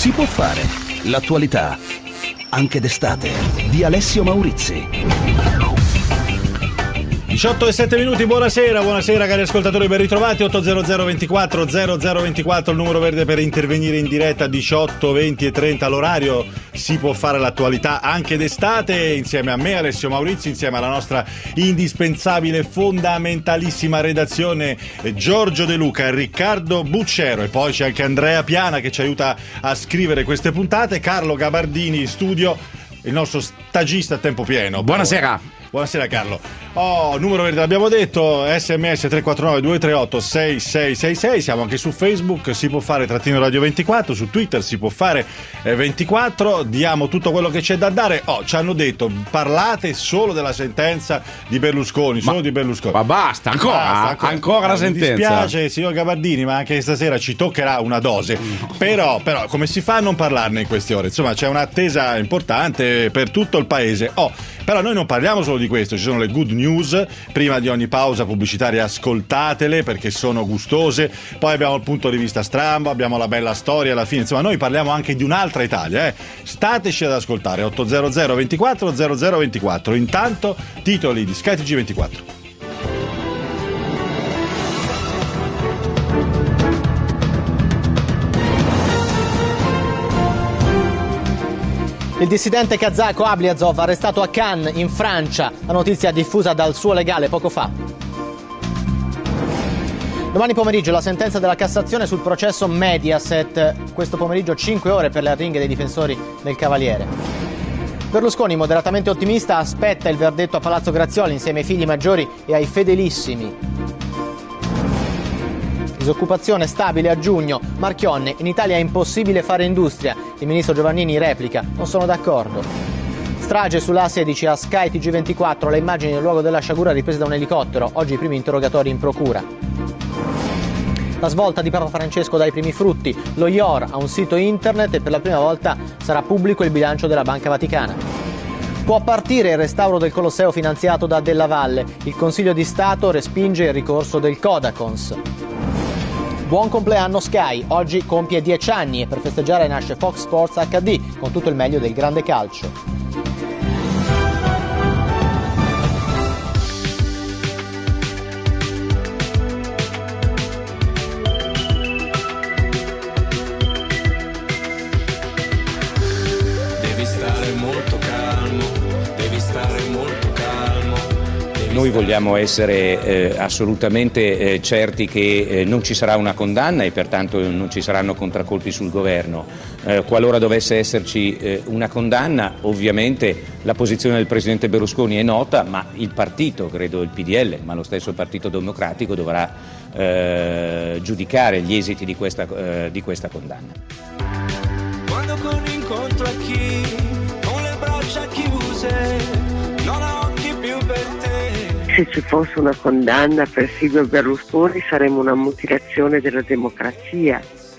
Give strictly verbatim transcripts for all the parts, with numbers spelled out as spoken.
Si può fare. L'attualità, anche d'estate, di Alessio Maurizi. diciotto e sette minuti, buonasera, buonasera cari ascoltatori, ben ritrovati. Otto zero zero ventiquattro zero zero ventiquattro il numero verde per intervenire in diretta. Diciotto, venti e trenta l'orario. Si può fare l'attualità anche d'estate, insieme a me Alessio Maurizi, insieme alla nostra indispensabile, fondamentalissima redazione Giorgio De Luca e Riccardo Buccero, e poi c'è anche Andrea Piana che ci aiuta a scrivere queste puntate, Carlo Gabardini in studio, il nostro stagista a tempo pieno. Buonasera. Buonasera Carlo. Oh, numero verde l'abbiamo detto, sms tre quattro nove due tre otto sei sei sei sei, siamo anche su Facebook, si può fare trattino radio ventiquattro, su Twitter si può fare eh, ventiquattro, diamo tutto quello che c'è da dare. Oh, ci hanno detto, parlate solo della sentenza di Berlusconi, ma, solo di Berlusconi. Ma basta, ancora, basta, ancora, ancora la sentenza. Mi dispiace signor Gabardini, ma anche stasera ci toccherà una dose. No. Però, però, come si fa a non parlarne in queste ore? Insomma, c'è un'attesa importante per tutto il paese. Oh, però noi non parliamo solo di questo, ci sono le good news. Prima di ogni pausa pubblicitaria ascoltatele perché sono gustose. Poi abbiamo il punto di vista strambo, abbiamo la bella storia alla fine. Insomma, noi parliamo anche di un'altra Italia, eh. Stateci ad ascoltare. Otto zero zero ventiquattro zero zero ventiquattro. Intanto titoli di Sky T G ventiquattro. Il dissidente kazako Ablyazov arrestato a Cannes, in Francia. La notizia diffusa dal suo legale poco fa. Domani pomeriggio la sentenza della Cassazione sul processo Mediaset. Questo pomeriggio cinque ore per le arringhe dei difensori del Cavaliere. Berlusconi, moderatamente ottimista, aspetta il verdetto a Palazzo Grazioli insieme ai figli maggiori e ai fedelissimi. Disoccupazione stabile a giugno. Marchionne, in Italia è impossibile fare industria. Il ministro Giovannini replica, non sono d'accordo. Strage sull'A sedici a Sky T G ventiquattro, le immagini del luogo della sciagura riprese da un elicottero. Oggi i primi interrogatori in procura. La svolta di Papa Francesco dai primi frutti. Lo I O R ha un sito internet e per la prima volta sarà pubblico il bilancio della Banca Vaticana. Può partire il restauro del Colosseo finanziato da Della Valle. Il Consiglio di Stato respinge il ricorso del Codacons. Buon compleanno Sky, oggi compie dieci anni e per festeggiare nasce Fox Sports acca di con tutto il meglio del grande calcio. Devi stare molto calmo, devi stare molto calmo. Noi vogliamo essere eh, assolutamente eh, certi che eh, non ci sarà una condanna e pertanto non ci saranno contraccolpi sul governo. Eh, qualora dovesse esserci eh, una condanna, ovviamente la posizione del Presidente Berlusconi è nota, ma il partito, credo il P D L, ma lo stesso Partito Democratico dovrà eh, giudicare gli esiti di questa, eh, di questa condanna. Quando corri incontro a chi con le braccia chiuse non ha occhi più per te. Se ci fosse una condanna per Silvio Berlusconi saremmo una mutilazione della democrazia.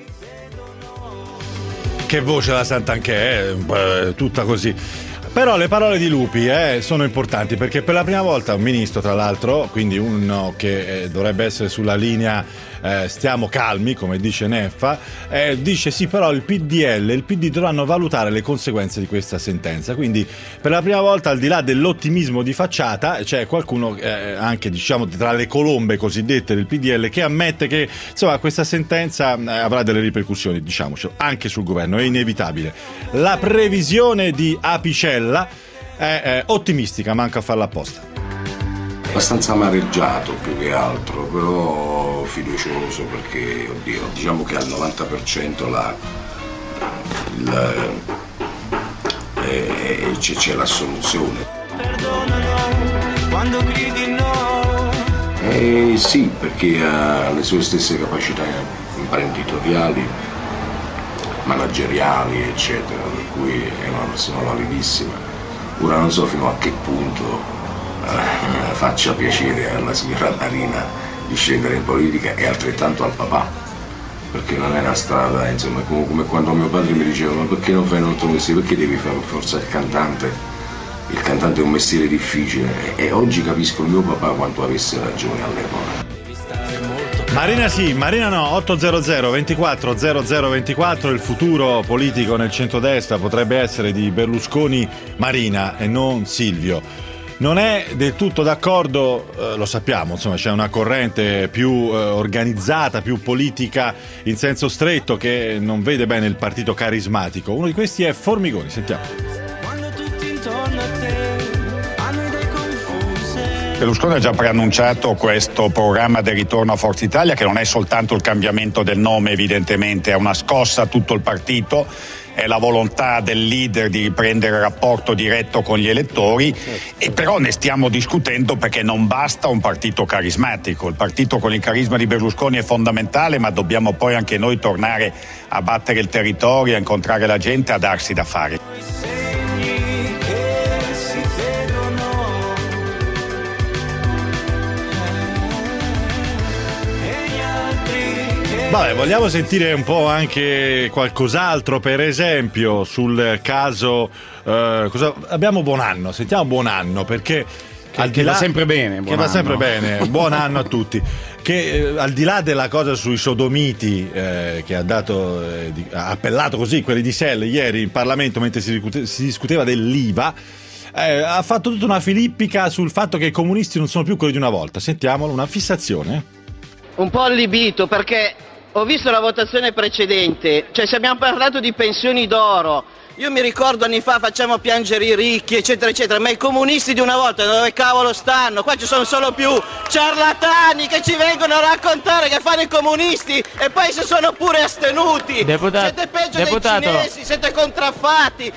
Che voce la Santanchè, eh, tutta così. Però le parole di Lupi eh, sono importanti perché per la prima volta un ministro, tra l'altro, quindi uno che eh, dovrebbe essere sulla linea eh, stiamo calmi, come dice Neffa, eh, dice sì, però il P D L e il P D dovranno valutare le conseguenze di questa sentenza. Quindi per la prima volta, al di là dell'ottimismo di facciata, c'è qualcuno eh, anche diciamo tra le colombe cosiddette del P D L che ammette che insomma questa sentenza eh, avrà delle ripercussioni, diciamocelo, anche sul governo, è inevitabile. La previsione di Apicella è, è ottimistica, manca a farla apposta. Abbastanza amareggiato più che altro, però fiducioso perché, oddio, diciamo che al novanta per cento la, la, eh, c'è, c'è l'assoluzione. Perdonalo quando gridi no. Eh sì, perché ha le sue stesse capacità imprenditoriali, manageriali, eccetera, per cui è una persona validissima. Ora non so fino a che punto eh, faccia piacere alla signora Marina di scendere in politica e altrettanto al papà, perché non è una strada, insomma, come, come quando mio padre mi diceva ma perché non fai un altro mestiere, perché devi fare per forza il cantante, il cantante è un mestiere difficile, e, e oggi capisco il mio papà quanto avesse ragione all'epoca. Marina sì, Marina no. Ottocento ventiquattro zero zero ventiquattro. Il futuro politico nel centrodestra potrebbe essere di Berlusconi Marina e non Silvio. Non è del tutto d'accordo, eh, lo sappiamo, insomma c'è una corrente più eh, organizzata, più politica in senso stretto, che non vede bene il partito carismatico. Uno di questi è Formigoni, sentiamo. Quando tutti intorno a te hanno idee confuse. Berlusconi ha già preannunciato questo programma del ritorno a Forza Italia, che non è soltanto il cambiamento del nome, evidentemente, è una scossa a tutto il partito. È la volontà del leader di riprendere il rapporto diretto con gli elettori, e però ne stiamo discutendo perché non basta un partito carismatico. Il partito con il carisma di Berlusconi è fondamentale, ma dobbiamo poi anche noi tornare a battere il territorio, a incontrare la gente, a darsi da fare. Segni che si vedono. E gli altri che Vabbè, vogliamo sentire un po' anche qualcos'altro, per esempio sul caso eh, cosa, abbiamo Buonanno, sentiamo Buonanno, perché Che, al di là, che va sempre bene, che va sempre bene, buon anno a tutti. Che eh, al di là della cosa sui sodomiti eh, che ha dato eh, di, ha appellato così quelli di S E L ieri in Parlamento mentre si, discute, si discuteva dell'I V A, eh, ha fatto tutta una filippica sul fatto che i comunisti non sono più quelli di una volta. Sentiamolo, una fissazione. Un po' allibito perché ho visto la votazione precedente, cioè se abbiamo parlato di pensioni d'oro, io mi ricordo anni fa facciamo piangere i ricchi eccetera eccetera, ma i comunisti di una volta dove cavolo stanno? Qua ci sono solo più ciarlatani che ci vengono a raccontare che fanno i comunisti e poi si sono pure astenuti. Deputato, siete peggio deputato. dei cinesi, siete contraffatti.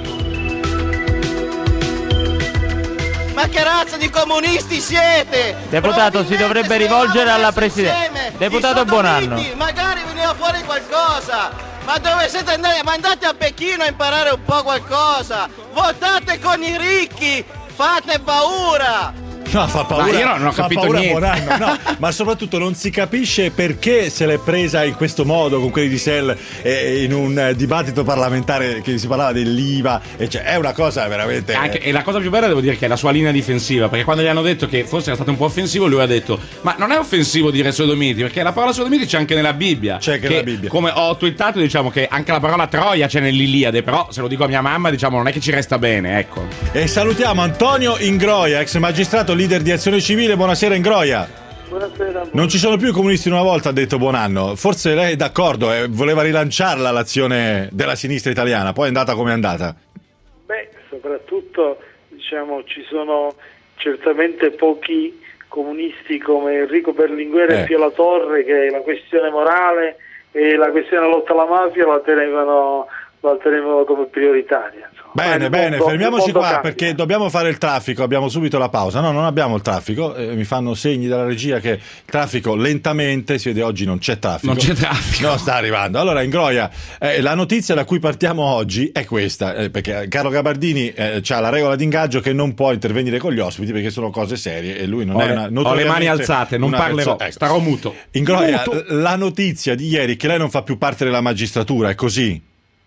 Ma che razza di comunisti siete? Deputato, si dovrebbe rivolgere alla Presidente. Deputato Buonanno. Magari veniva fuori qualcosa. Ma dove siete andati? Ma andate a Pechino a imparare un po' qualcosa. Votate con i ricchi. Fate paura. No, fa paura. Ma io non ho fa capito paura niente. Buonanno, no, ma soprattutto non si capisce perché se l'è presa in questo modo con quelli di S E L eh, in un eh, dibattito parlamentare che si parlava dell'I V A, e cioè, è una cosa veramente. Anche, e la cosa più bella devo dire che è la sua linea difensiva, perché quando gli hanno detto che forse era stato un po' offensivo, lui ha detto ma non è offensivo dire sodomiti, perché la parola sodomiti c'è anche nella Bibbia. C'è anche che, nella Bibbia. Come ho twittato, diciamo che anche la parola Troia c'è nell'Iliade, però se lo dico a mia mamma, diciamo non è che ci resta bene, ecco. E salutiamo Antonio Ingroia, ex magistrato, leader di Azione Civile. Buonasera Ingroia. Buonasera. Non ci sono più i comunisti di una volta, ha detto Buonanno. Forse lei è d'accordo, eh, voleva rilanciarla l'azione della sinistra italiana, poi è andata come è andata. Beh, soprattutto diciamo ci sono certamente pochi comunisti come Enrico Berlinguer e Eh. Pio La Torre che la questione morale e la questione della lotta alla mafia la tenevano, la tenevano come prioritaria. insomma. Bene, Il bene, mondo- fermiamoci il mondo qua cambia. perché dobbiamo fare il traffico, abbiamo subito la pausa. No, non abbiamo il traffico, eh, mi fanno segni dalla regia che il traffico lentamente, si vede oggi non c'è traffico. Non c'è traffico. No, sta arrivando. Allora, Ingroia, eh, la notizia da cui partiamo oggi è questa, eh, perché Carlo Gabardini eh, ha la regola d'ingaggio che non può intervenire con gli ospiti perché sono cose serie e lui non Ho è le- una ho le notoriamente mani alzate, non una parlerò, persona- ecco. starò muto. Ingroia, Muto. la notizia di ieri che lei non fa più parte della magistratura, è così?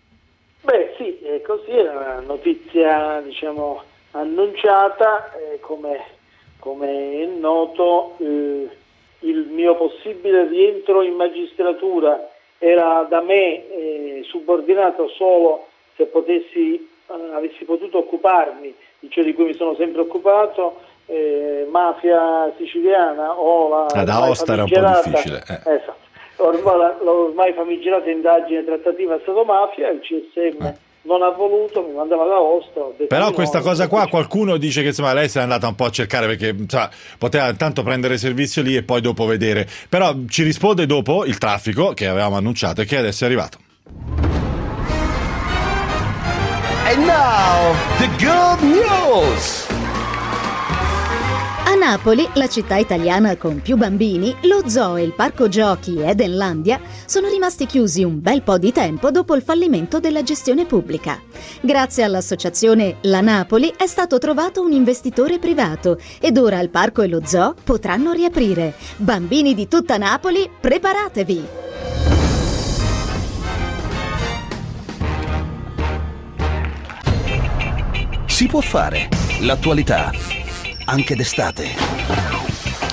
Beh sì, è così, è una notizia diciamo annunciata, eh, come, come è noto eh, il mio possibile rientro in magistratura era da me eh, subordinato solo se potessi, eh, avessi potuto occuparmi di ciò di cui mi sono sempre occupato, eh, mafia siciliana o la Ad ormai Aosta era un po' famigerata- difficile, eh. Esatto. Ormai, la- l'ormai famigerata indagine trattativa Stato-mafia, il C S M non ha voluto, mi mandava ad Aosta. ho detto Però di questa no, cosa qua non- qualcuno dice che insomma lei si è andata un po' a cercare perché insomma, poteva intanto prendere servizio lì e poi dopo vedere. Però ci risponde dopo il traffico che avevamo annunciato e che adesso è arrivato. And now, the good news! A Napoli, la città italiana con più bambini, lo zoo e il parco giochi Edenlandia sono rimasti chiusi un bel po' di tempo dopo il fallimento della gestione pubblica. Grazie all'associazione La Napoli è stato trovato un investitore privato ed ora il parco e lo zoo potranno riaprire. Bambini di tutta Napoli, preparatevi! Si può fare l'attualità anche d'estate.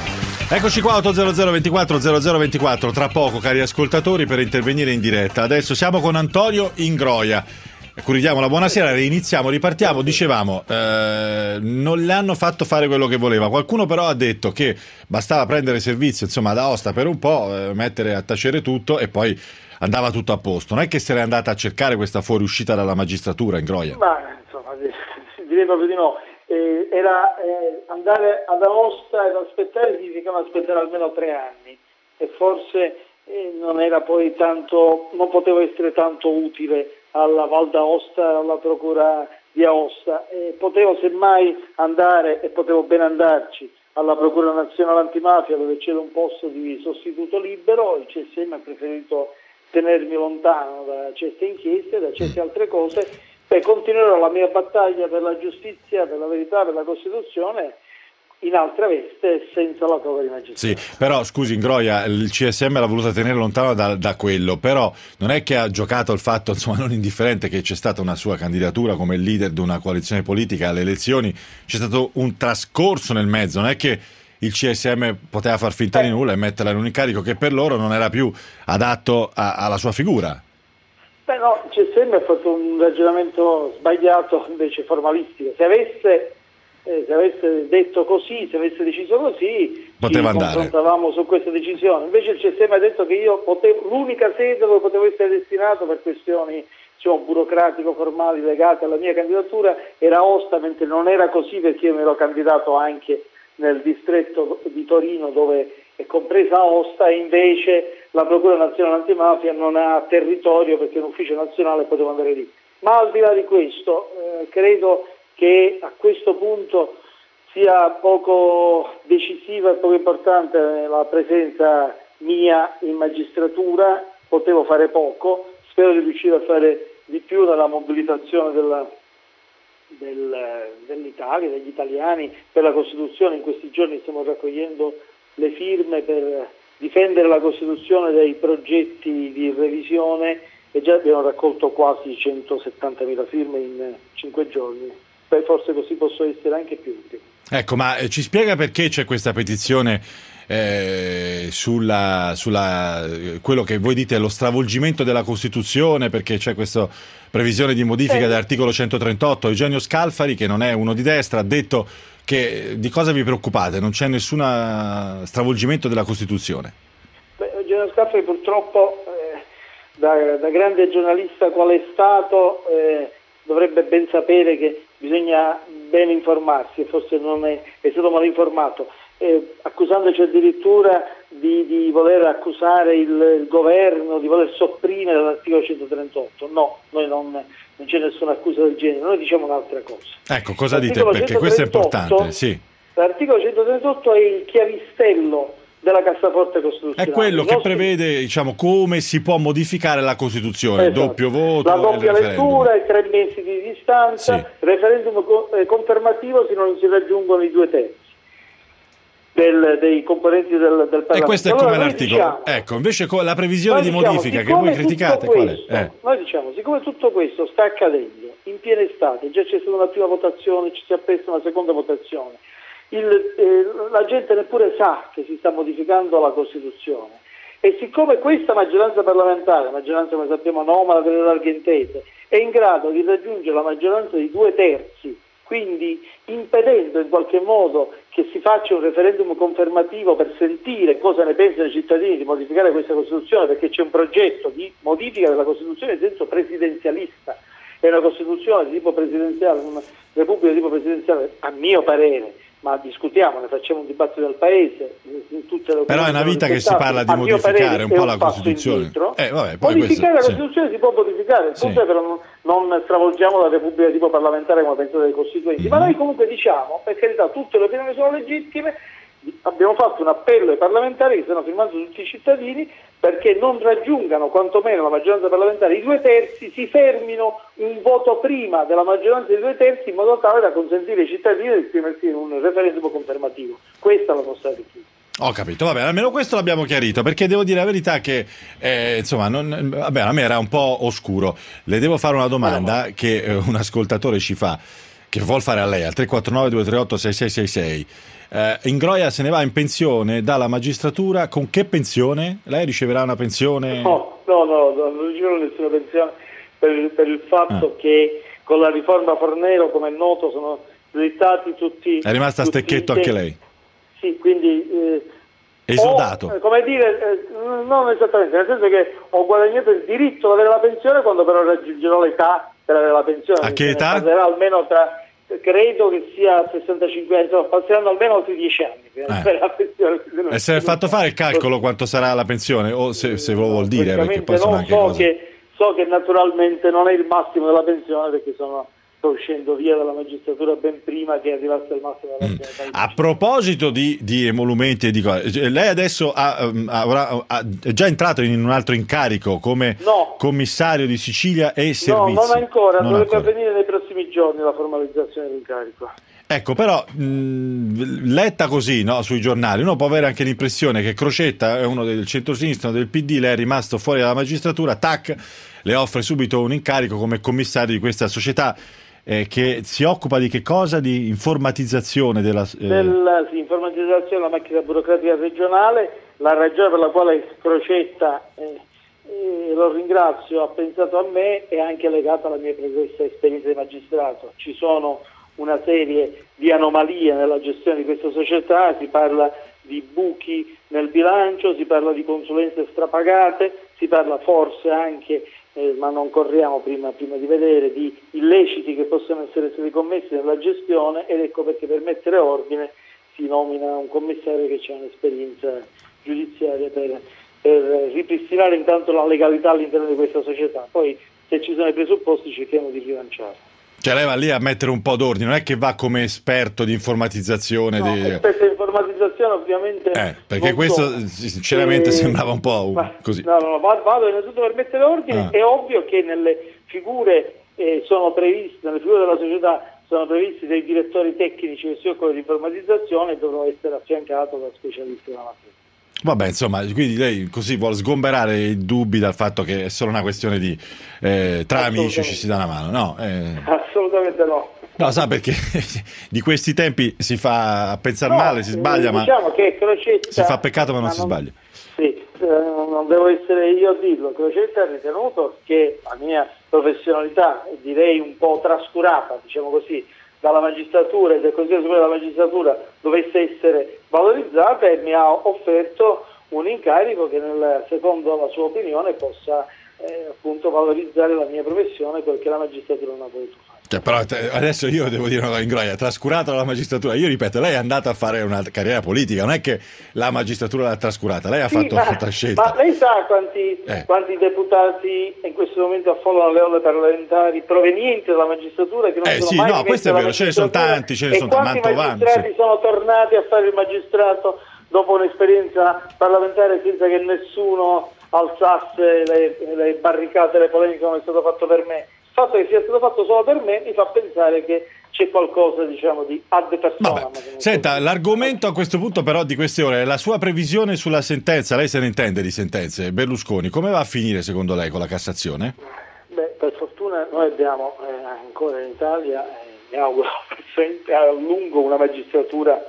Eccoci qua, otto zero zero ventiquattro zero zero ventiquattro, tra poco cari ascoltatori per intervenire in diretta. Adesso siamo con Antonio Ingroia. Cui ridiamo la buonasera, reiniziamo, ripartiamo. Dicevamo, eh, non le hanno fatto fare quello che voleva. Qualcuno però ha detto che bastava prendere servizio, insomma, da Aosta per un po', eh, mettere a tacere tutto e poi andava tutto a posto. Non è che se n'è andata a cercare questa fuoriuscita dalla magistratura, Ingroia? Ma insomma, direi proprio di no. Eh, era eh, andare ad Aosta ed aspettare significava aspettare almeno tre anni e forse eh, non era poi tanto, non potevo essere tanto utile alla Val d'Aosta, alla procura di Aosta. Eh, potevo semmai andare, e potevo ben andarci, alla Procura Nazionale Antimafia dove c'era un posto di sostituto libero. Il C S M ha preferito tenermi lontano da certe inchieste, da certe altre cose. Beh, continuerò la mia battaglia per la giustizia, per la verità, per la Costituzione in altra veste, senza la prova di magistratura. Sì, però scusi Ingroia, il C S M l'ha voluta tenere lontano da, da quello, però non è che ha giocato il fatto, insomma, non indifferente, che c'è stata una sua candidatura come leader di una coalizione politica alle elezioni, c'è stato un trascorso nel mezzo, non è che il C S M poteva far finta di nulla e metterla in un incarico che per loro non era più adatto a, alla sua figura. Beh no, il C S M ha fatto un ragionamento sbagliato, invece formalistico. Se avesse, eh, se avesse detto così, se avesse deciso così, poteva ci andare. confrontavamo su questa decisione. Invece il C S M ha detto che io potevo, l'unica sede dove potevo essere destinato per questioni, diciamo, burocratico-formali legate alla mia candidatura era Aosta, mentre non era così, perché io mi ero candidato anche nel distretto di Torino dove è compresa Aosta, e invece la Procura Nazionale Antimafia non ha territorio perché è un ufficio nazionale e potevo andare lì. Ma al di là di questo, eh, credo che a questo punto sia poco decisiva e poco importante la presenza mia in magistratura. Potevo fare poco, spero di riuscire a fare di più nella mobilitazione della, del, dell'Italia, degli italiani per la Costituzione. In questi giorni stiamo raccogliendo le firme per difendere la Costituzione dai progetti di revisione e già abbiamo raccolto quasi centosettantamila firme in cinque giorni. Beh, forse così posso essere anche più utile. Ecco, ma eh, ci spiega perché c'è questa petizione eh, sulla, sulla eh, quello che voi dite è lo stravolgimento della Costituzione, perché c'è questa previsione di modifica eh. dell'articolo centotrentotto. Eugenio Scalfari, che non è uno di destra, ha detto che di cosa vi preoccupate? Non c'è nessun stravolgimento della Costituzione. Beh, Eugenio Scalfari purtroppo eh, da, da grande giornalista qual è stato eh, dovrebbe ben sapere che bisogna ben informarsi e forse non è, è stato mal informato, eh, accusandoci addirittura di, di voler accusare il, il governo, di voler sopprimere l'articolo centotrentotto. No, noi non, non c'è nessuna accusa del genere, noi diciamo un'altra cosa. Ecco, cosa dite? Perché questo è importante, sì. L'articolo centotrentotto è il chiavistello della cassaforte costituzionale. È quello che prevede, diciamo, come si può modificare la Costituzione, esatto. Doppio voto, la doppia lettura, i tre mesi di distanza, sì. Referendum confermativo se non si raggiungono i due terzi del, dei componenti del, del Parlamento. E questo è allora, come l'articolo. Diciamo, ecco, invece la previsione di diciamo, modifica che voi criticate, questo, qual è? Eh. Noi diciamo, siccome tutto questo sta accadendo in piena estate, già c'è stata una prima votazione, ci si appresta una seconda votazione, Il, eh, la gente neppure sa che si sta modificando la Costituzione, e siccome questa maggioranza parlamentare, maggioranza come sappiamo anomala per le larghe intese, è in grado di raggiungere la maggioranza di due terzi, quindi impedendo in qualche modo che si faccia un referendum confermativo per sentire cosa ne pensano i cittadini di modificare questa Costituzione, perché c'è un progetto di modifica della Costituzione in senso presidenzialista, è una Costituzione di tipo presidenziale, una Repubblica di tipo presidenziale, a mio parere, ma discutiamo, ne facciamo un dibattito del Paese. In tutte le Però è una vita che si parla di modificare un po' la Costituzione. Eh, vabbè, poi modificare questo, la Costituzione sì. Si può modificare, il punto sì. è però non, non stravolgiamo la Repubblica di tipo parlamentare come pensate dei costituenti, mm-hmm. ma noi comunque diciamo, per carità, tutte le opinioni sono legittime, abbiamo fatto un appello ai parlamentari che stanno firmando tutti i cittadini perché non raggiungano quantomeno la maggioranza parlamentare i due terzi, si fermino un voto prima della maggioranza dei due terzi in modo tale da consentire ai cittadini di esprimersi in un referendum confermativo. Questa è la nostra richiesta. Ho capito, vabbè, almeno questo l'abbiamo chiarito, perché devo dire la verità che eh, insomma, non, vabbè, a me era un po' oscuro. Le devo fare una domanda che eh, un ascoltatore ci fa. che vuol fare a lei al tre quattro nove due tre otto sei sei sei sei. Eh, Ingroia se ne va in pensione dalla magistratura. Con che pensione? Lei riceverà una pensione? No, no, no, non riceverò nessuna pensione per, per il fatto ah. che con la riforma Fornero, come è noto, sono slittati tutti. È rimasta a stecchetto anche lei? Sì, quindi. Eh, Esodato. Ho, come dire, eh, non esattamente, nel senso che ho guadagnato il diritto ad avere la pensione quando però raggiungerò l'età per avere la pensione. A che età? Passerà almeno tra, credo che sia sessantacinque anni, insomma, passeranno almeno altri dieci anni per eh. avere la pensione. E se è fatto fare il calcolo quanto sarà la pensione, o se, se lo vuol dire, perché poi sono no, anche so cose... che so che naturalmente non è il massimo della pensione, perché sono sto uscendo via dalla magistratura ben prima che arrivasse al massimo della pensione. Mm. A proposito di, di emolumenti e di cose, lei adesso ha, avrà, ha, è già entrato in un altro incarico come no. commissario di Sicilia e servizi? No, non ancora, non dovrebbe ancora. avvenire nei prossimi giorni la formalizzazione dell'incarico. Ecco, però mh, letta così, no, sui giornali, uno può avere anche l'impressione che Crocetta è uno del centrosinistra, del P D, lei è rimasto fuori dalla magistratura, tac, le offre subito un incarico come commissario di questa società eh, che si occupa di che cosa? Di informatizzazione della... Eh... Della sì, informatizzazione della macchina burocratica regionale, la ragione per la quale Crocetta, eh, eh, lo ringrazio, ha pensato a me è anche legata alla mia pregressa esperienza di magistrato. Ci sono una serie di anomalie nella gestione di questa società, si parla di buchi nel bilancio, si parla di consulenze strapagate, si parla forse anche, eh, ma non corriamo prima, prima di vedere, di illeciti che possono essere stati commessi nella gestione, ed ecco perché per mettere ordine si nomina un commissario che ha un'esperienza giudiziaria per, per ripristinare intanto la legalità all'interno di questa società. Poi se ci sono i presupposti cerchiamo di rilanciarla. Cioè lei va lì a mettere un po' d'ordine, non è che va come esperto di informatizzazione. No, di... esperto di informatizzazione ovviamente. Eh, perché questo so. sinceramente eh, sembrava un po' ma, così. No, no, vado, vado innanzitutto per mettere ordine. Ah. È ovvio che nelle figure eh, sono previste, nelle figure della società sono previsti dei direttori tecnici che si occupano di informatizzazione e dovrò essere affiancato da specialisti della materia. Vabbè, insomma, quindi lei così vuole sgomberare i dubbi dal fatto che è solo una questione di eh, tra amici ci si dà una mano, no? Eh... Assolutamente no. No, sa perché di questi tempi si fa a pensare no, male, si sbaglia, diciamo ma che Crocetta, si fa peccato ma non ma si non, sbaglia. Sì, eh, non devo essere io a dirlo, Crocetta ha ritenuto che la mia professionalità, direi un po' trascurata, diciamo così, dalla magistratura e del Consiglio Superiore della Magistratura dovesse essere valorizzata, e mi ha offerto un incarico che nel, secondo la sua opinione possa eh, appunto valorizzare la mia professione, perché la magistratura non ha potuto fare. Cioè, però adesso io devo dire una cosa, Ingroia, trascurata la magistratura, io ripeto, lei è andata a fare una carriera politica, non è che la magistratura l'ha trascurata, lei ha sì, fatto ma, un'altra scelta. Ma lei sa quanti, eh. quanti deputati in questo momento affollano le aule parlamentari provenienti dalla magistratura che non eh, sono sì, mai no, questo è vero, ce ne sono tanti, ce ne sono tanti. E quanti magistrati sì. sono tornati a fare il magistrato dopo un'esperienza parlamentare senza che nessuno alzasse le, le barricate, le polemiche come è stato fatto per me. Il fatto che sia stato fatto solo per me mi fa pensare che c'è qualcosa, diciamo, di ad persona. Senta, l'argomento a questo punto però di queste ore è la sua previsione sulla sentenza. Lei se ne intende di sentenze. Berlusconi, come va a finire secondo lei con la Cassazione? Beh, per fortuna noi abbiamo eh, ancora in Italia, eh, mi auguro sempre a lungo, una magistratura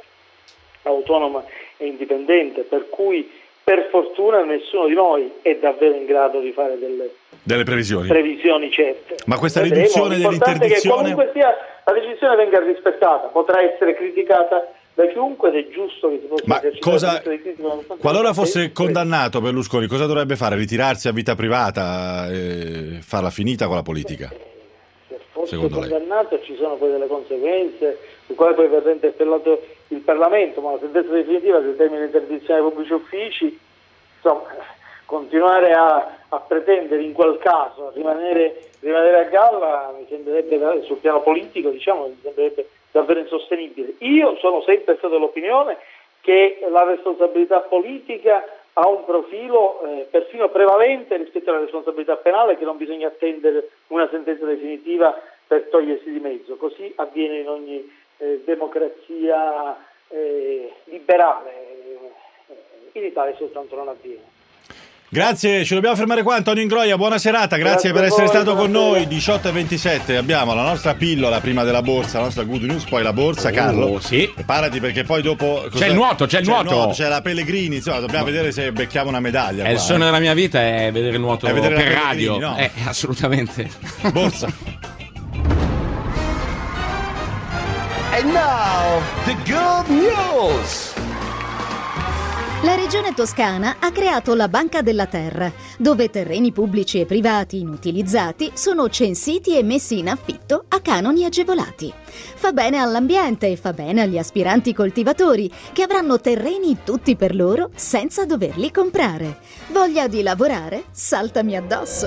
autonoma e indipendente, per cui per fortuna nessuno di noi è davvero in grado di fare delle, delle previsioni. previsioni certe. Ma questa Vedremo. riduzione L'importante è che dell'interdizione... comunque sia la decisione venga rispettata, potrà essere criticata da chiunque ed è giusto che si possa Ma esercitare cosa... di critica. Qualora fosse condannato Berlusconi, cosa dovrebbe fare? Ritirarsi a vita privata e farla finita con la politica? Se fosse Secondo condannato lei? Ci sono poi delle conseguenze su quale poi verrà interpellato il Parlamento, ma la sentenza definitiva determina interdizione ai pubblici uffici. Insomma, continuare a, a pretendere in quel caso rimanere, rimanere a galla mi sembrerebbe, sul piano politico, diciamo, mi sembrerebbe davvero insostenibile. Io sono sempre stato dell'opinione che la responsabilità politica ha un profilo eh, perfino prevalente rispetto alla responsabilità penale, che non bisogna attendere una sentenza definitiva per togliersi di mezzo. Così avviene in ogni eh, democrazia eh, liberale. In Italia soltanto non avviene. Grazie, ci dobbiamo fermare qua. Antonio Ingroia, buona serata, grazie, grazie per essere voi, stato con noi. diciotto e ventisette abbiamo la nostra pillola prima della borsa, la nostra Good News, poi la borsa, oh, Carlo. Sì. Preparati perché poi dopo cosa... c'è il nuoto, c'è il c'è nuoto. Il nuoto, c'è la Pellegrini, insomma, dobbiamo no. vedere se becchiamo una medaglia. È qua, il sogno eh. della mia vita è vedere il nuoto vedere per radio. No? Eh, assolutamente. Borsa. And now the good news. La regione toscana ha creato la Banca della Terra, dove terreni pubblici e privati inutilizzati sono censiti e messi in affitto a canoni agevolati. Fa bene all'ambiente e fa bene agli aspiranti coltivatori, che avranno terreni tutti per loro senza doverli comprare. Voglia di lavorare? Saltami addosso!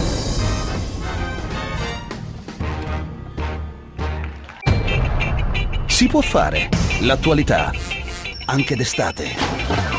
Si può fare l'attualità anche d'estate.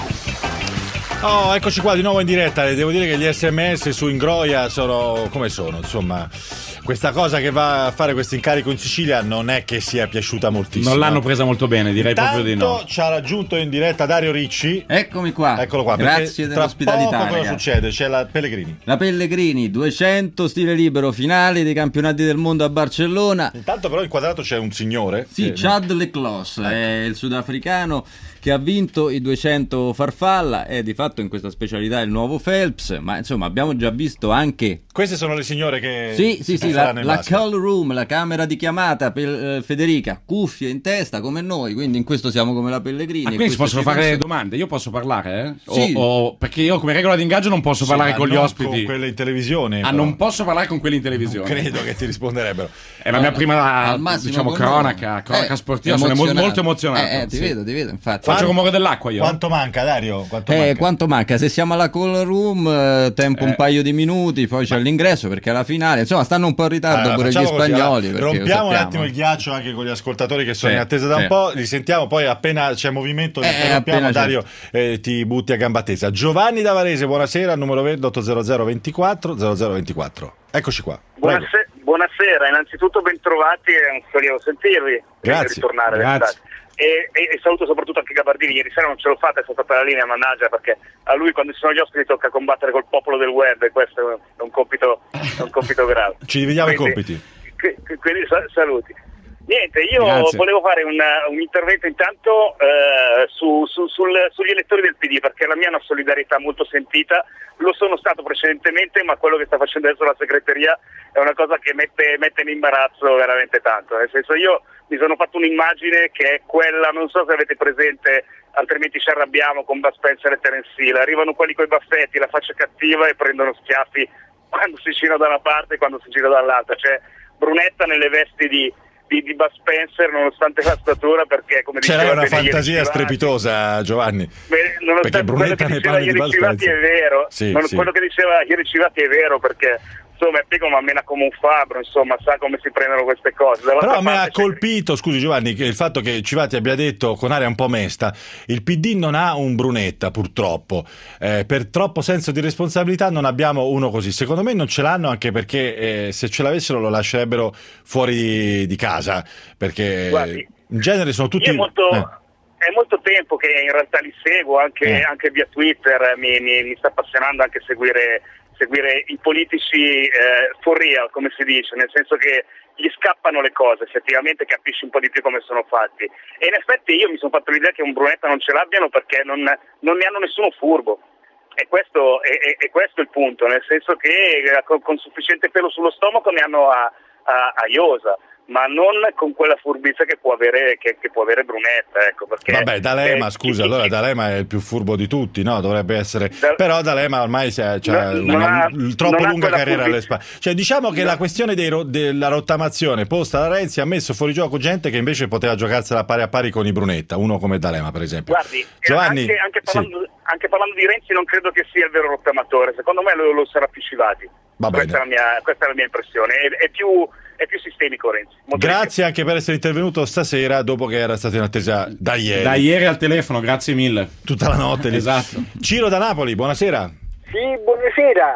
Oh, eccoci qua di nuovo in diretta. Devo dire che gli sms su Ingroia sono come sono, insomma. Questa cosa che va a fare questo incarico in Sicilia non è che sia piaciuta moltissimo. Non l'hanno presa molto bene, direi Tanto proprio di no. Ci ha raggiunto in diretta Dario Ricci. Eccomi qua. Eccolo qua. Grazie dell'ospitalità. Tra poco cosa ragazzi. succede? C'è la Pellegrini. La Pellegrini, duecento stile libero finali dei campionati del mondo a Barcellona. Intanto però inquadrato c'è un signore. Sì, che... Chad Leclos, ecco. È il sudafricano che ha vinto i duecento farfalla, è di fatto in questa specialità il nuovo Phelps, ma insomma abbiamo già visto anche... Queste sono le signore che... Sì, sì, sì, la, la call room, la camera di chiamata per eh, Federica, cuffie in testa come noi, quindi in questo siamo come la Pellegrini. Ah, quindi si possono fare penso... le domande, io posso parlare? Eh? Sì. O, o, perché io come regola di ingaggio non posso sì, parlare con gli ospiti. Con quelle in televisione. Ah, però. non posso parlare con quelli in televisione. Non credo che ti risponderebbero. È la mia prima, diciamo, cronaca, cronaca eh, sportiva, sono molto emozionato. Eh, eh, ti sì. vedo, ti vedo, infatti. Faccio il rumore dell'acqua. Io. Quanto manca, Dario? Quanto eh, manca? quanto manca? Se siamo alla call room, eh, tempo eh. un paio di minuti, poi c'è Ma... l'ingresso perché alla finale, insomma, stanno un po' in ritardo allora, pure gli spagnoli. Così, allora, rompiamo un attimo il ghiaccio anche con gli ascoltatori che sono sì, in attesa da sì. un po', li sentiamo poi appena c'è movimento, eh, rompiamo, Dario, eh, ti butti a gamba tesa. Giovanni da Varese, buonasera, numero verde otto zero zero ventiquattro zero zero ventiquattro. Eccoci qua. Buonasera, buonasera, innanzitutto bentrovati e un sollievo sentirvi. Grazie. Ritornare, Grazie. E, e, e saluto soprattutto anche Gabardini, ieri sera non ce l'ho fatta, è stata per la linea, mannaggia, perché a lui quando ci sono gli ospiti tocca combattere col popolo del web e questo è un compito, è un compito grave. Ci dividiamo quindi, i compiti. Quindi saluti. Niente, io Grazie. volevo fare un, un intervento intanto eh, su, su, sul, sugli elettori del P D, perché la mia è una solidarietà molto sentita, lo sono stato precedentemente, ma quello che sta facendo adesso la segreteria è una cosa che mette, mette in imbarazzo veramente tanto, nel senso io mi sono fatto un'immagine che è quella, non so se avete presente, altrimenti ci arrabbiamo, con Bud Spencer e Terence Hill, arrivano quelli coi baffetti, la faccia cattiva e prendono schiaffi quando si gira da una parte e quando si gira dall'altra, cioè Brunetta nelle vesti di Di, di Bud Spencer nonostante la statura, perché come c'era diceva una fantasia strepitosa, Giovanni. Beh, nonostante quello che diceva ieri Civati è vero, sì, non, sì. quello che diceva ieri Civati è vero, perché insomma è piego ma mena come un fabbro, insomma sa come si prendono queste cose. Però a me ha colpito, scusi Giovanni, che il fatto che Civati abbia detto con aria un po' mesta, il P D non ha un Brunetta purtroppo, eh, per troppo senso di responsabilità non abbiamo uno così, secondo me non ce l'hanno, anche perché eh, se ce l'avessero lo lascerebbero fuori di, di casa, perché Guardi, in genere sono tutti... Io molto... Eh. È molto tempo che in realtà li seguo, anche, eh. anche via Twitter, mi, mi, mi sta appassionando anche seguire, seguire i politici eh, for real, come si dice, nel senso che gli scappano le cose, effettivamente capisci un po' di più come sono fatti. E in effetti io mi sono fatto l'idea che un Brunetta non ce l'abbiano perché non, non ne hanno nessuno furbo. E questo è, è, è questo il punto, nel senso che con, con sufficiente pelo sullo stomaco ne hanno a, a, a iosa, ma non con quella furbizia che può avere, che, che può avere Brunetta, ecco, perché vabbè, D'Alema, eh, scusa, chi, allora chi, D'Alema è il più furbo di tutti, no? Dovrebbe essere, da, però D'Alema ormai c'ha non, una non ha, troppo non lunga carriera furbizia. alle spalle. Cioè, diciamo che no. La questione dei ro- della rottamazione posta da Renzi ha messo fuori gioco gente che invece poteva giocarsela pari a pari con i Brunetta, uno come D'Alema, per esempio. Guardi, Giovanni, anche, anche, parlando, sì. anche parlando di Renzi non credo che sia il vero rottamatore, secondo me lo, lo sarà più Civati. Va questa, è la mia, questa è la mia impressione, è, è più è più sistemico Renzi. Grazie anche per essere intervenuto stasera dopo che era stato in attesa da ieri. Da ieri al telefono, grazie mille. Tutta la notte lì. Esatto. Ciro da Napoli, buonasera. Sì, buonasera.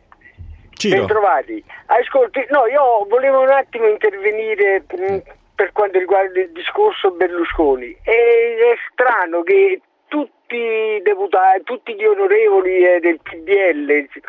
Ciro. Bentrovati. Ascolti, no, io volevo un attimo intervenire mh, per quanto riguarda il discorso Berlusconi. È, è strano che tutti i deputati, tutti gli onorevoli eh, del P D L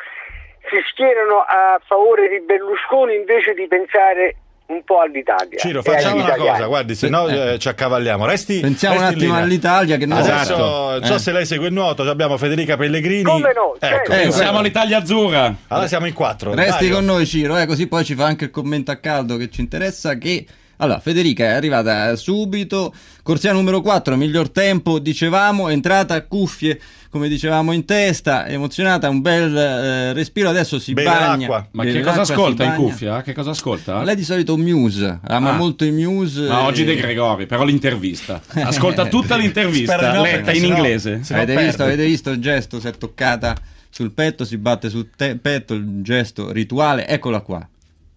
si schierano a favore di Berlusconi invece di pensare un po' all'Italia. Ciro, facciamo una cosa, guardi, se no eh, ci accavalliamo. Resti, pensiamo resti un attimo all'Italia che non adesso esatto. non so eh. se lei segue il nuoto, abbiamo Federica Pellegrini. Come no? Ecco, eh, siamo all'Italia azzurra. Allora siamo in quattro. Resti Dario. con noi, Ciro, eh, così poi ci fa anche il commento a caldo che ci interessa. Che allora, Federica è arrivata subito, corsia numero quattro, miglior tempo, dicevamo, entrata a cuffie, come dicevamo, in testa, emozionata, un bel eh, respiro, adesso si Beve bagna. l'acqua. Ma beve che cosa l'acqua, ascolta si in bagna. cuffia? Che cosa ascolta? Ma lei di solito Muse, ama Ah. molto i Muse. Ma oggi e- De Gregori, però l'intervista. Ascolta tutta l'intervista, Spero di no, letta perché in sennò- inglese. se no Avete perde. visto, avete visto il gesto? Si è toccata sul petto, si batte sul te- petto, il gesto rituale, eccola qua.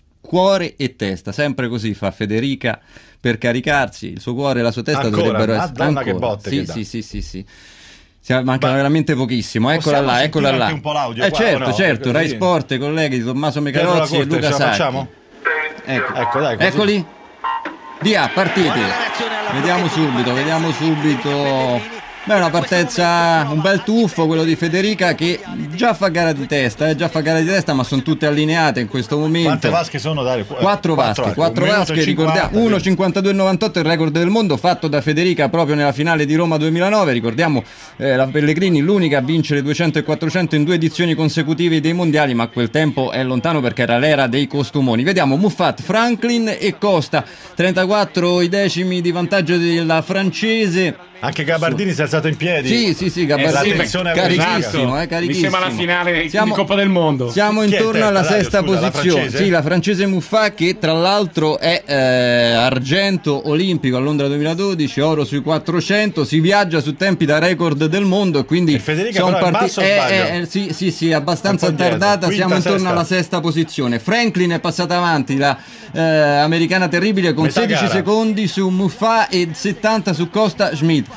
Cuore e testa, sempre così fa Federica per caricarsi, il suo cuore e la sua testa Ancora? dovrebbero essere Madonna, che ancora. botte sì, che dà. sì, sì, sì, sì. Si manca veramente pochissimo, eccola Possiamo là, eccola sentire là. anche un po' l'audio eh qua, certo, o no? certo, Così. Rai Sport, colleghi di Tommaso Dietro la Mecalozzi e corte, Luca ce la Sacchi. facciamo? Ecco, Ecco, dai, così. eccoli. Via, partiti. Vediamo subito, vediamo subito. Beh, una partenza, un bel tuffo quello di Federica che già fa gara di testa, eh, già fa gara di testa, ma sono tutte allineate in questo momento. Quante vasche sono, Dario? Quattro vasche, quattro Un minuto vasche, e ricordiamo, cinquanta, uno cinquantadue novantotto il record del mondo fatto da Federica proprio nella finale di Roma duemilanove, ricordiamo eh, la Pellegrini l'unica a vincere duecento e quattrocento in due edizioni consecutive dei mondiali, ma quel tempo è lontano perché era l'era dei costumoni. Vediamo Muffat, Franklin e Costa, trentaquattro i decimi di vantaggio della francese. Anche Gabardini si è alzato in piedi. Sì, sì, sì, Eh, Gabardini, sì, L'attenzione carichissimo, eh, Mi sembra la carichissimo. finale Siamo- di Coppa del Mondo. Siamo Chi è intorno testa, alla Dario? sesta Scusa, la posizione. francese? Sì, la francese Muffat che tra l'altro è eh, argento olimpico a Londra duemiladodici, oro sui quattrocento, si viaggia su tempi da record del mondo e quindi E Federica son però è in parti- basso o eh, sbaglio? eh, eh, sì, sì, sì, abbastanza Un po' dietro. tardata, Quinta, siamo intorno sesta. alla sesta posizione. Franklin è passata avanti, la eh, americana terribile con Metà sedici gara. secondi su Muffat e settanta su Costa Schmidt.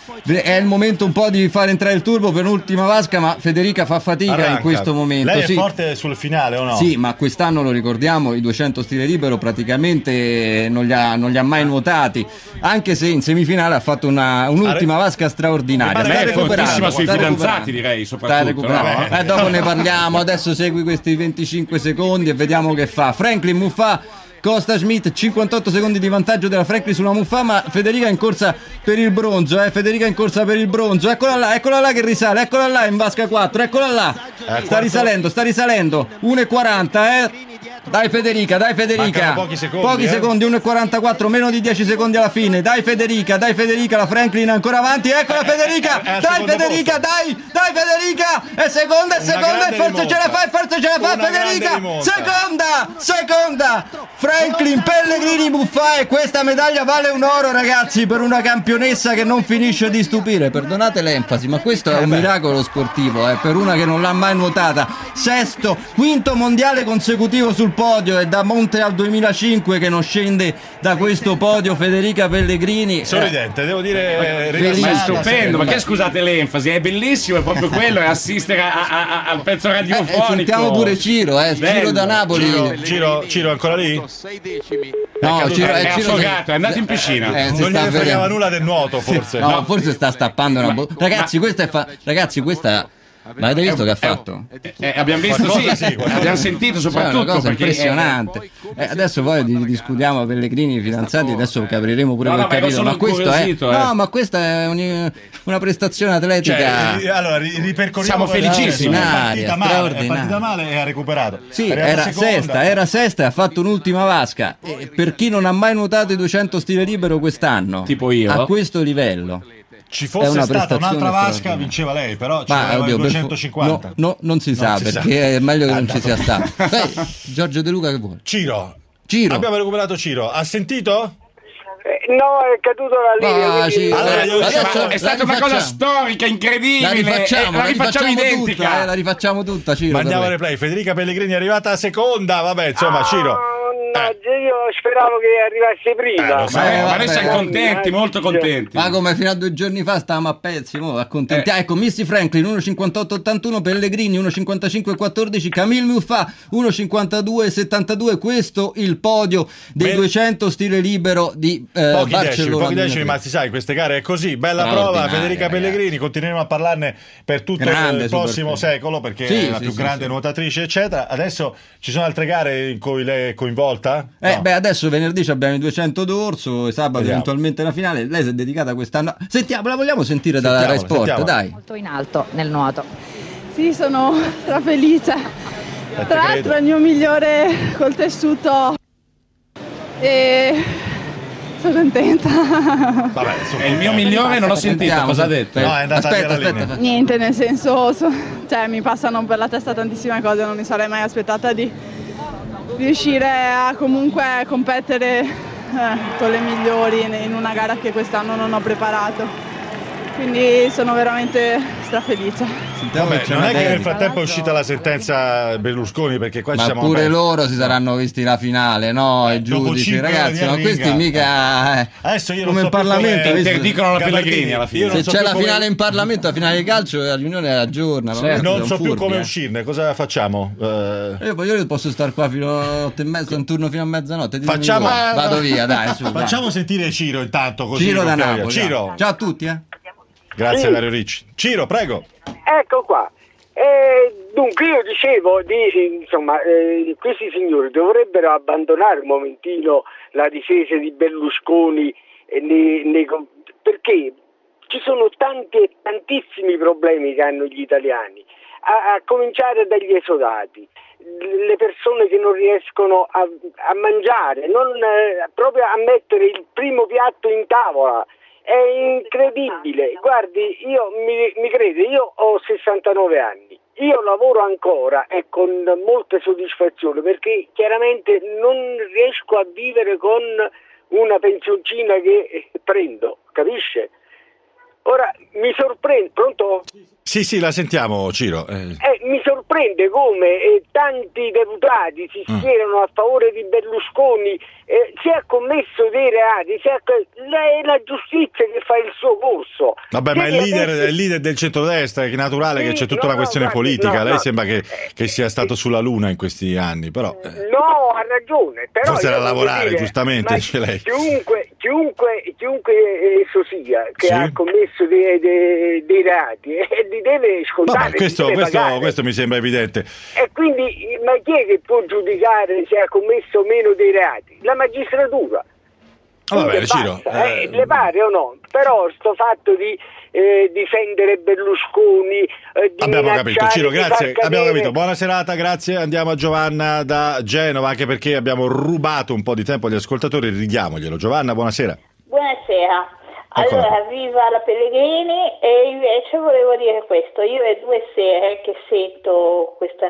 È il momento un po' di fare entrare il turbo per l'ultima vasca, ma Federica fa fatica Arranca. in questo momento. Lei è sì. forte sul finale o no? Sì, ma quest'anno lo ricordiamo, i duecento stile libero praticamente non li ha, non li ha mai nuotati, anche se in semifinale ha fatto una, un'ultima vasca straordinaria. Mi pare Lei Sta è recuperando, fortissima sui sta fidanzati, recuperando. direi, Sta soprattutto. recuperando. no? Eh, dopo ne parliamo, adesso segui questi venticinque secondi e vediamo che fa. Franklin Muffat, Costa Schmidt, cinquantotto secondi di vantaggio della Franklin sulla Muffat, ma Federica in corsa per il bronzo, eh, Federica in corsa per il bronzo, eccola là, eccola là che risale, eccola là in vasca quattro, eccola là, sta quarto- risalendo, sta risalendo, uno e quaranta, eh. Dai Federica, dai Federica. Mancano pochi secondi, Pochi eh. secondi, uno e quarantaquattro, meno di dieci secondi alla fine. Dai Federica, dai Federica, la Franklin è ancora avanti. Eccola Federica, è al dai secondo Federica, posto. dai, dai Federica. È seconda, è Una seconda, e grande forse ce la rimonta. fa, e forse ce la fa Una grande Federica. rimonta. Seconda, seconda. Franklin, Pellegrini, Muffat e questa medaglia vale un oro, ragazzi, per una campionessa che non finisce di stupire. Perdonate l'enfasi, ma questo è un miracolo sportivo, eh, per una che non l'ha mai nuotata. Sesto, quinto mondiale consecutivo sul podio, e da Montreal duemilacinque che non scende da questo podio Federica Pellegrini. Sorridente, devo dire, eh, Felice. Ma è rilassata. stupendo, ma che scusate l'enfasi, è bellissimo, è proprio quello, è assistere a- a- a- al pezzo Eh, radiofonico. eh, sentiamo pure Ciro, eh, Ciro Bello. da Napoli. Ciro, Ciro, Ciro è ancora lì? No, Ciro, è eh, Ciro affogato, è andato in piscina. Eh, si Non sta gliene fregava vedendo. nulla del nuoto, forse. No, No. forse sta stappando una Ma- bo- Ragazzi, questa è fa- ragazzi, questa ma avete visto che ha fatto? Eh, abbiamo visto, Qualcosa sì, sì, qualcosa. abbiamo sentito Cioè, è soprattutto una cosa perché impressionante. Eh, adesso poi di- discutiamo Pellegrini, i fidanzati, adesso capiremo pure No, quel no, ma ero capitolo. solo Ma questo è incuriosito, eh. no, ma questa è un- una prestazione atletica. Cioè, eh, allora, ri- ripercorriamo Siamo per adesso. felicissimi. È partita male, è Straordinaria. partita male e ha recuperato. Sì, È arrivata era seconda. sesta, era sesta e ha fatto un'ultima vasca. E per chi non ha mai nuotato i duecento stile libero quest'anno, Tipo io. a questo livello, Ci è fosse una stata prestazione un'altra vasca, straordinaria. vinceva lei, però ci ma voleva oddio, il per fu- duecentocinquanta. no, no, non si Non sa si perché sa. è meglio che non Ah, ci sia no. stato. Beh, Giorgio De Luca che vuole? Ciro. Ciro. Abbiamo recuperato Ciro. Ha sentito? Eh, no, è caduto la linea. Ah, quindi- sì, Allora, io- adesso è stata la una cosa rifacciamo. storica, incredibile. La rifacciamo, eh, la la rifacciamo rifacciamo identica. tutta, eh, la rifacciamo tutta, Ciro. Ma andiamo a per lei. replay. Federica Pellegrini è arrivata a seconda. Vabbè, insomma, Ciro. Ah, mannaggia, io speravo che arrivasse prima. Eh, so, ma, ma noi siamo contenti, molto contenti. Ma come fino a due giorni fa stavamo a pezzi, mo accontenti. Eh. Ah, ecco, Missy Franklin uno cinquantotto ottantuno, Pellegrini uno cinquantacinque quattordici, Camille Muffà uno cinquantadue settantadue. Questo il podio dei Bel... duecento stile libero di eh, pochi Barcellona. Decimi, pochi decimi, ma si sa, in queste gare è così. Bella prova, Federica ragazzi. Pellegrini, continueremo a parlarne per tutto grande, il prossimo secolo, perché sì, è la sì, più sì, grande sì. nuotatrice, eccetera. Adesso ci sono altre gare in cui lei è coinvolta? Eh, no. beh, adesso venerdì abbiamo i duecento d'orso e sabato Vediamo. eventualmente la finale. Lei si è dedicata quest'anno. Sentiamo, la vogliamo sentire dalla Rai Sport, sentiamo. Dai. Molto in alto nel nuoto. Sì, sono strafelice. Eh, Tra l'altro è il mio migliore col tessuto e sono contenta. Vabbè, è il mio migliore, non ho sentito sentiamo, cosa ha detto. No, è andata aspetta, via aspetta. Niente, nel senso, so, cioè mi passano per la testa tantissime cose, non mi sarei mai aspettata di riuscire a comunque competere eh, con le migliori in una gara che quest'anno non ho preparato. Quindi sono veramente strafelice. Vabbè, non è che nel frattempo è uscita la sentenza Berlusconi, perché qua ma ci siamo pure aperti. Loro si saranno visti la finale, no? Eh, I giudici, ragazzi, ma questi mica eh, adesso io come non so in Parlamento come interdicono la Pellegrini alla fine. Se so c'è la come... finale in Parlamento, la finale di calcio, la riunione la giorna. Certo. Non so furbi, più come eh. uscirne, cosa facciamo? Uh... Io, io posso stare qua fino a otto e mezza, un turno fino a mezzanotte. Facciamo... Vado via, dai, su. Facciamo vai. sentire Ciro intanto, così. Ciro da Napoli. Ciro. Ciao a tutti, eh. Grazie sì. Dario Ricci. Ciro, prego. Ecco qua. Eh, dunque io dicevo, di, insomma, eh, questi signori dovrebbero abbandonare un momentino la difesa di Berlusconi eh, nei, nei, perché ci sono tanti e tantissimi problemi che hanno gli italiani, a, a cominciare dagli esodati, le persone che non riescono a, a mangiare, non, eh, proprio a mettere il primo piatto in tavola. È incredibile, guardi, io mi, mi crede, io ho sessantanove anni, io lavoro ancora e con molta soddisfazione perché chiaramente non riesco a vivere con una pensioncina che prendo, capisce? Ora mi sorprende, pronto? Sì, sì, la sentiamo, Ciro. Eh. Eh, mi sorprende come eh, tanti deputati si schierano mm. a favore di Berlusconi, eh, si è commesso dei reati, si è, è la giustizia che fa il suo corso. Vabbè, ma è il leader, è il leader del centrodestra, è naturale sì, che c'è tutta no, una questione no, politica. No, Lei no. sembra che, che sia stato sulla luna in questi anni, però... Eh. No, ha ragione. Però forse era a lavorare, dire, giustamente, dice lei. Chiunque, chiunque, chiunque esso sia, che sì. ha commesso dei, dei, dei reati, eh, li deve scontare. Vabbè, questo, deve questo, pagare. questo mi sembra evidente. E quindi, ma chi è che può giudicare se ha commesso o meno dei reati? La magistratura. Oh, vabbè, Ciro, eh, eh... le pare o no? Però sto fatto di eh, difendere Berlusconi, eh, di abbiamo capito, Ciro, grazie, abbiamo capito. Buona serata, grazie. Andiamo a Giovanna da Genova, anche perché abbiamo rubato un po' di tempo agli ascoltatori, ridiamoglielo. Giovanna, buonasera. Buonasera. Allora, viva la Pellegrini, e invece volevo dire questo, io è due sere che sento questa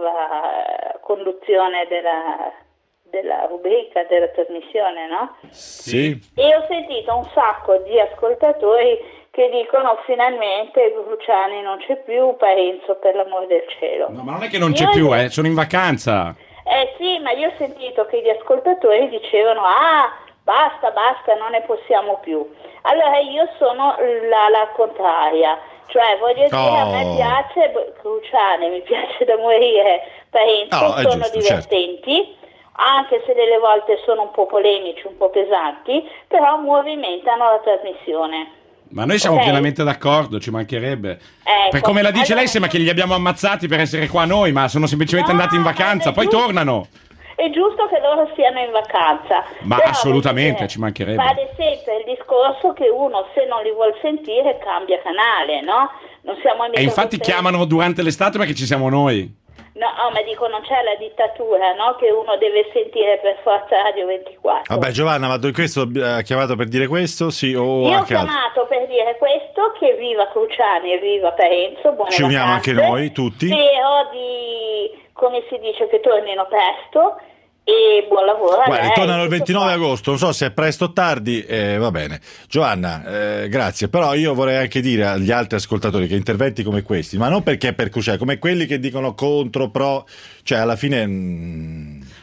nuova conduzione della, della rubrica, della trasmissione, no? Sì. E ho sentito un sacco di ascoltatori che dicono finalmente Cruciani non c'è più, Parenzo per l'amor del cielo. No, ma non è che non c'è io più, eh, sono in vacanza. Eh sì, ma io ho sentito che gli ascoltatori dicevano ah, basta, basta, non ne possiamo più. Allora io sono la, la contraria, cioè voglio dire, oh. a me piace Cruciani, mi piace da morire, Parenzo, oh, sono giusto, divertenti, certo. Anche se delle volte sono un po' polemici, un po' pesanti, però movimentano la trasmissione. Ma noi siamo okay. pienamente d'accordo, ci mancherebbe. Ecco, per come la dice allora... lei sembra che li abbiamo ammazzati per essere qua noi, ma sono semplicemente no, andati in vacanza, poi giusto. tornano. È giusto che loro siano in vacanza. Ma però, assolutamente, dire, ci mancherebbe. Vale sempre il discorso che uno, se non li vuol sentire, cambia canale, no? Non siamo mica E infatti costretti. chiamano durante l'estate perché ci siamo noi. No, oh, ma dico, non c'è la dittatura, no? Che uno deve sentire per forza Radio ventiquattro. Vabbè, Giovanna, ma questo ha chiamato per dire questo? Sì, o Io ho anche chiamato altro? per dire questo, che viva Cruciani e viva Parenzo, buone ci uniamo vacanze. anche noi, tutti. Spero di, come si dice, che tornino presto. E buon lavoro a Guarda, lei. tornano il ventinove agosto, non so se è presto o tardi, eh, va bene. Giovanna, eh, grazie, però io vorrei anche dire agli altri ascoltatori che interventi come questi, ma non perché è per Cruciani, come quelli che dicono contro, pro, cioè alla fine... Mh,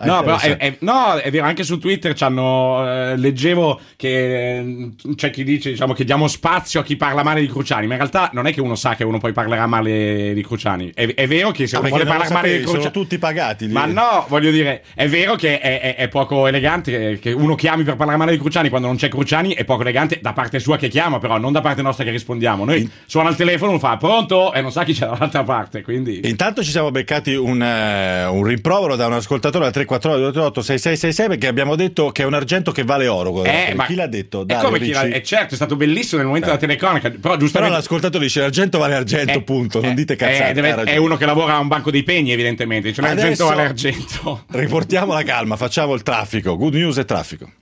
No, però è, è, no, è vero, anche su Twitter c'hanno, eh, leggevo che eh, c'è chi dice, diciamo, che diamo spazio a chi parla male di Cruciani, ma in realtà non è che uno sa che uno poi parlerà male di Cruciani. È, è vero che se ah, uno vuole parlare male di Cruciani, sono tutti pagati lì. Ma no, voglio dire, è vero che è, è, è poco elegante che, che uno chiami per parlare male di Cruciani quando non c'è Cruciani, è poco elegante da parte sua che chiama, però non da parte nostra che rispondiamo. Noi suona il telefono, uno fa pronto e non sa chi c'è dall'altra parte, quindi... Intanto ci siamo beccati un, uh, un rimprovero da un ascoltatore al tre quattro nove due tre otto sei sei sei sei perché abbiamo detto che è un argento che vale oro. Eh, ma chi l'ha detto? È come chi l'ha, è certo, è stato bellissimo nel momento eh. della telecronaca, però giustamente però l'ascoltatore dice l'argento vale argento, eh, punto, non dite cazzate. Eh, deve, è uno che lavora a un banco dei pegni, evidentemente, dice l'argento vale argento. Riportiamo la calma, facciamo il traffico, good news e traffico.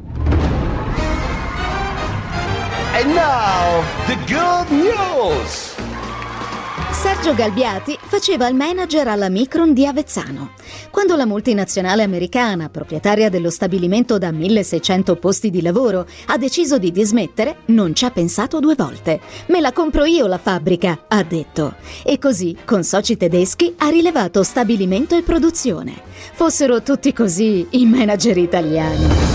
And now the good news. Sergio Galbiati faceva il manager alla Micron di Avezzano. Quando la multinazionale americana, proprietaria dello stabilimento da milleseicento posti di lavoro, ha deciso di dismettere, non ci ha pensato due volte. Me la compro io la fabbrica, ha detto. E così, con soci tedeschi, ha rilevato stabilimento e produzione. Fossero tutti così i manager italiani.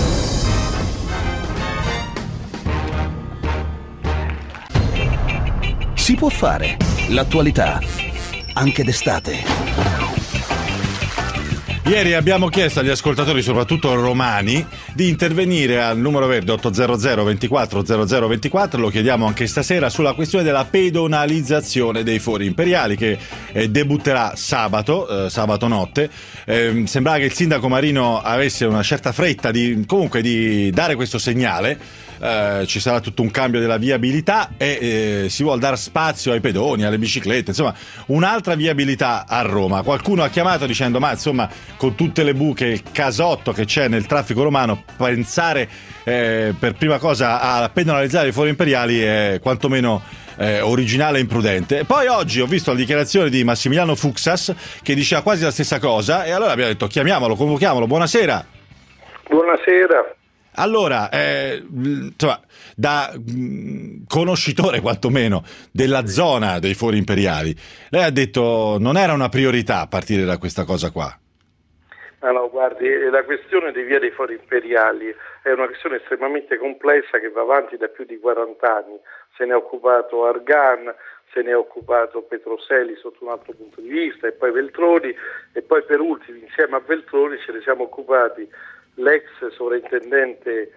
Si può fare l'attualità anche d'estate. Ieri abbiamo chiesto agli ascoltatori, soprattutto romani, di intervenire al numero verde otto zero zero ventiquattro zero zero ventiquattro, lo chiediamo anche stasera, sulla questione della pedonalizzazione dei fori imperiali che eh, debutterà sabato, eh, sabato notte. Eh, sembrava che il sindaco Marino avesse una certa fretta di, comunque di dare questo segnale. Uh, ci sarà tutto un cambio della viabilità e eh, si vuole dare spazio ai pedoni, alle biciclette, insomma un'altra viabilità a Roma. Qualcuno ha chiamato dicendo ma insomma con tutte le buche, il casotto che c'è nel traffico romano, pensare eh, per prima cosa a pedonalizzare i fori imperiali è quantomeno eh, originale e imprudente. Poi oggi ho visto la dichiarazione di Massimiliano Fuksas che diceva quasi la stessa cosa e allora abbiamo detto chiamiamolo, convochiamolo. Buonasera. Buonasera. Allora, eh, insomma, da mh, conoscitore quantomeno della zona dei fori imperiali, lei ha detto non era una priorità a partire da questa cosa qua. Ma no, guardi, la questione dei via dei fori imperiali è una questione estremamente complessa che va avanti da più di quaranta anni. Se ne è occupato Argan, se ne è occupato Petroselli sotto un altro punto di vista, e poi Veltroni, e poi per ultimo, insieme a Veltroni, ce ne siamo occupati l'ex sovrintendente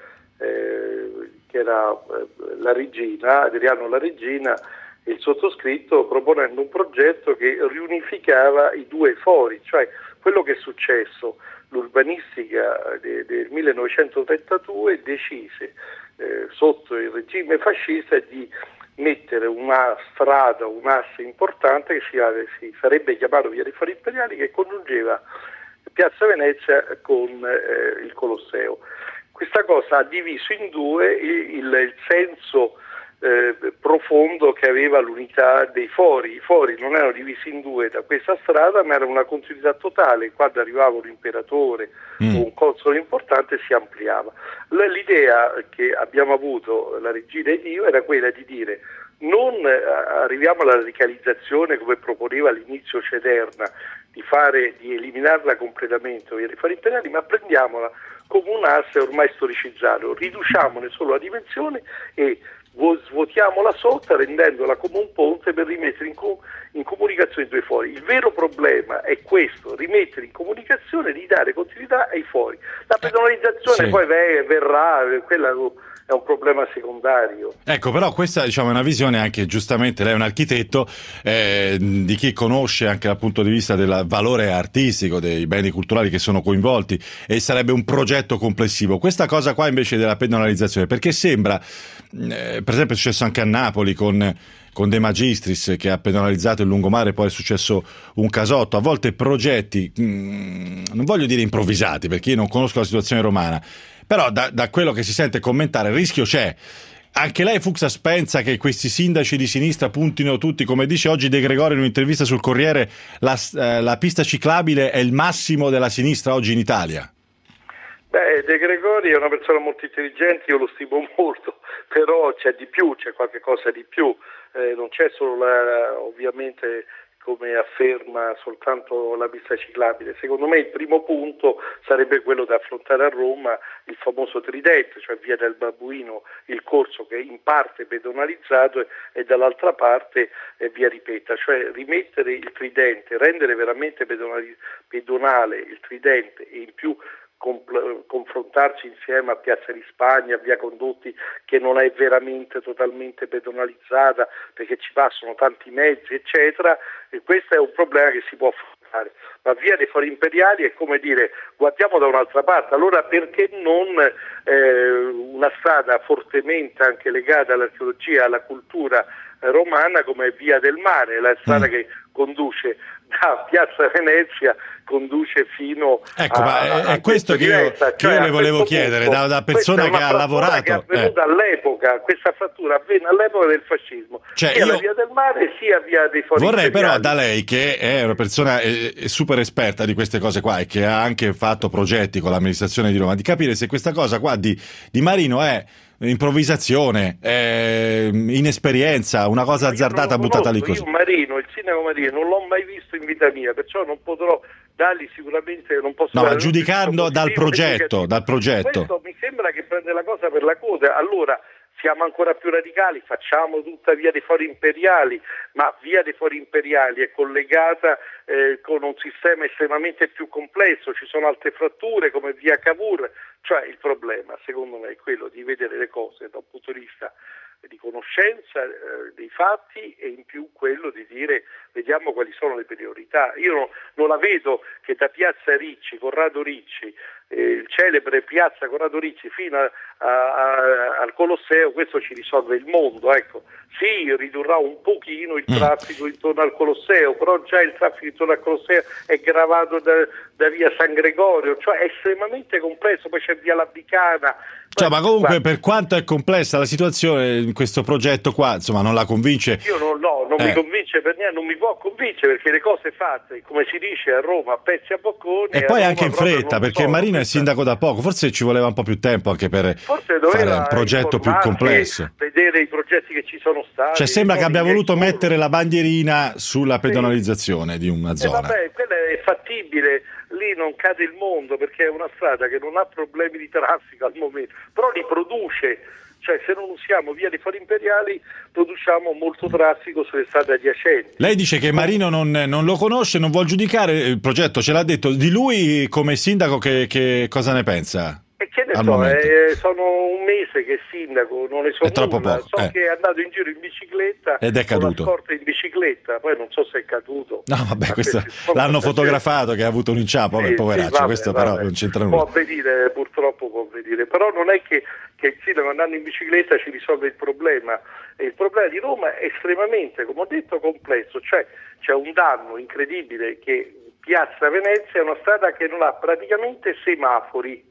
eh, che era eh, la Regina, Adriano La Regina, e il sottoscritto, proponendo un progetto che riunificava i due fori, cioè quello che è successo. L'urbanistica de, del millenovecentotrentadue decise eh, sotto il regime fascista di mettere una strada, un asse importante che si, si sarebbe chiamato Via dei Fori Imperiali, che congiungeva Piazza Venezia con eh, il Colosseo. Questa cosa ha diviso in due il, il, il senso eh, profondo che aveva l'unità dei fori. I fori non erano divisi in due da questa strada, ma era una continuità totale. Quando arrivava un imperatore mm. o un console importante si ampliava. L'idea che abbiamo avuto, la Regina ed io, era quella di dire non arriviamo alla radicalizzazione come proponeva all'inizio Cederna, di fare, di eliminarla completamente Via dei Fori Imperiali, ma prendiamola come un asse ormai storicizzato, riduciamone solo la dimensione e svuotiamola sotto, rendendola come un ponte per rimettere in, com- in comunicazione i due fori. Il vero problema è questo, rimettere in comunicazione, ridare continuità ai fori. La pedonalizzazione sì. poi v- verrà, quella è un problema secondario. Ecco, però questa diciamo è una visione anche, giustamente lei è un architetto, eh, di chi conosce anche dal punto di vista del valore artistico dei beni culturali che sono coinvolti, e sarebbe un progetto complessivo. Questa cosa qua invece della pedonalizzazione, perché sembra, eh, per esempio è successo anche a Napoli con con De Magistris che ha pedonalizzato il lungomare, poi è successo un casotto, a volte progetti mh, non voglio dire improvvisati perché io non conosco la situazione romana, però da, da quello che si sente commentare il rischio c'è. Anche lei, Fuksas, pensa che questi sindaci di sinistra puntino tutti, come dice oggi De Gregori in un'intervista sul Corriere, la, eh, la pista ciclabile è il massimo della sinistra oggi in Italia? Beh, De Gregori è una persona molto intelligente, io lo stimo molto, però c'è di più, c'è qualche cosa di più, eh, non c'è solo la, ovviamente come afferma soltanto la pista ciclabile. Secondo me il primo punto sarebbe quello da affrontare a Roma, il famoso tridente, cioè via del Babuino, il corso che è in parte pedonalizzato e dall'altra parte è via Ripetta, cioè rimettere il tridente, rendere veramente pedonali- pedonale il tridente e in più Compl- confrontarci insieme a Piazza di Spagna, a Via Condotti, che non è veramente totalmente pedonalizzata perché ci passano tanti mezzi eccetera, e questo è un problema che si può affrontare. Ma Via dei Fori Imperiali è come dire guardiamo da un'altra parte, allora perché non eh, una strada fortemente anche legata all'archeologia, alla cultura eh, romana come Via del Mare, la strada mm. che conduce da Piazza Venezia, conduce fino ecco, a, ma è, a è questo che io, diretta, che io cioè, le volevo chiedere punto, da, da persona che ha lavorato che è avvenuta eh. all'epoca, questa frattura avvenne all'epoca del fascismo, cioè, sia io la Via del Mare sia Via dei Fori vorrei Imperiali. però da lei, che è una persona eh, super esperta di queste cose qua e che ha anche fatto progetti con l'amministrazione di Roma, di capire se questa cosa qua di, di Marino è improvvisazione, eh, inesperienza, una cosa no, azzardata buttata lì così. Io Marino, il sindaco Marino, non l'ho mai visto in vita mia, perciò non potrò dargli sicuramente, non posso no, dare ma giudicando dal progetto, dal progetto. Questo mi sembra che prende la cosa per la coda. Allora siamo ancora più radicali, facciamo tutta Via dei Fori Imperiali, ma Via dei Fori Imperiali è collegata eh, con un sistema estremamente più complesso, ci sono altre fratture come Via Cavour, cioè il problema secondo me è quello di vedere le cose da un punto di vista di conoscenza eh, dei fatti e in più quello di dire vediamo quali sono le priorità. Io no, non la vedo che da Piazza Ricci, Corrado Ricci, eh, il celebre Piazza Corrado Ricci fino a, a, a, al Colosseo, questo ci risolve il mondo, ecco. Sì, ridurrà un pochino il traffico intorno al Colosseo, però già il traffico intorno al Colosseo è gravato da, da via San Gregorio, cioè è estremamente complesso, poi c'è via Labicana. Cioè, ma comunque guarda, per quanto è complessa la situazione in questo progetto qua, insomma, non la convince? Io non, no, non eh. mi convince per niente, non mi può convincere perché le cose fatte, come si dice a Roma, a pezzi a bocconi. E poi anche in fretta, perché so, Marino è sindaco da poco, forse ci voleva un po' più tempo anche per fare un progetto più complesso. Vedere i progetti che ci sono stati. Cioè sembra che abbia voluto mettere la bandierina sulla pedonalizzazione sì. di una zona. E vabbè, quella è fattibile. Lì non cade il mondo perché è una strada che non ha problemi di traffico al momento, però li produce, cioè se non usiamo Via dei Fori Imperiali produciamo molto traffico sulle strade adiacenti. Lei dice che Marino non, non lo conosce, non vuol giudicare, il progetto ce l'ha detto, di lui come sindaco che, che cosa ne pensa? E che ne so, eh, sono un mese che è sindaco, non ne so è troppo nulla, poco, so eh. che è andato in giro in bicicletta ed è caduto. con la scorta in bicicletta, poi non so se è caduto. No, vabbè, questo l'hanno fotografato che ha avuto un inciampo, vabbè, sì, poveraccio, sì, vabbè, questo vabbè. però non c'entra nulla. Può avvenire, purtroppo può avvenire, però non è che, che il sindaco andando in bicicletta ci risolve il problema. E il problema di Roma è estremamente, come ho detto, complesso, cioè c'è un danno incredibile che Piazza Venezia è una strada che non ha praticamente semafori.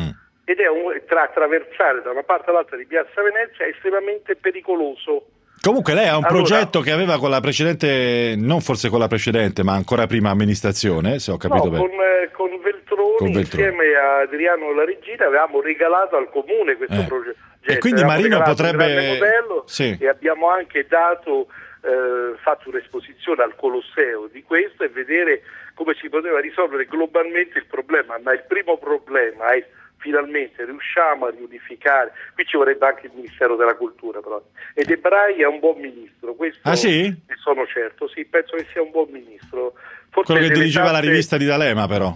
Ed è un, tra attraversare da una parte all'altra di Piazza Venezia è estremamente pericoloso. Comunque lei ha un allora, progetto che aveva con la precedente, non forse con la precedente, ma ancora prima amministrazione, se ho capito no, bene. Con, eh, con, Veltroni, con Veltroni, insieme a Adriano La Regina, avevamo regalato al comune questo eh. progetto. E quindi avevamo Marino potrebbe... un grande modello sì. e abbiamo anche dato, eh, fatto un'esposizione al Colosseo di questo e vedere come si poteva risolvere globalmente il problema. Ma il primo problema è finalmente riusciamo a riunificare, qui ci vorrebbe anche il Ministero della Cultura però, ed Ebrai è un buon ministro, questo ah, sì? ne sono certo, sì, penso che sia un buon ministro. Forse quello che dirigeva tante... la rivista di D'Alema però.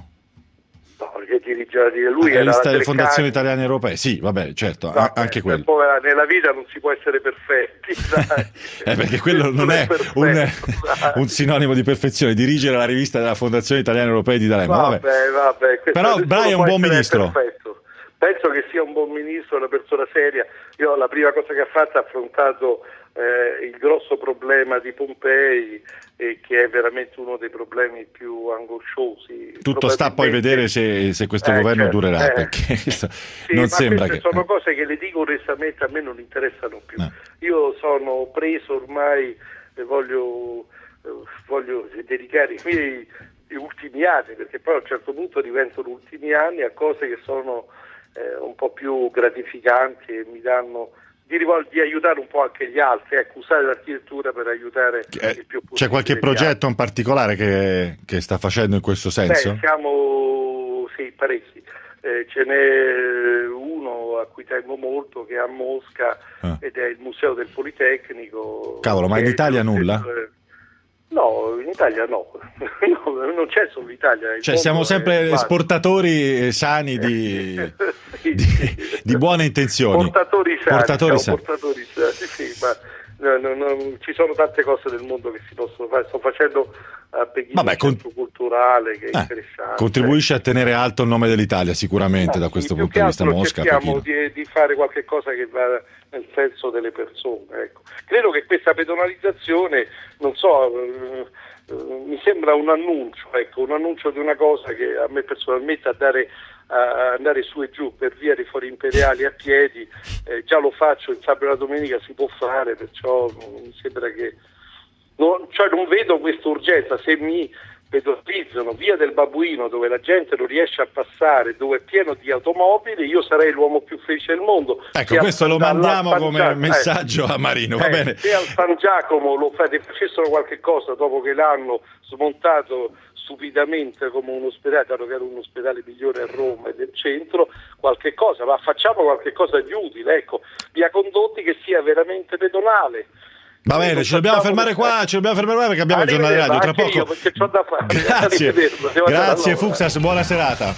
No, che dirigeva di lui ah, era la la Fondazione Italiana Europea, sì, vabbè, certo, vabbè, anche quello. Poi nella vita non si può essere perfetti, dai. eh, perché quello non è, perfetto, un, un sinonimo di perfezione, dirigere la rivista della Fondazione Italiana Europea di D'Alema. Vabbè, vabbè. vabbè, però Brai è un buon ministro. Perfetto. Penso che sia un buon ministro, una persona seria. Io la prima cosa che ha fatto ha affrontato eh, il grosso problema di Pompei, eh, che è veramente uno dei problemi più angosciosi. Tutto sta poi a vedere se, se questo eh, governo certo, durerà, eh. perché sì, non ma sembra queste che... sono cose che le dico onestamente, a me non interessano più. No. Io sono preso ormai, e voglio, eh, voglio dedicare i miei gli ultimi anni, perché poi a un certo punto diventano ultimi anni, a cose che sono eh, un po' più gratificanti e mi danno di, rivol- di aiutare un po' anche gli altri, ecco, usare l'architettura per aiutare Eh, il più possibile. C'è qualche gli progetto in particolare che, che sta facendo in questo altri. senso? Beh, siamo sì, parecchi. Eh, ce n'è uno a cui tengo molto che è a Mosca Ah. ed è il Museo del Politecnico. Cavolo, ma in che è Italia lo nulla? stesso- eh, No, in Italia no. No, non c'è solo l'Italia. il Cioè siamo mondo è sempre vasto. esportatori eh, sani di, di, di buone intenzioni. Portatori sani, Portatori siamo sani. portatori sani, sì, ma no, no, no, ci sono tante cose del mondo che si possono fare. Sto facendo a Pechino Vabbè, un con- centro culturale che è Eh, interessante. contribuisce a tenere alto il nome dell'Italia sicuramente Ah, da sì, questo più punto che di vista. altro Mosca, cerchiamo Pechino. di, di fare qualche cosa che va nel senso delle persone, ecco. Credo che questa pedonalizzazione, non so, eh, eh, mi sembra un annuncio, ecco, un annuncio di una cosa che a me personalmente a dare a andare su e giù per via dei Fori Imperiali a piedi, eh, già lo faccio, il sabato e la domenica si può fare, perciò mi sembra che non, cioè non vedo questa urgenza. Se mi pedonalizzano via del Babuino dove la gente non riesce a passare, dove è pieno di automobili, io sarei l'uomo più felice del mondo. Ecco, Se questo al- lo mandiamo al- come eh, messaggio a Marino, va eh, bene. Se al San Giacomo lo fate, facessero qualche cosa dopo che l'hanno smontato stupidamente come un ospedale, dato che era un ospedale migliore a Roma e del centro, qualche cosa, ma facciamo qualche cosa di utile, ecco, via Condotti che sia veramente pedonale. Va bene, ci dobbiamo fermare qua, ci dobbiamo fermare qua perché abbiamo il giornale radio tra Anche io, poco. perché c'ho da fare. Grazie, Arrivederla, devo andare grazie al lavoro. Fuxas, buona serata.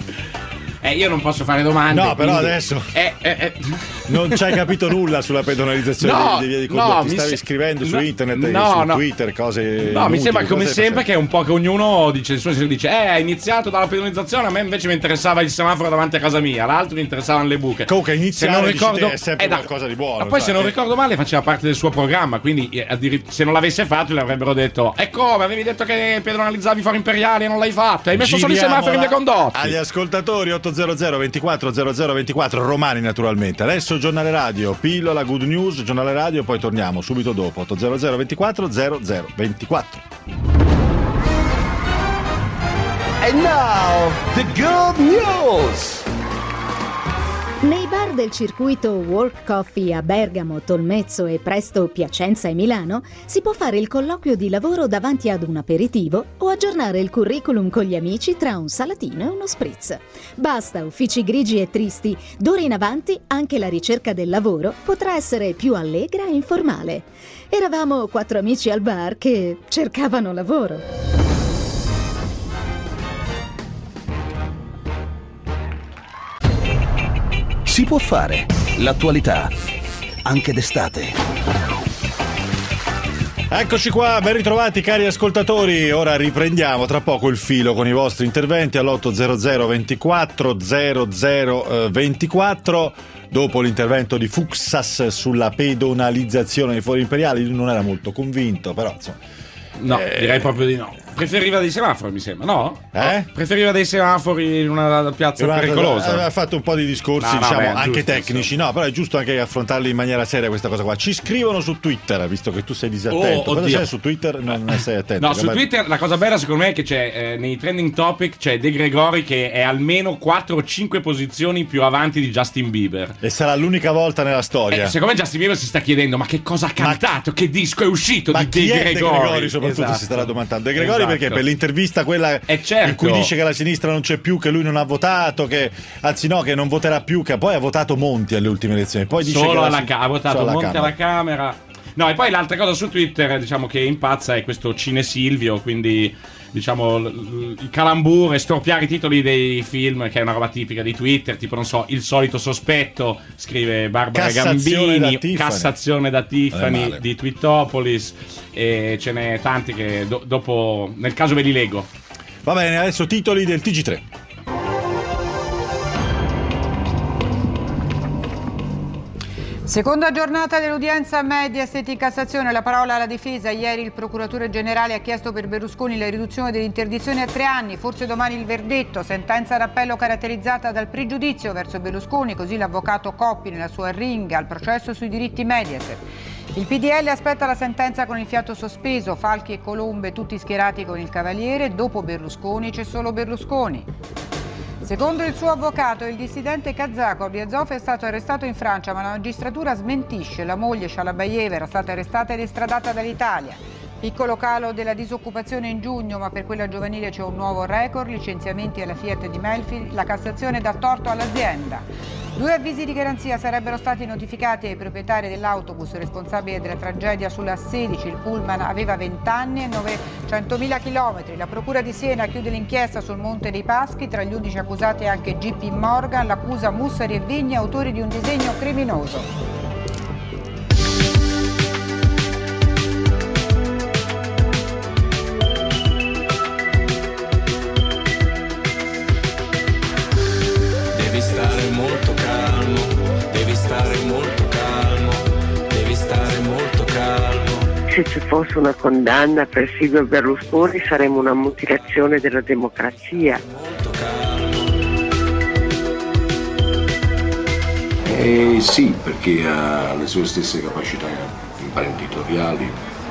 Eh, io non posso fare domande. No, però quindi- adesso Eh, eh, eh. non ci hai capito nulla sulla pedonalizzazione No, di via di no, Condotti. mi Stavi se- scrivendo su no, internet, no, su no. Twitter, cose No, mi inutili, sembra come cosa stai sempre che è un po' che ognuno dice il suo, si dice eh, è iniziato dalla pedonalizzazione, a me invece mi interessava il semaforo davanti a casa mia, l'altro mi interessavano le buche. Comunque iniziare, se non dici ricordo te, è sempre eh, da- qualcosa di buono. Ma poi sai, se non eh. ricordo male faceva parte del suo programma, quindi eh, addir- se non l'avesse fatto gli avrebbero detto e come, avevi detto che pedonalizzavi i fori imperiali e non l'hai fatto, hai messo solo i semafori in via Condotti. Agli ascoltatori ottocento ventiquattro zero zero ventiquattro romani naturalmente. Adesso giornale radio, pillola good news, giornale radio, poi torniamo subito dopo. ottocento ventiquattro zero zero ventiquattro. And now, the good news! Nei bar del circuito Work Coffee a Bergamo, Tolmezzo e presto Piacenza e Milano si può fare il colloquio di lavoro davanti ad un aperitivo o aggiornare il curriculum con gli amici tra un salatino e uno spritz. Basta uffici grigi e tristi, d'ora in avanti anche la ricerca del lavoro potrà essere più allegra e informale. Eravamo quattro amici al bar che cercavano lavoro. Si può fare. L'attualità, anche d'estate. Eccoci qua, ben ritrovati cari ascoltatori. Ora riprendiamo tra poco il filo con i vostri interventi all'ottocento ventiquattro zero zero ventiquattro. Dopo l'intervento di Fuxas sulla pedonalizzazione dei fori imperiali, lui non era molto convinto, però insomma. No, Eh, direi proprio di no. Preferiva dei semafori, mi sembra, no? Eh? Preferiva dei semafori in una piazza Un'altra- pericolosa. Aveva fatto un po' di discorsi, No, no, diciamo, beh, anche giusto, tecnici, no, però è giusto anche affrontarli in maniera seria questa cosa qua. Ci scrivono su Twitter, visto che tu sei disattento. Oh, Cosa oddio. c'è su Twitter? Non ne sei attento. No, su Vabbè. Twitter la cosa bella secondo me è che c'è eh, nei trending topic c'è De Gregori che è almeno quattro o cinque posizioni più avanti di Justin Bieber. E sarà l'unica volta nella storia. Eh, secondo me Justin Bieber si sta chiedendo ma che cosa ha cantato, che disco è uscito Ma di chi De è De Gregori? Gregori soprattutto Esatto. si starà domandando. De Gregori Esatto. perché per l'intervista quella Eh, certo. in cui dice che la sinistra non c'è più, che lui non ha votato, che anzi no, che non voterà più, che poi ha votato Monti alle ultime elezioni. Poi dice Solo che la alla sin- ca- ha votato solo alla Monti Camera. alla Camera. No, e poi l'altra cosa su Twitter, diciamo che impazza è questo Cine Silvio, quindi diciamo l- l- il calambur e storpiare i titoli dei film, che è una roba tipica di Twitter, tipo non so, Il solito sospetto, scrive Barbara Cassazione Gambini, da Tiffany. Cassazione da Non è Tiffany male. di Twittopolis, e ce n'è tanti che do- dopo nel caso ve li leggo. Va bene, adesso titoli del T G tre. Seconda giornata dell'udienza a Mediaset in Cassazione, la parola alla difesa. Ieri il procuratore generale ha chiesto per Berlusconi la riduzione dell'interdizione a tre anni, forse domani il verdetto. Sentenza d'appello caratterizzata dal pregiudizio verso Berlusconi, così l'avvocato Coppi nella sua ringa al processo sui diritti Mediaset. Il P D L aspetta la sentenza con il fiato sospeso, Falchi e Colombe tutti schierati con il Cavaliere, dopo Berlusconi c'è solo Berlusconi. Secondo il suo avvocato, il dissidente kazako Abiazov è stato arrestato in Francia, ma la magistratura smentisce. La moglie Shalabayeva era stata arrestata ed estradata dall'Italia. Piccolo calo della disoccupazione in giugno, ma per quella giovanile c'è un nuovo record, licenziamenti alla Fiat di Melfi, la Cassazione dà torto all'azienda. Due avvisi di garanzia sarebbero stati notificati ai proprietari dell'autobus responsabile della tragedia sulla sedici. Il pullman aveva venti anni e novecentomila chilometri. La Procura di Siena chiude l'inchiesta sul Monte dei Paschi. Tra gli undici accusati anche J P Morgan, l'accusa Mussari e Vigni, autori di un disegno criminoso. Devi stare molto calmo, devi stare molto calmo, devi stare molto calmo. Se ci fosse una condanna per Silvio Berlusconi saremmo una mutilazione della democrazia. Eh sì, perché ha le sue stesse capacità imprenditoriali,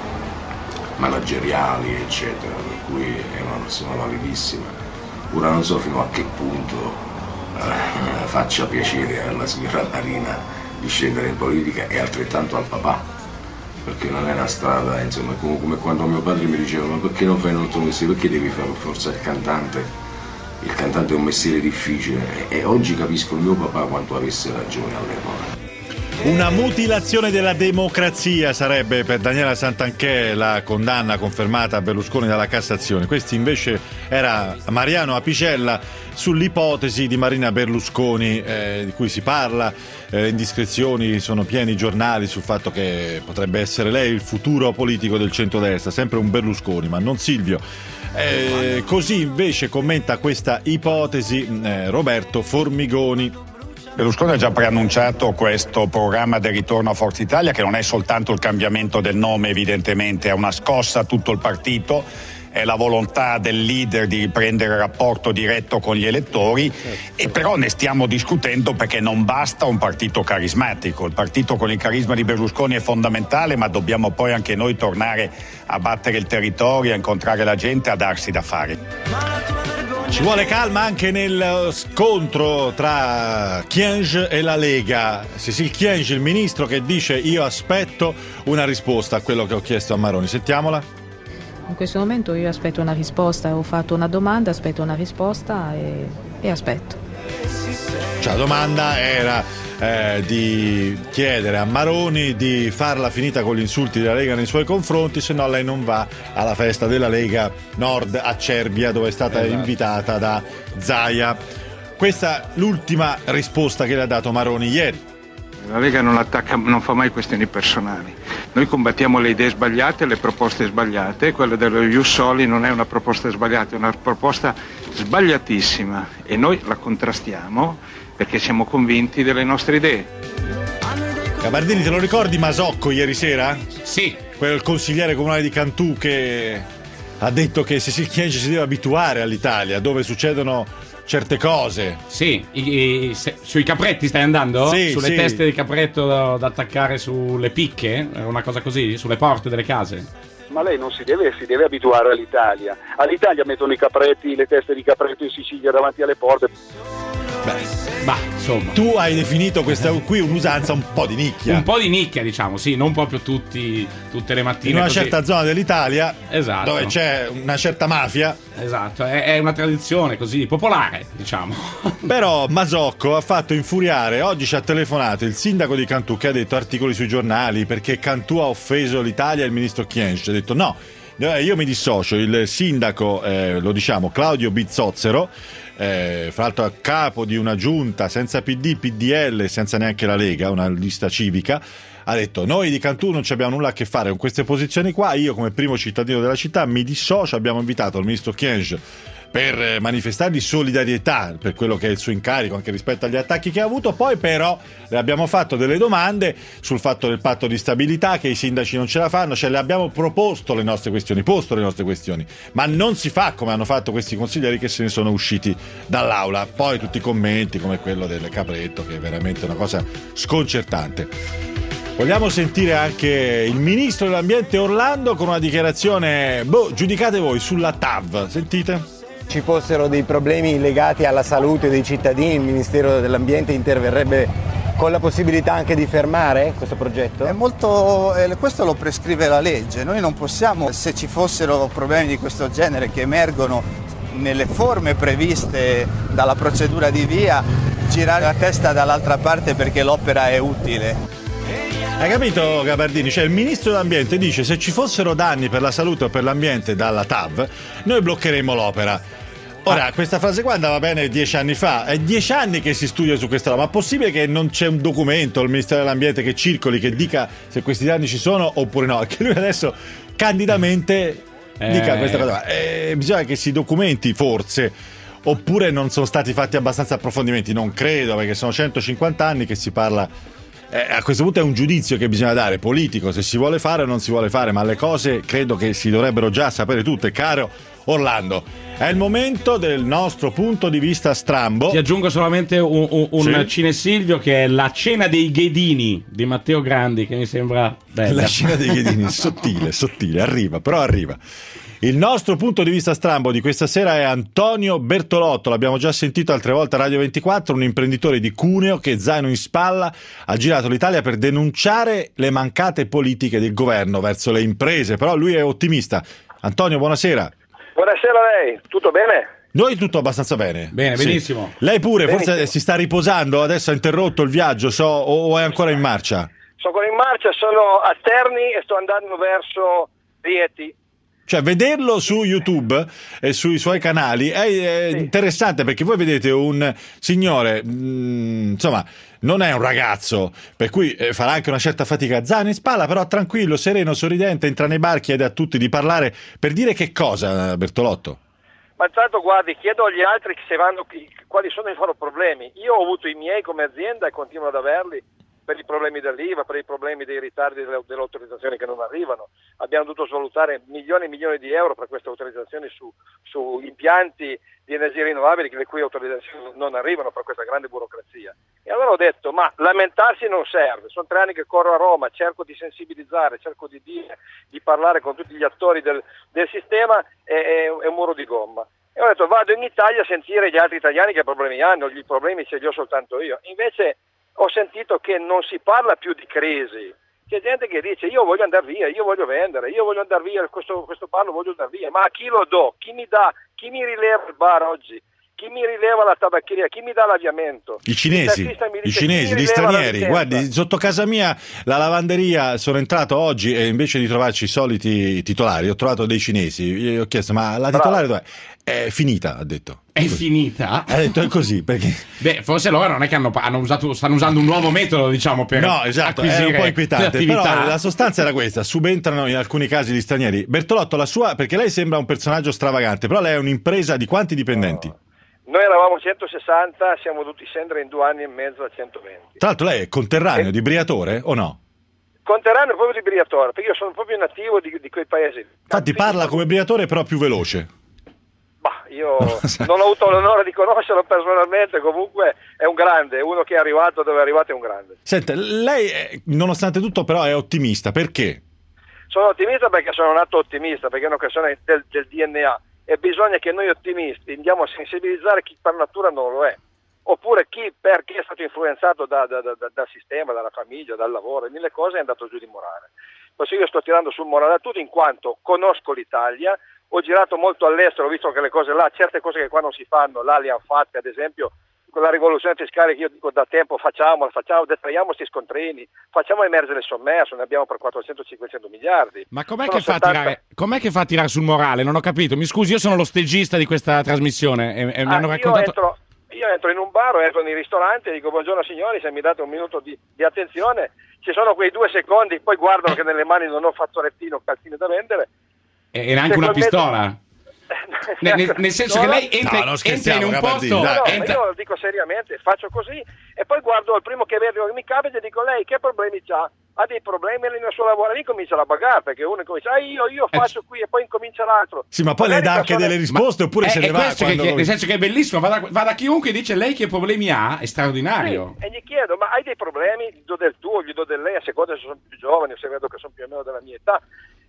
manageriali, eccetera, per cui è una persona validissima. Ora non so fino a che punto eh, faccia piacere alla signora Marina di scendere in politica e altrettanto al papà, perché non è una strada, insomma, come, come quando mio padre mi diceva: ma perché non fai un altro mestiere, perché devi fare per forza il cantante? Il cantante è un mestiere difficile e oggi capisco il mio papà quanto avesse ragione all'epoca. Una mutilazione della democrazia sarebbe per Daniela Santanchè la condanna confermata a Berlusconi dalla Cassazione. Questi invece era Mariano Apicella sull'ipotesi di Marina Berlusconi, eh, di cui si parla, eh, indiscrezioni, sono pieni i giornali sul fatto che potrebbe essere lei il futuro politico del centrodestra, sempre un Berlusconi, ma non Silvio. Eh, così invece commenta questa ipotesi eh, Roberto Formigoni. Berlusconi ha già preannunciato questo programma del ritorno a Forza Italia, che non è soltanto il cambiamento del nome, evidentemente è una scossa a tutto il partito, è la volontà del leader di riprendere il rapporto diretto con gli elettori, e però ne stiamo discutendo perché non basta un partito carismatico. Il partito con il carisma di Berlusconi è fondamentale, ma dobbiamo poi anche noi tornare a battere il territorio, a incontrare la gente, a darsi da fare. Ci vuole calma anche nel scontro tra Kyenge e la Lega. Cécile Kyenge, il ministro, che dice: io aspetto una risposta a quello che ho chiesto a Maroni. Sentiamola. In questo momento io aspetto una risposta, ho fatto una domanda, aspetto una risposta e, e aspetto. Cioè, la domanda era eh, di chiedere a Maroni di farla finita con gli insulti della Lega nei suoi confronti, se no lei non va alla festa della Lega Nord a Cervia, dove è stata esatto. invitata da Zaia. Questa è l'ultima risposta che le ha dato Maroni ieri. La Lega non attacca, non fa mai questioni personali. Noi combattiamo le idee sbagliate, le proposte sbagliate. Quella dello Ius Soli non è una proposta sbagliata, è una proposta sbagliatissima e noi la contrastiamo perché siamo convinti delle nostre idee. Gabardini, te lo ricordi Masocco ieri sera? Sì. Quel consigliere comunale di Cantù che ha detto che Cécile Kyenge si deve abituare all'Italia, dove succedono certe cose. Sì, i, i, se, sui capretti stai andando? Sì, Sulle sì. teste di capretto da, da attaccare sulle picche? Una cosa così? Sulle porte delle case? Ma lei non si deve, si deve abituare all'Italia. All'Italia mettono i capretti, le teste di capretto in Sicilia davanti alle porte. Beh, bah, insomma, tu hai definito questa qui un'usanza un po' di nicchia. Un po' di nicchia, diciamo, sì, non proprio tutti, tutte le mattine. In una così. certa zona dell'Italia, esatto. dove c'è una certa mafia. Esatto, è, è una tradizione così popolare, diciamo. Però Masocco ha fatto infuriare, oggi ci ha telefonato il sindaco di Cantù, che ha detto articoli sui giornali perché Cantù ha offeso l'Italia e il ministro Kyenge. Ha detto no, io mi dissocio. Il sindaco, eh, lo diciamo, Claudio Bizzozzero, Eh, fra l'altro a capo di una giunta senza P D, P D L, senza neanche la Lega, una lista civica, ha detto: noi di Cantù non ci abbiamo nulla a che fare con queste posizioni qua, io come primo cittadino della città mi dissocio. Abbiamo invitato il ministro Kyenge per manifestargli solidarietà per quello che è il suo incarico anche rispetto agli attacchi che ha avuto. Poi però le abbiamo fatto delle domande sul fatto del patto di stabilità, che i sindaci non ce la fanno, cioè le abbiamo proposto le nostre questioni, posto le nostre questioni, ma non si fa come hanno fatto questi consiglieri che se ne sono usciti dall'aula. Poi tutti i commenti come quello del capretto, che è veramente una cosa sconcertante. Vogliamo sentire anche il ministro dell'ambiente Orlando con una dichiarazione, boh, giudicate voi, sulla T A V. Sentite? ci fossero dei problemi legati alla salute dei cittadini, il Ministero dell'Ambiente interverrebbe con la possibilità anche di fermare questo progetto? È molto, eh, questo lo prescrive la legge, noi non possiamo, se ci fossero problemi di questo genere che emergono nelle forme previste dalla procedura di via, girare la testa dall'altra parte perché l'opera è utile. Hai capito, Gabardini? Cioè il ministro dell'ambiente dice se ci fossero danni per la salute o per l'ambiente dalla T A V noi bloccheremo l'opera. Ora, ah. questa frase qua andava bene dieci anni fa, è dieci anni che si studia su questa roba, ma è possibile che non c'è un documento al Ministero dell'Ambiente che circoli, che dica se questi danni ci sono oppure no? Che lui adesso candidamente eh. dica questa cosa. Eh, bisogna che si documenti forse, oppure non sono stati fatti abbastanza approfondimenti, non credo, perché sono centocinquanta anni che si parla. Eh, a questo punto è un giudizio che bisogna dare, politico, se si vuole fare o non si vuole fare, ma le cose credo che si dovrebbero già sapere tutte. Caro Orlando, è il momento del nostro punto di vista strambo. Ti aggiungo solamente un, un, un sì. cinesilvio che è La cena dei Ghedini di Matteo Grandi, che mi sembra bella. La cena dei Ghedini, sottile, sottile, arriva, però arriva. Il nostro punto di vista strambo di questa sera è Antonio Bertolotto, l'abbiamo già sentito altre volte a Radio ventiquattro, un imprenditore di Cuneo che, zaino in spalla, ha girato l'Italia per denunciare le mancate politiche del governo verso le imprese, però lui è ottimista. Antonio, buonasera. Buonasera a lei, tutto bene? Noi tutto abbastanza bene. Bene, sì. benissimo. Lei pure, Benissimo. Forse si sta riposando, adesso ha interrotto il viaggio, so, o è ancora in marcia? Sono ancora in marcia, sono a Terni e sto andando verso Rieti. Cioè, vederlo su YouTube e sui suoi canali è, è sì. interessante, perché voi vedete un signore, mh, insomma, non è un ragazzo, per cui eh, farà anche una certa fatica, zaino in spalla, però tranquillo, sereno, sorridente, entra nei bar, chiede a tutti di parlare, per dire che cosa, Bertolotto? Ma intanto, guardi, chiedo agli altri se vanno, quali sono i loro problemi. Io ho avuto i miei come azienda e continuo ad averli, per i problemi dell'I V A, per i problemi dei ritardi delle, delle autorizzazioni che non arrivano. Abbiamo dovuto svalutare milioni e milioni di euro per queste autorizzazioni su, su impianti di energie rinnovabili le cui autorizzazioni non arrivano per questa grande burocrazia. E allora ho detto, ma lamentarsi non serve, sono tre anni che corro a Roma, cerco di sensibilizzare, cerco di dire, di parlare con tutti gli attori del, del sistema, è, è, è un muro di gomma. E ho detto, vado in Italia a sentire gli altri italiani che problemi hanno, i problemi ce li ho soltanto io. Invece ho sentito che non si parla più di crisi, c'è gente che dice io voglio andare via, io voglio vendere, io voglio andare via, questo, questo bar lo voglio andare via, ma a chi lo do? Chi mi dà? Chi mi rileva il bar oggi? Chi mi rileva la tabaccheria? Chi mi dà l'avviamento? I cinesi, i cinesi, gli stranieri. Guardi, sotto casa mia la lavanderia, sono entrato oggi e invece di trovarci i soliti titolari ho trovato dei cinesi. Io ho chiesto, ma la titolare dov'è? È finita, ha detto. È finita? Ha detto è così, perché... Beh, forse loro non è che hanno, hanno usato, stanno usando un nuovo metodo, diciamo, per no, esatto, è un po' inquietante, però la sostanza era questa, subentrano in alcuni casi gli stranieri. Bertolotto, la sua, perché lei sembra un personaggio stravagante, però lei è un'impresa di quanti dipendenti? No. Noi eravamo centosessanta, siamo dovuti scendere in due anni e mezzo a centoventi. Tra l'altro lei è conterraneo e... di Briatore o no? Conterraneo proprio di Briatore, perché io sono proprio nativo di, di quei paesi. Infatti parla come Briatore però più veloce. Bah, io non ho avuto l'onore di conoscerlo personalmente, comunque è un grande, uno che è arrivato dove è arrivato è un grande. Senta, lei è, nonostante tutto però è ottimista, perché? Sono ottimista perché sono nato ottimista, perché è una questione del, del D N A. E bisogna che noi ottimisti andiamo a sensibilizzare chi per natura non lo è, oppure chi perché è stato influenzato da, da, da, dal sistema, dalla famiglia, dal lavoro, e mille cose è andato giù di morale. Così io sto tirando sul morale a tutti, in quanto conosco l'Italia, ho girato molto all'estero, ho visto che le cose là, certe cose che qua non si fanno, là le hanno fatte, ad esempio con la rivoluzione fiscale che io dico da tempo facciamo, facciamo, detraiamo questi scontrini, facciamo emergere il sommerso, ne abbiamo per quattrocento cinquecento miliardi. Ma com'è che, fa settanta... tirare, com'è che fa a tirare sul morale? Non ho capito, mi scusi, io sono lo stagista di questa trasmissione e, e ah, mi hanno raccontato... Io entro, io entro in un bar o entro nei ristoranti e dico buongiorno signori, se mi date un minuto di, di attenzione, ci sono quei due secondi, poi guardano che nelle mani non ho fazzolettino o calzine da vendere. E, e neanche una pistola? Nel, nel, nel senso no, che lei entra, no, entra in un posto, no, no, entra... io lo dico seriamente, faccio così e poi guardo il primo che vedo che mi capita e dico lei che problemi c'ha? Ha dei problemi nel suo lavoro, lì comincia la bagare perché uno comincia ah, io, io faccio eh, qui e poi incomincia l'altro. Sì, ma poi lei dà anche delle risposte ma oppure se ne va quando... che, nel senso che è bellissimo, va da, va da chiunque dice lei che problemi ha, è straordinario. Sì, e gli chiedo ma hai dei problemi? Gli do del tuo, gli do del lei a seconda se sono più giovani o se vedo che sono più o meno della mia età.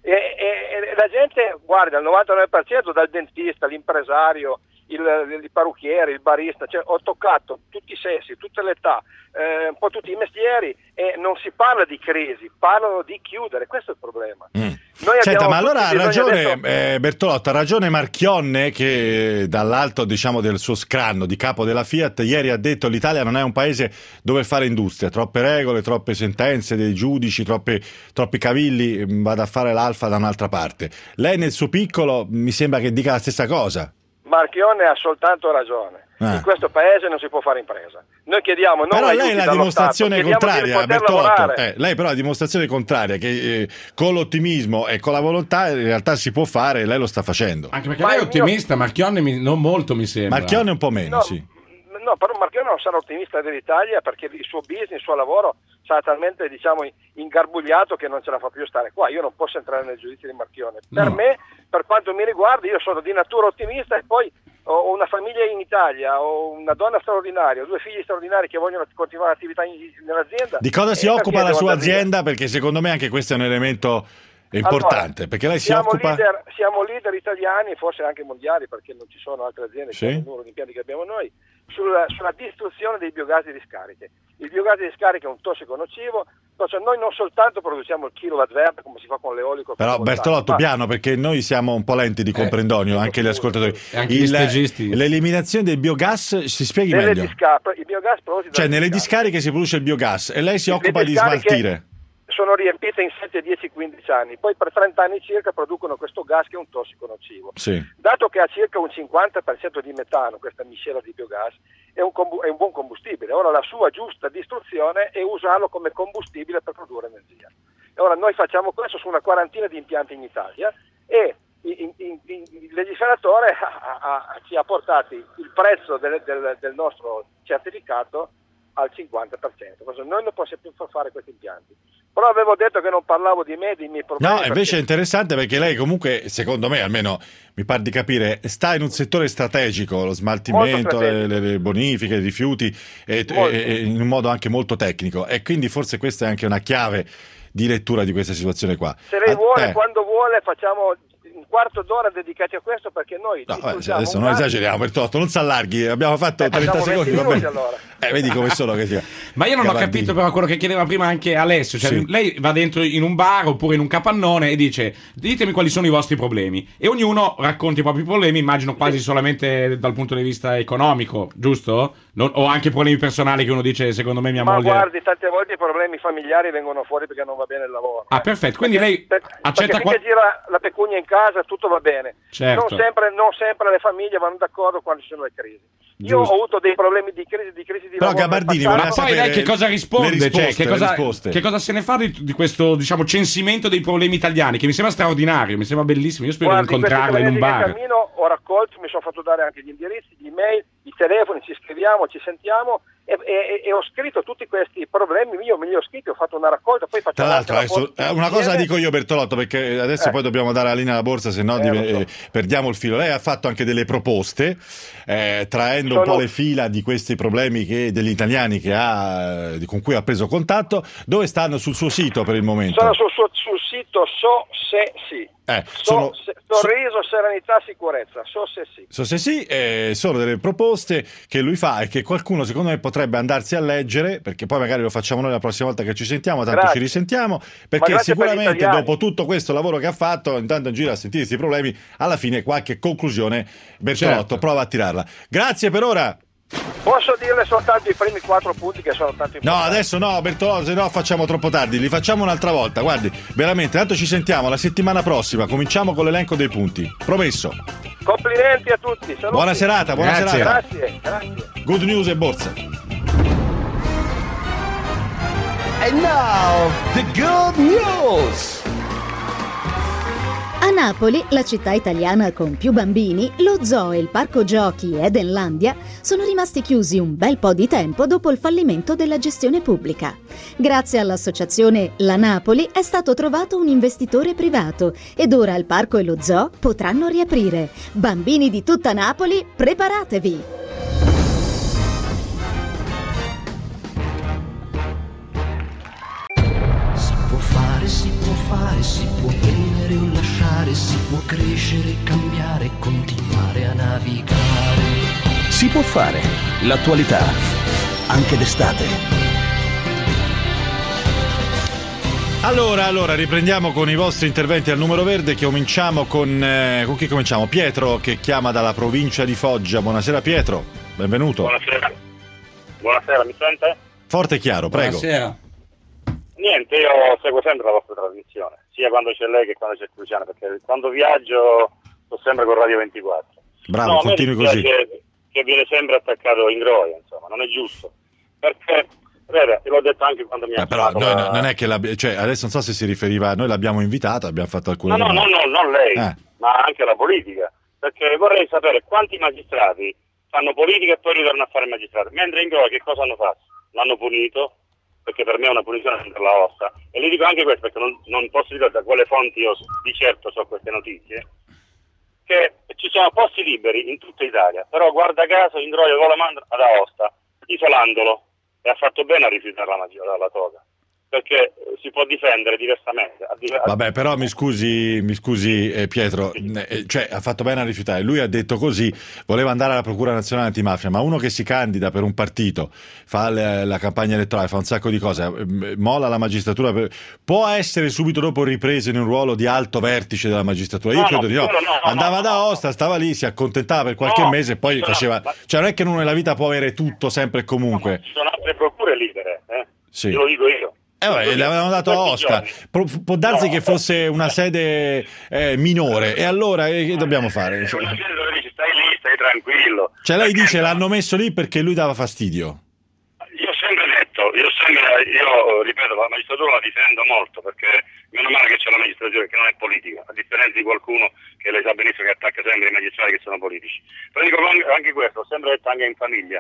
E, e, e la gente, guarda, il novantanove per cento dal dentista, l'impresario, il, il parrucchiere, il barista, cioè ho toccato tutti i sessi, tutte le età, eh, un po' tutti i mestieri, e non si parla di crisi, parlano di chiudere, questo è il problema. Mm. Noi Senta, ma tutti allora ha bisogno ragione adesso- eh, Bertolotto, ha ragione Marchionne che dall'alto, diciamo, del suo scranno di capo della Fiat ieri ha detto: l'Italia non è un paese dove fare industria, troppe regole, troppe sentenze dei giudici, troppe, troppi cavilli, mh, vado a fare l'alfa da un'altra parte. Lei nel suo piccolo mi sembra che dica la stessa cosa. Marchionne ha soltanto ragione. Ah. In questo paese non si può fare impresa. Noi chiediamo non Però lei aiuti è la dallo dimostrazione Stato, chiediamo contraria, di poter Bertolotto. lavorare. Eh, lei però è la dimostrazione contraria che eh, con l'ottimismo e con la volontà in realtà si può fare, e lei lo sta facendo. Anche perché lei è ottimista, Marchionne mi- non molto mi sembra. Marchionne un po' meno, No, sì. No, però Marchionne non sarà ottimista dell'Italia perché il suo business, il suo lavoro sarà talmente, diciamo, ingarbugliato che non ce la fa più stare qua. Io non posso entrare nel giudizio di Marchionne. Per No. me, per quanto mi riguarda, io sono di natura ottimista e poi ho una famiglia in Italia, ho una donna straordinaria, ho due figli straordinari che vogliono continuare l'attività in- nell'azienda. Di cosa si E occupa perché la devo sua andare via? azienda? Perché secondo me anche questo è un elemento importante, Allora, perché lei si siamo occupa... leader, siamo leader italiani, forse anche mondiali, perché non ci sono altre aziende Sì. che hanno il numero di impianti che abbiamo noi, sulla, sulla distruzione dei biogas di discariche. Il biogas di discarica è un tossico nocivo, cioè noi non soltanto produciamo il kilowatt verde come si fa con l'eolico. Però fotovoltaico, Bertolotto, ma- piano, perché noi siamo un po' lenti di comprendonio, anche gli ascoltatori. E anche gli stagisti. L'eliminazione del biogas, si spieghi nelle meglio. discariche, il biogas prodotti Cioè dalle nelle discariche discariche si produce il biogas e lei si Le occupa di discariche smaltire. sono riempite in sette, dieci, quindici anni, poi per trenta anni circa producono questo gas che è un tossico nocivo. Sì. Dato che ha circa un cinquanta per cento di metano, questa miscela di biogas, è un, combu- è un buon combustibile. Ora la sua giusta distruzione è usarlo come combustibile per produrre energia. E ora noi facciamo questo su una quarantina di impianti in Italia e in- in- in- il legislatore ha- ha- ci ha portati il prezzo del, del- del nostro certificato al cinquanta per cento. Cosa- Noi non possiamo più fare questi impianti. Però avevo detto che non parlavo di me, dei miei problemi. No, invece è perché- interessante perché lei comunque, secondo me, almeno mi pare di capire, sta in un settore strategico, lo smaltimento, Molto le, strategico. le- le bonifiche, i rifiuti, e, Molto. e- e in un modo anche molto tecnico. E quindi forse questa è anche una chiave di lettura di questa situazione qua. Se lei Ah, vuole, eh. quando vuole, facciamo un quarto d'ora dedicati a questo perché noi No, vabbè, distruggiamo adesso un non gas- esageriamo, Bertolotto, non si allarghi, abbiamo fatto Eh, trenta facciamo secondi, venti va bene. minuti, allora. Eh, vedi come sono che sia. Ma io non ho Gabardini. capito però quello che chiedeva prima anche Alessio, cioè Sì. lei va dentro in un bar oppure in un capannone e dice ditemi quali sono i vostri problemi e ognuno racconta i propri problemi, immagino quasi solamente dal punto di vista economico, giusto? Non- o anche problemi personali che uno dice secondo me mia Ma moglie... guardi, tante volte i problemi familiari vengono fuori perché non va bene il lavoro. Ah, perfetto, quindi lei Per- accetta perché qua... finché gira la pecunia in casa tutto va bene. Certo. Non sempre, non sempre le famiglie vanno d'accordo quando ci sono le crisi. Io Giusto. ho avuto dei problemi di crisi, di crisi di Però lavoro. nel Gabardini passato. Ma voleva poi lei sapere che cosa risponde? le risposte, cioè, che, le cosa, risposte. che cosa se ne fa di, di questo diciamo censimento dei problemi italiani? Che mi sembra straordinario, mi sembra bellissimo. Io spero Guardi, di incontrarla in un questi bar. mesi che cammino ho raccolto, mi sono fatto dare anche gli indirizzi, gli email, i telefoni, ci scriviamo, ci sentiamo e, e- e ho scritto tutti questi problemi, io me li ho scritti, ho fatto una raccolta, poi Tra facciamo l'altro, anche la adesso, foto eh, una cosa insieme. dico io Bertolotto, perché adesso Eh. poi dobbiamo dare la linea alla borsa, se no Eh, div- lo so. eh, perdiamo il filo. Lei ha fatto anche delle proposte, eh, traendo un Sono- po' le fila di questi problemi che, degli italiani che ha, eh, con cui ha preso contatto, dove stanno sul suo sito per il momento. Sono sul, suo- sul sito So Se Sì. Eh, So, sono, se- sorriso, serenità, sicurezza. So Se Sì. so se sì, eh, sono delle proposte che lui fa e che qualcuno secondo me potrebbe andarsi a leggere, perché poi magari lo facciamo noi la prossima volta che ci sentiamo, tanto Grazie. ci risentiamo, Ma perché grazie per gli sicuramente italiani. dopo tutto questo lavoro che ha fatto, intanto in giro a sentire questi problemi, alla fine qualche conclusione Bertolotto Certo. prova a tirarla. Grazie per ora. Posso dirle soltanto i primi quattro punti che sono tanto No, importanti? adesso no, Bertolotto, se no facciamo troppo tardi, li facciamo un'altra volta. Guardi, veramente, tanto ci sentiamo la settimana prossima, cominciamo con l'elenco dei punti. Promesso. Complimenti a tutti. Saluti. Buona serata, buona Grazie. serata. Grazie, grazie. Good news e borsa. And now, the good news! A Napoli, la città italiana con più bambini, lo zoo e il parco giochi Edenlandia sono rimasti chiusi un bel po' di tempo dopo il fallimento della gestione pubblica. Grazie all'associazione La Napoli è stato trovato un investitore privato ed ora il parco e lo zoo potranno riaprire. Bambini di tutta Napoli, preparatevi! Si può fare, si può fare, Si può prendere o lasciare, si può crescere, cambiare, continuare a navigare. Si può fare. L'attualità, anche d'estate. Allora, allora, riprendiamo con i vostri interventi al numero verde, che cominciamo con... Eh, con chi cominciamo? Pietro, che chiama dalla provincia di Foggia. Buonasera Pietro, benvenuto. Buonasera. Buonasera, mi sente? Forte e chiaro, prego. Buonasera. Niente, io seguo sempre la vostra trasmissione, sia quando c'è lei che quando c'è Cruciano, perché quando viaggio sto sempre con Radio ventiquattro. Bravo, no, continui così. Che, che viene sempre attaccato in groia, insomma, non è giusto. Perché... Vede, l'ho detto anche quando mi ha eh, però noi, la... non è che cioè, adesso non so se si riferiva, noi l'abbiamo invitata, abbiamo fatto alcune no, no, no, no, non lei, eh. ma anche la politica, perché vorrei sapere quanti magistrati fanno politica e poi ritornano a fare magistrato, mentre in Groia che cosa hanno fatto? L'hanno punito, perché per me è una punizione per la ossa, e le dico anche questo perché non, non posso dire da quale fonti io di certo so queste notizie, che ci sono posti liberi in tutta Italia, però guarda caso in Groia con la manda ad Aosta, isolandolo. E ha fatto bene a rifiutare la magia dalla toga, perché si può difendere diversamente. Vabbè, però mi scusi, mi scusi eh, Pietro, eh, cioè ha fatto bene a rifiutare. Lui ha detto così, voleva andare alla Procura Nazionale Antimafia, ma uno che si candida per un partito, fa le, la campagna elettorale, fa un sacco di cose, eh, molla la magistratura, per, può essere subito dopo ripreso in un ruolo di alto vertice della magistratura. Io no, credo no, di no. no, no andava no, da no, Aosta, stava lì, si accontentava per qualche no, mese e poi no, faceva... ma... Cioè non è che uno nella vita può avere tutto sempre e comunque. No, ci sono altre procure libere, eh? Sì. Io lo dico io. Eh beh, le avevano dato a Oscar, Pu- può darsi no, che fosse una sede eh, minore, e allora eh, che dobbiamo fare? Cioè, stai lì, stai tranquillo. Cioè lei dice l'hanno messo lì perché lui dava fastidio? Io ho sempre detto, io sempre, io ripeto, la magistratura la difendo molto, perché meno male che c'è la magistratura che non è politica, a differenza di qualcuno che lei sa benissimo che attacca sempre i magistrati che sono politici. Però dico anche questo, ho sempre detto anche in famiglia.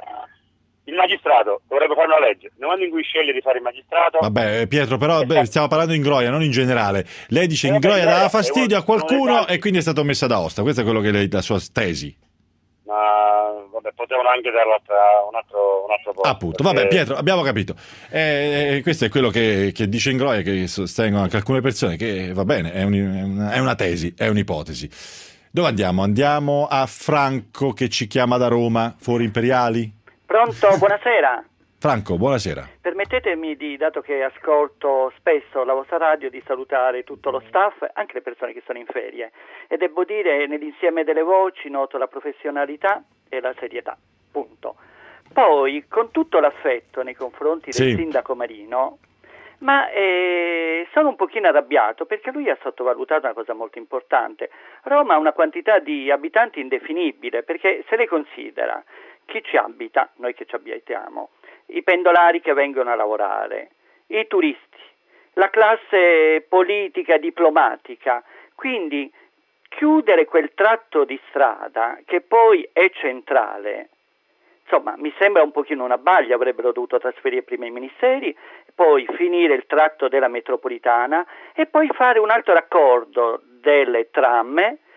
Il magistrato dovrebbe fare una legge. Nel momento in cui sceglie di fare il magistrato... Vabbè Pietro, però beh, stiamo parlando in Groia, non in generale. Lei dice in Groia dava fastidio a qualcuno e quindi è stato messo ad Aosta. Questo è quello che lei, la sua tesi. Ma vabbè, potevano anche darlo a un altro, un altro posto. Appunto, perché... vabbè Pietro, abbiamo capito. Eh, questo è quello che, che dice in Groia, che sostengono anche alcune persone, che va bene, è, un, è, una, è una tesi, è un'ipotesi. Dove andiamo? Andiamo a Franco che ci chiama da Roma, Fori Imperiali. Pronto, buonasera. Franco, buonasera. Permettetemi, di, dato che ascolto spesso la vostra radio, di salutare tutto lo staff, anche le persone che sono in ferie. E devo dire, nell'insieme delle voci noto la professionalità e la serietà, punto. Poi, con tutto l'affetto nei confronti del sì. sindaco Marino, ma eh, sono un pochino arrabbiato perché lui ha sottovalutato una cosa molto importante. Roma ha una quantità di abitanti indefinibile, perché se lei considera chi ci abita, noi che ci abitiamo, i pendolari che vengono a lavorare, i turisti, la classe politica diplomatica, quindi chiudere quel tratto di strada che poi è centrale, insomma mi sembra un pochino una baglia. Avrebbero dovuto trasferire prima i ministeri, poi finire il tratto della metropolitana e poi fare un altro raccordo delle tram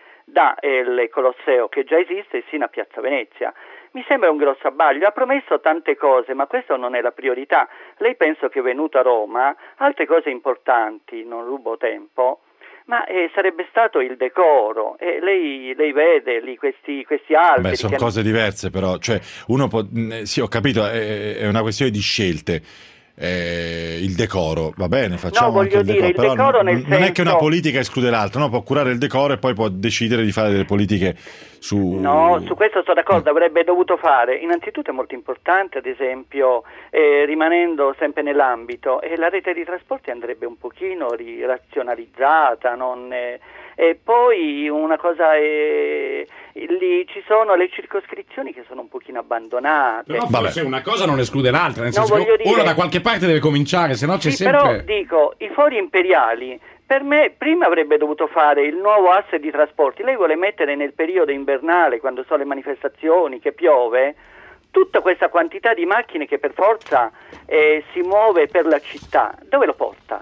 da il Colosseo, che già esiste, sino a Piazza Venezia. Mi sembra un grosso abbaglio. Ha promesso tante cose, ma questo non è la priorità. Lei penso che è venuto a Roma, altre cose importanti, non rubo tempo, ma eh, sarebbe stato il decoro. E lei, lei vede lì questi, questi alberi. Beh, sono che... cose diverse, però. Cioè, uno può. Sì, ho capito, è, è una questione di scelte. Eh, il decoro, va bene, facciamo no, voglio anche il dire, decoro, il decoro però nel non senso... è che una politica esclude l'altra, no? Può curare il decoro e poi può decidere di fare delle politiche su... No, su questo sono d'accordo, avrebbe dovuto fare, innanzitutto è molto importante, ad esempio, eh, rimanendo sempre nell'ambito, e la rete di trasporti andrebbe un pochino razionalizzata, non... Eh, e poi una cosa è, lì ci sono le circoscrizioni che sono un pochino abbandonate. Però forse una cosa non esclude l'altra, nel no, senso che dire... uno da qualche parte deve cominciare, se no c'è sì, sempre... Però dico, i fori imperiali, per me prima avrebbe dovuto fare il nuovo asse di trasporti. Lei vuole mettere nel periodo invernale, quando sono le manifestazioni, che piove, tutta questa quantità di macchine che per forza eh, si muove per la città, dove lo porta?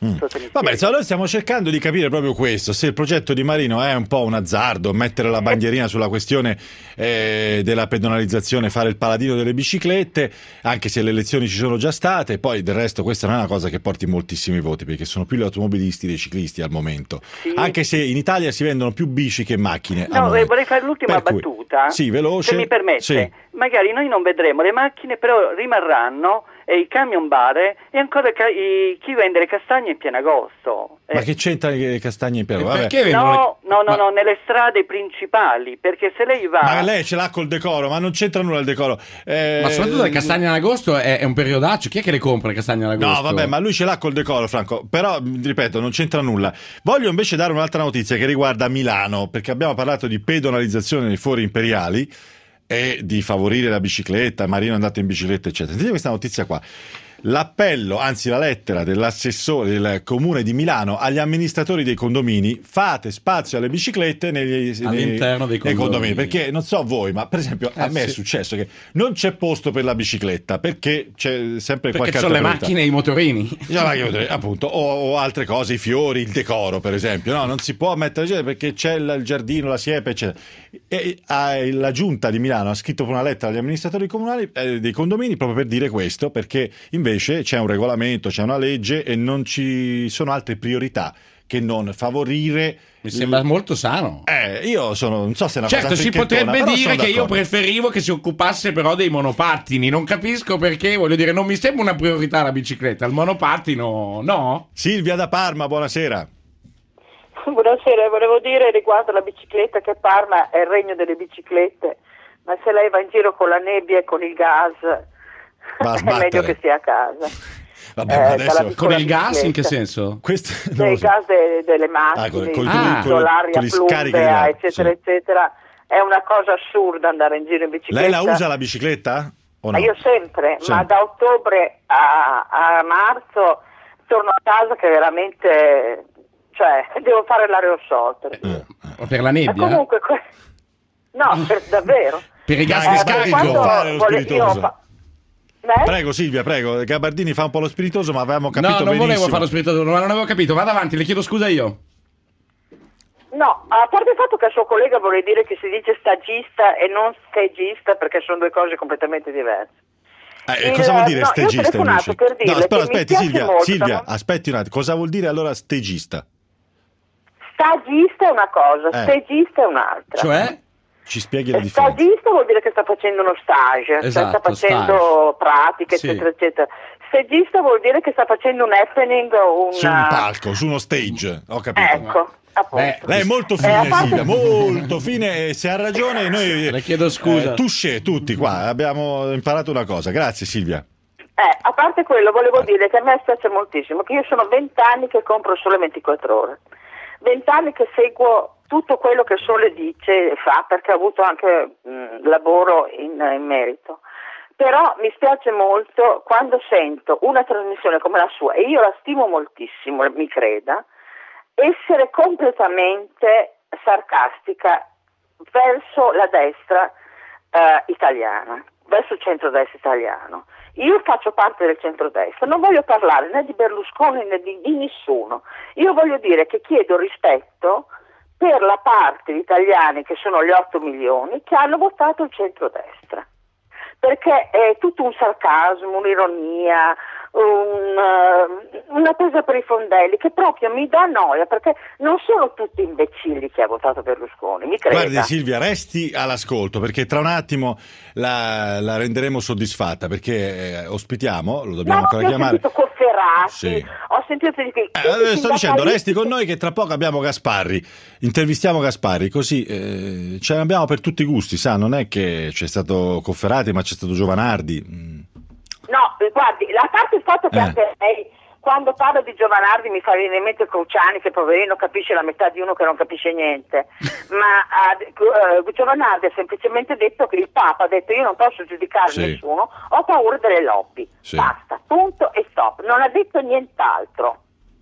Mm. Vabbè, insomma, noi stiamo cercando di capire proprio questo, se il progetto di Marino è un po' un azzardo, mettere la bandierina sulla questione eh, della pedonalizzazione, fare il paladino delle biciclette, anche se le elezioni ci sono già state. Poi del resto questa non è una cosa che porti moltissimi voti, perché sono più gli automobilisti dei ciclisti al momento, sì. Anche se in Italia si vendono più bici che macchine. No, vorrei fare l'ultima per battuta, cui, sì, veloce, se mi permette. Sì. Magari noi non vedremo le macchine, però rimarranno e i camion bare e ancora ca- i- chi vende le castagne in pieno agosto. Ma Eh. che c'entra le castagne in pieno? E Vabbè. perché vendono le- No, no, no, Ma- no, nelle strade principali, perché se lei va... Ma lei ce l'ha col decoro, ma non c'entra nulla il decoro. Eh, Ma soprattutto le castagne in agosto è, è un periodaccio. Chi è che le compra le castagne in agosto? No, vabbè, ma lui ce l'ha col decoro, Franco. Però, ripeto, non c'entra nulla. Voglio invece dare un'altra notizia che riguarda Milano, perché abbiamo parlato di pedonalizzazione nei fori imperiali e di favorire la bicicletta, Marino è andato in bicicletta, eccetera. Sentite questa notizia qua. L'appello, anzi la lettera dell'assessore del comune di Milano agli amministratori dei condomini: fate spazio alle biciclette negli, All'interno nei, dei nei condomini. perché non so voi, ma per esempio a Eh, me sì. è successo che non c'è posto per la bicicletta perché c'è sempre Perché qualche ci sono le altra macchine e i motorini. priorità. Già, ma io- appunto, o, o altre cose, i fiori, il decoro per esempio, no, non si può mettere gente perché c'è il, il giardino, la siepe, eccetera. E ah, la giunta di Milano ha scritto una lettera agli amministratori comunali eh, dei condomini proprio per dire questo, perché invece c'è un regolamento, c'è una legge e non ci sono altre priorità che non favorire. Mi sembra molto sano. Eh, io sono, non so se è una Certo, cosa si fricchettona, potrebbe però dire sono che io d'accordo. preferivo che si occupasse però dei monopattini. Non capisco perché, voglio dire, non mi sembra una priorità la bicicletta. Il monopattino, no? Silvia da Parma, buonasera. Buonasera, volevo dire riguardo alla bicicletta che Parma è il regno delle biciclette, ma se lei va in giro con la nebbia e con il gas Va a è sbattere. meglio che stia a casa. Vabbè, Eh, ma dalla adesso piccola Con il gas in che bicicletta. senso? questo non Dei lo so. gas de- delle Ah, macchine, con- il con- fluido, con- l'aria con gli scarichi di plumbea, là, eccetera, sì. eccetera. È una cosa assurda andare in giro in bicicletta. Lei la usa la bicicletta? O no? Ma io sempre, Sì. ma da ottobre a, a marzo torno a casa che veramente, cioè, devo fare l'aerosol. Per dire. Per la Ma nebbia? comunque, que- no, per, davvero. Per i gas Dai, di Eh, scarico, quando scarico? fare lo vole- io spiritoso. fa- Eh? Prego Silvia, prego. Gabardini fa un po' lo spiritoso, ma avevamo capito No, non benissimo. volevo fare lo spiritoso, non non avevo capito. Vado avanti, le chiedo scusa io. No, a parte il fatto che al suo collega vorrei dire che si dice stagista e non stagista perché sono due cose completamente diverse. Eh, Il- cosa vuol dire no, io ho stegista telefonato invece? per dirle No, aspetta, che mi aspetti piace Silvia, molto, Silvia, no? aspetti un attimo. Cosa vuol dire allora stegista? Stagista è una cosa, Eh. stagista è un'altra. Cioè? Ci spieghi la differenza? Stagista vuol dire che sta facendo uno stage, cioè Esatto, sta facendo pratiche, Sì. eccetera, eccetera. Stagista vuol dire che sta facendo un happening, una... Su un palco, su uno stage, ho capito. Ecco, appunto. Lei è molto Eh, fine, a parte- Silvia, molto fine, e se ha ragione noi... Le chiedo scusa. Eh, touché, tutti qua, abbiamo imparato una cosa. Grazie Silvia. Eh, a parte quello, volevo dire che a me piace moltissimo, che io sono vent'anni che compro sole ventiquattro ore. Vent'anni che seguo tutto quello che Sole dice e fa, perché ho avuto anche mh, lavoro in, in merito. Però mi spiace molto quando sento una trasmissione come la sua, e io la stimo moltissimo, mi creda, essere completamente sarcastica verso la destra eh, italiana, verso il centrodestra italiano. Io faccio parte del centrodestra, non voglio parlare né di Berlusconi né di, di nessuno. Io voglio dire che chiedo rispetto per la parte di italiani, che sono gli otto milioni, che hanno votato il centrodestra. Perché è tutto un sarcasmo, un'ironia, un, uh, una presa per i fondelli che proprio mi dà noia, perché non sono tutti imbecilli che ha votato Berlusconi, mi creda. Guardi Silvia, resti all'ascolto perché tra un attimo la, la renderemo soddisfatta, perché eh, ospitiamo, lo dobbiamo No, ancora ho chiamare. sentito Cofferati, Sì. ho sentito di che... Eh, sto dicendo, resti con noi che tra poco abbiamo Gasparri, intervistiamo Gasparri, così eh, ce ne abbiamo per tutti i gusti, sa, non è che c'è stato Cofferati ma c'è stato Giovanardi. Mm. No, guardi, a parte il fatto che Eh. anche lei, quando parla di Giovanardi, mi fa venire in mente Cruciani, che poverino capisce la metà di uno che non capisce niente, ma uh, Giovanardi ha semplicemente detto che il Papa ha detto io non posso giudicare Sì. nessuno, ho paura delle lobby, Sì. basta, punto e stop, non ha detto nient'altro.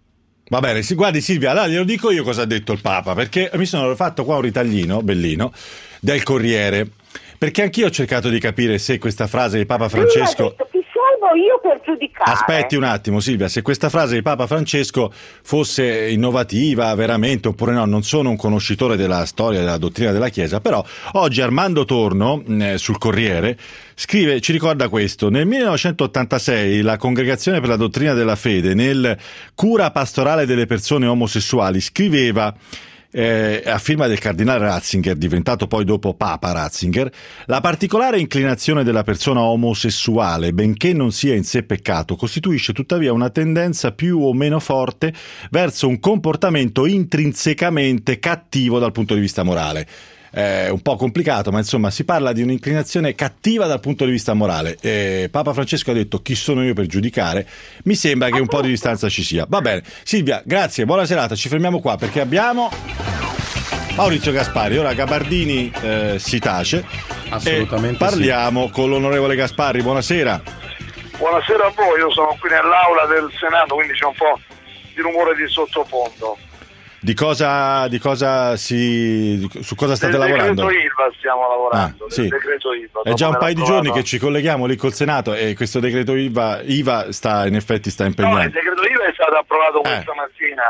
Va bene, si guardi Silvia, allora glielo dico io cosa ha detto il Papa, perché mi sono fatto qua un ritaglino, bellino, del Corriere, perché anch'io ho cercato di capire se questa frasa di Papa Francesco... Lui ha detto chi salvo sono io per giudicare? Aspetti un attimo Silvia, se questa frase di Papa Francesco fosse innovativa veramente oppure no, non sono un conoscitore della storia della dottrina della Chiesa, però oggi Armando Torno eh, sul Corriere scrive, ci ricorda questo: nel millenovecentottantasei la Congregazione per la Dottrina della Fede nel Cura Pastorale delle Persone Omosessuali scriveva, Eh, a firma del cardinale Ratzinger, diventato poi dopo Papa Ratzinger, la particolare inclinazione della persona omosessuale, benché non sia in sé peccato, costituisce tuttavia una tendenza più o meno forte verso un comportamento intrinsecamente cattivo dal punto di vista morale. È un po' complicato, ma insomma si parla di un'inclinazione cattiva dal punto di vista morale. Eh, Papa Francesco ha detto: chi sono io per giudicare? Mi sembra che un po' di distanza ci sia. Va bene, Silvia, grazie, buona serata, ci fermiamo qua perché abbiamo Maurizio Gasparri. Ora Gabardini eh, si tace. Assolutamente. E parliamo sì. con l'onorevole Gasparri. Buonasera. Buonasera a voi, io sono qui nell'aula del Senato, quindi c'è un po' di rumore di sottofondo. Di cosa, di cosa si, su cosa state del lavorando? Del decreto Ilva stiamo lavorando, ah, del sì. decreto Ilva. È già un paio di approvato. giorni che ci colleghiamo lì col Senato e questo decreto Ilva, IVA sta in effetti sta impegnando. No, il decreto Ilva è stato approvato eh. questa mattina,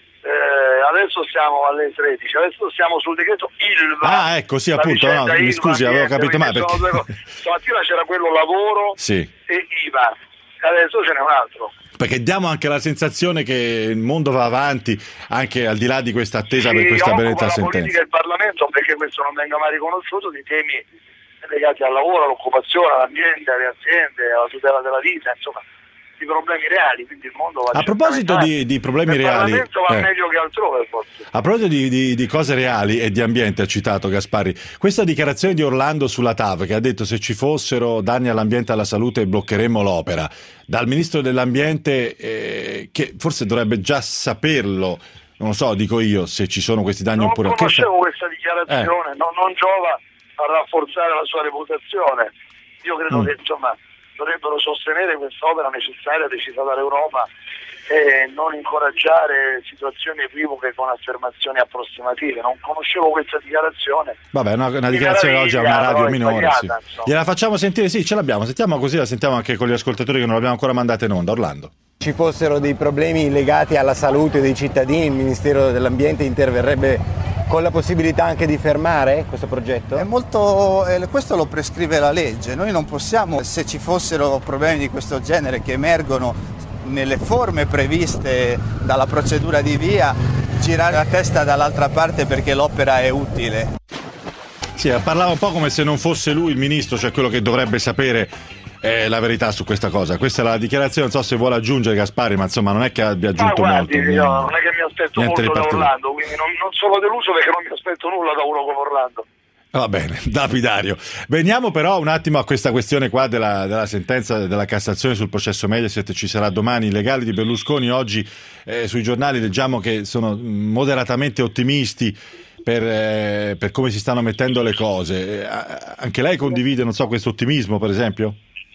eh, adesso siamo alle tredici, adesso siamo sul decreto Ilva. Ah ecco, sì appunto, no, mi scusi, Ilva, avevo capito male. Perché... Stamattina c'era quello lavoro sì. e IVA, adesso ce n'è un altro. Perché diamo anche la sensazione che il mondo va avanti anche al di là di questa attesa sì, per questa benedetta la sentenza. politica e il Parlamento, perché questo non venga mai riconosciuto, di temi legati al lavoro, all'occupazione, all'ambiente, alle aziende, alla tutela della vita, insomma, di problemi reali, quindi il mondo va a proposito di, di problemi il reali, il Parlamento va eh. meglio che altrove forse. A proposito di, di, di cose reali e di ambiente, ha citato Gasparri, questa dichiarazione di Orlando sulla T A V che ha detto: se ci fossero danni all'ambiente e alla salute bloccheremmo l'opera, dal ministro dell'ambiente eh, che forse dovrebbe già saperlo, non lo so, dico io, se ci sono questi danni non oppure non conoscevo fa... questa dichiarazione, eh. non, non giova a rafforzare la sua reputazione. Io credo mm. che insomma dovrebbero sostenere quest'opera necessaria decisa dall'Europa e non incoraggiare situazioni equivoche con affermazioni approssimative. Non conoscevo questa dichiarazione. Vabbè, una, una dichiarazione oggi è una radio minore. Sì. Gliela facciamo sentire? Sì, ce l'abbiamo. Sentiamo così, la sentiamo anche con gli ascoltatori che non l'abbiamo ancora mandata in onda. Orlando. Ci fossero dei problemi legati alla salute dei cittadini, il Ministero dell'Ambiente interverrebbe con la possibilità anche di fermare questo progetto? È molto, eh, questo lo prescrive la legge, noi non possiamo, se ci fossero problemi di questo genere che emergono nelle forme previste dalla procedura di via, girare la testa dall'altra parte perché l'opera è utile. Sì, parlava un po' come se non fosse lui il ministro, cioè quello che dovrebbe sapere eh, la verità su questa cosa. Questa è la dichiarazione, non so se vuole aggiungere Gasparri, ma insomma non è che abbia aggiunto ma guardi, molto. Io non è che mi aspetto molto da Orlando, quindi non, non sono deluso perché non mi aspetto nulla da uno come Orlando. Va bene, lapidario. Veniamo però un attimo a questa questione qua della, della sentenza della Cassazione sul processo Mediaset. Ci sarà domani. I legali di Berlusconi oggi eh, sui giornali leggiamo che sono moderatamente ottimisti per, eh, per come si stanno mettendo le cose. Eh, anche lei condivide, non so, questo ottimismo, per esempio?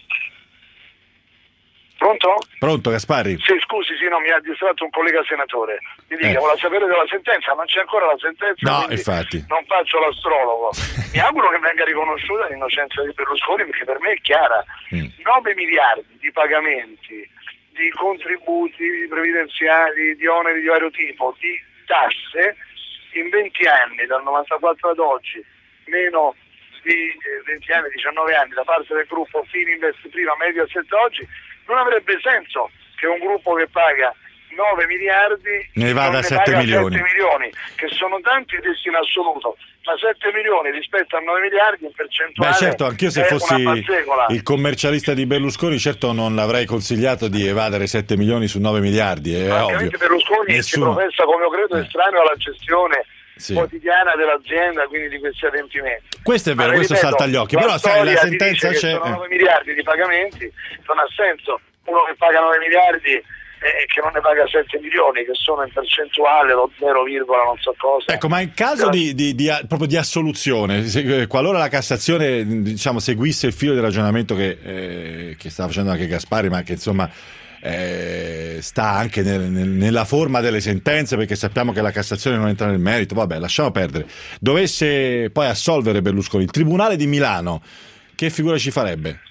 Pronto? Pronto, Gasparri? Sì, scusi, sì, no, mi ha distratto un collega senatore. Mi dica, Eh. vuole sapere della sentenza? Non c'è ancora la sentenza, No, quindi infatti. non faccio l'astrologo. Mi auguro che venga riconosciuta l'innocenza di Berlusconi, perché per me è chiara. nove miliardi di pagamenti, di contributi previdenziali, di oneri di vario tipo, di tasse, in venti anni, dal novantaquattro ad oggi, meno di eh, venti anni, diciannove anni, da parte del gruppo Fininvest prima, Mediaset oggi, non avrebbe senso che un gruppo che paga nove miliardi ne vada a sette milioni. sette milioni, che sono tanti dessi in assoluto, ma sette milioni rispetto a nove miliardi in percentuale. Beh, certo, anch'io se è fossi una bazzecola. il commercialista di Berlusconi, certo non l'avrei consigliato di evadere sette milioni su nove miliardi, è Ovviamente ovvio. Berlusconi Nessuno. si professa, come io credo, Eh. estraneo alla gestione Sì. quotidiana dell'azienda, quindi di questi adempimenti. Questo è vero, Ma questo ripeto, salta agli occhi, la però sai, la storia ti sentenza dice c'è. che sono eh. nove miliardi di pagamenti, non ha senso uno che paga nove miliardi e che non ne paga sette milioni, che sono in percentuale lo zero, non so cosa. Ecco, ma in caso di, di, di, proprio di assoluzione, se, qualora la Cassazione, diciamo, seguisse il filo del ragionamento che, eh, che stava facendo anche Gasparri, ma che insomma eh, sta anche nel, nel, nella forma delle sentenze, perché sappiamo che la Cassazione non entra nel merito, vabbè, lasciamo perdere, dovesse poi assolvere Berlusconi, il Tribunale di Milano, che figura ci farebbe?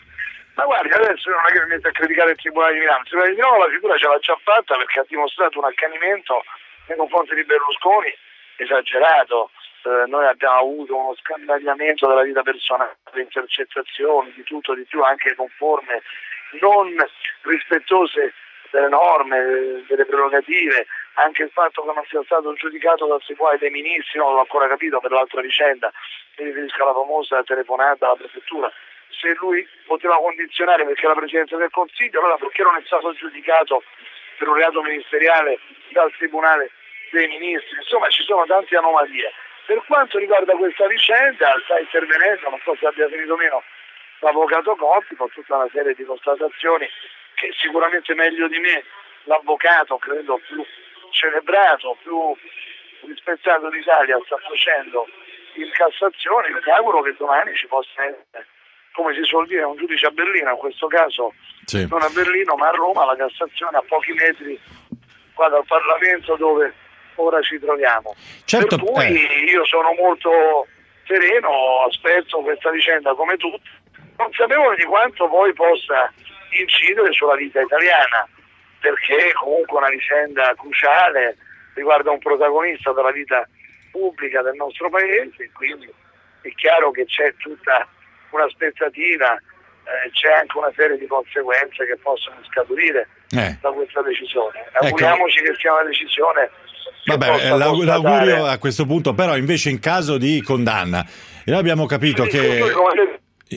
Ma guardi, adesso non è che mi metto a criticare il Tribunale di Milano, il Tribunale di Milano la figura ce l'ha già fatta perché ha dimostrato un accanimento nei confronti di Berlusconi esagerato. Eh, noi abbiamo avuto uno scandagliamento della vita personale, intercettazioni, di tutto, di più, anche con forme non rispettose delle norme, delle prerogative, anche il fatto che non sia stato giudicato dal seguace dei ministri, non l'ho ancora capito per l'altra vicenda, mi riferisco alla famosa telefonata alla prefettura. Se lui poteva condizionare perché la Presidenza del Consiglio, allora perché non è stato giudicato per un reato ministeriale dal Tribunale dei Ministri? Insomma, ci sono tante anomalie. Per quanto riguarda questa vicenda, sta intervenendo, non so se abbia finito o meno, l'avvocato Conti con tutta una serie di constatazioni che sicuramente meglio di me l'avvocato, credo più celebrato, più rispettato d'Italia, sta facendo in Cassazione. Mi auguro che domani ci possa essere, come si suol dire, un giudice a Berlino, in questo caso sì. Non a Berlino ma a Roma, la Cassazione a pochi metri qua dal Parlamento dove ora ci troviamo. Certo, per cui eh. io sono molto sereno, aspetto questa vicenda come tutti, consapevole di quanto poi possa incidere sulla vita italiana, perché comunque una vicenda cruciale riguarda un protagonista della vita pubblica del nostro paese, quindi è chiaro che c'è tutta un'aspettativa, eh, c'è anche una serie di conseguenze che possono scaturire eh. da questa decisione. Auguriamoci ecco. che sia una decisione che Vabbè, possa l'augurio constatare... a questo punto, però invece in caso di condanna, noi abbiamo capito Quindi, che... come...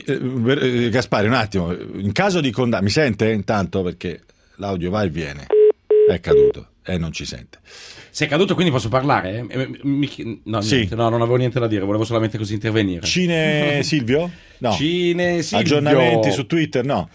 Eh, Gaspari, un attimo, in caso di condanna, mi sente intanto perché l'audio va e viene, è caduto e eh, non ci sente. Se è caduto quindi posso parlare? Eh? Mi... No, sì. niente, no, non avevo niente da dire, volevo solamente così intervenire. Cine Silvio? No. Cine Silvio. Aggiornamenti su Twitter? No.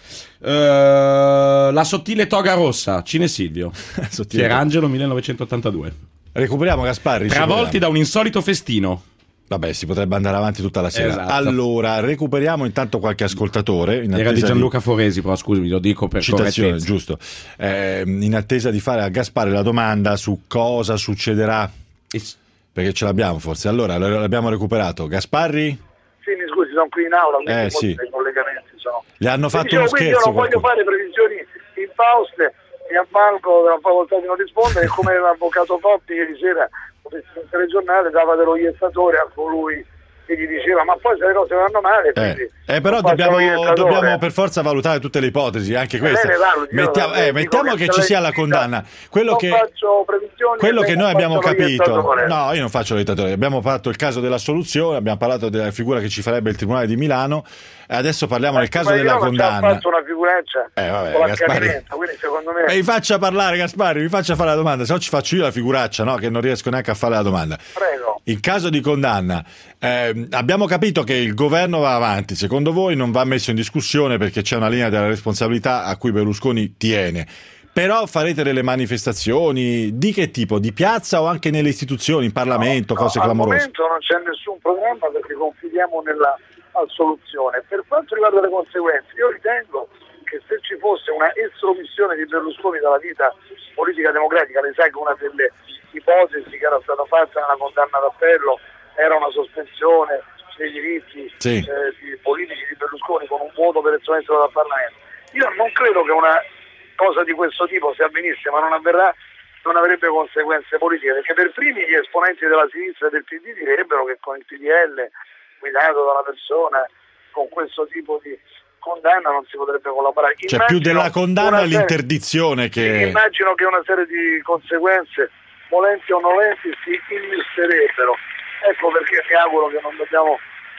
Uh, la sottile toga rossa, Cine Silvio. Pierangelo millenovecentottantadue. Recuperiamo Gasparri. Travolti da un insolito festino. Vabbè, si potrebbe andare avanti tutta la sera. Esatto. Allora, recuperiamo intanto qualche ascoltatore. In Era di Gianluca di... Foresi, però scusami, lo dico per citazione, correttezza. Giusto. Eh, in attesa di fare a Gaspare la domanda su cosa succederà, It's... perché ce l'abbiamo forse. Allora, l'abbiamo recuperato. Gasparri? Sì, mi scusi, sono qui in aula, quindi eh, sì. i collegamenti sono... Gli hanno fatto dicevo, uno quindi scherzo. Io non voglio fare previsioni infauste, mi avvalgo della facoltà di non rispondere, e come l'avvocato Coppi ieri sera, come il telegiornale, dava dello iettatore a colui che gli diceva ma poi se le cose vanno male quindi eh, eh però dobbiamo, dobbiamo per forza valutare tutte le ipotesi, anche queste. Valuti, mettiamo eh, mettiamo che, che ci sia la condanna, quello non che faccio previsioni, quello che noi abbiamo capito. No, io non faccio l'ittatore, abbiamo fatto il caso dell'assoluzione, abbiamo parlato della figura che ci farebbe il Tribunale di Milano e adesso parliamo ma del caso della condanna. Ha fatto una figuraccia eh, vabbè, con Gaspari, quindi secondo me eh, mi faccia parlare Gaspari, mi faccia fare la domanda, se no ci faccio io la figuraccia, no? Che non riesco neanche a fare la domanda. Prego. In caso di condanna eh, abbiamo capito che il governo va avanti, secondo voi non va messo in discussione perché c'è una linea della responsabilità a cui Berlusconi tiene, però farete delle manifestazioni di che tipo? Di piazza o anche nelle istituzioni, in Parlamento, no, cose no, clamorose? Al momento non c'è nessun programma perché confidiamo nella assoluzione. Per quanto riguarda le conseguenze, io ritengo che se ci fosse una estromissione di Berlusconi dalla vita politica democratica, lei sa che una delle ipotesi che era stata fatta nella condanna d'appello era una sospensione dei diritti sì. eh, di politici di Berlusconi con un voto per estromesso dal Parlamento. Io non credo che una cosa di questo tipo, se avvenisse, ma non avverrà, non avrebbe conseguenze politiche, perché per primi gli esponenti della sinistra e del P D direbbero che con il P D L guidato da una persona con questo tipo di condanna non si potrebbe collaborare. C'è cioè, più della condanna l'interdizione che... Immagino che una serie di conseguenze, volenti o nolenti, si illusterebbero. Ecco perché mi auguro che non dobbiamo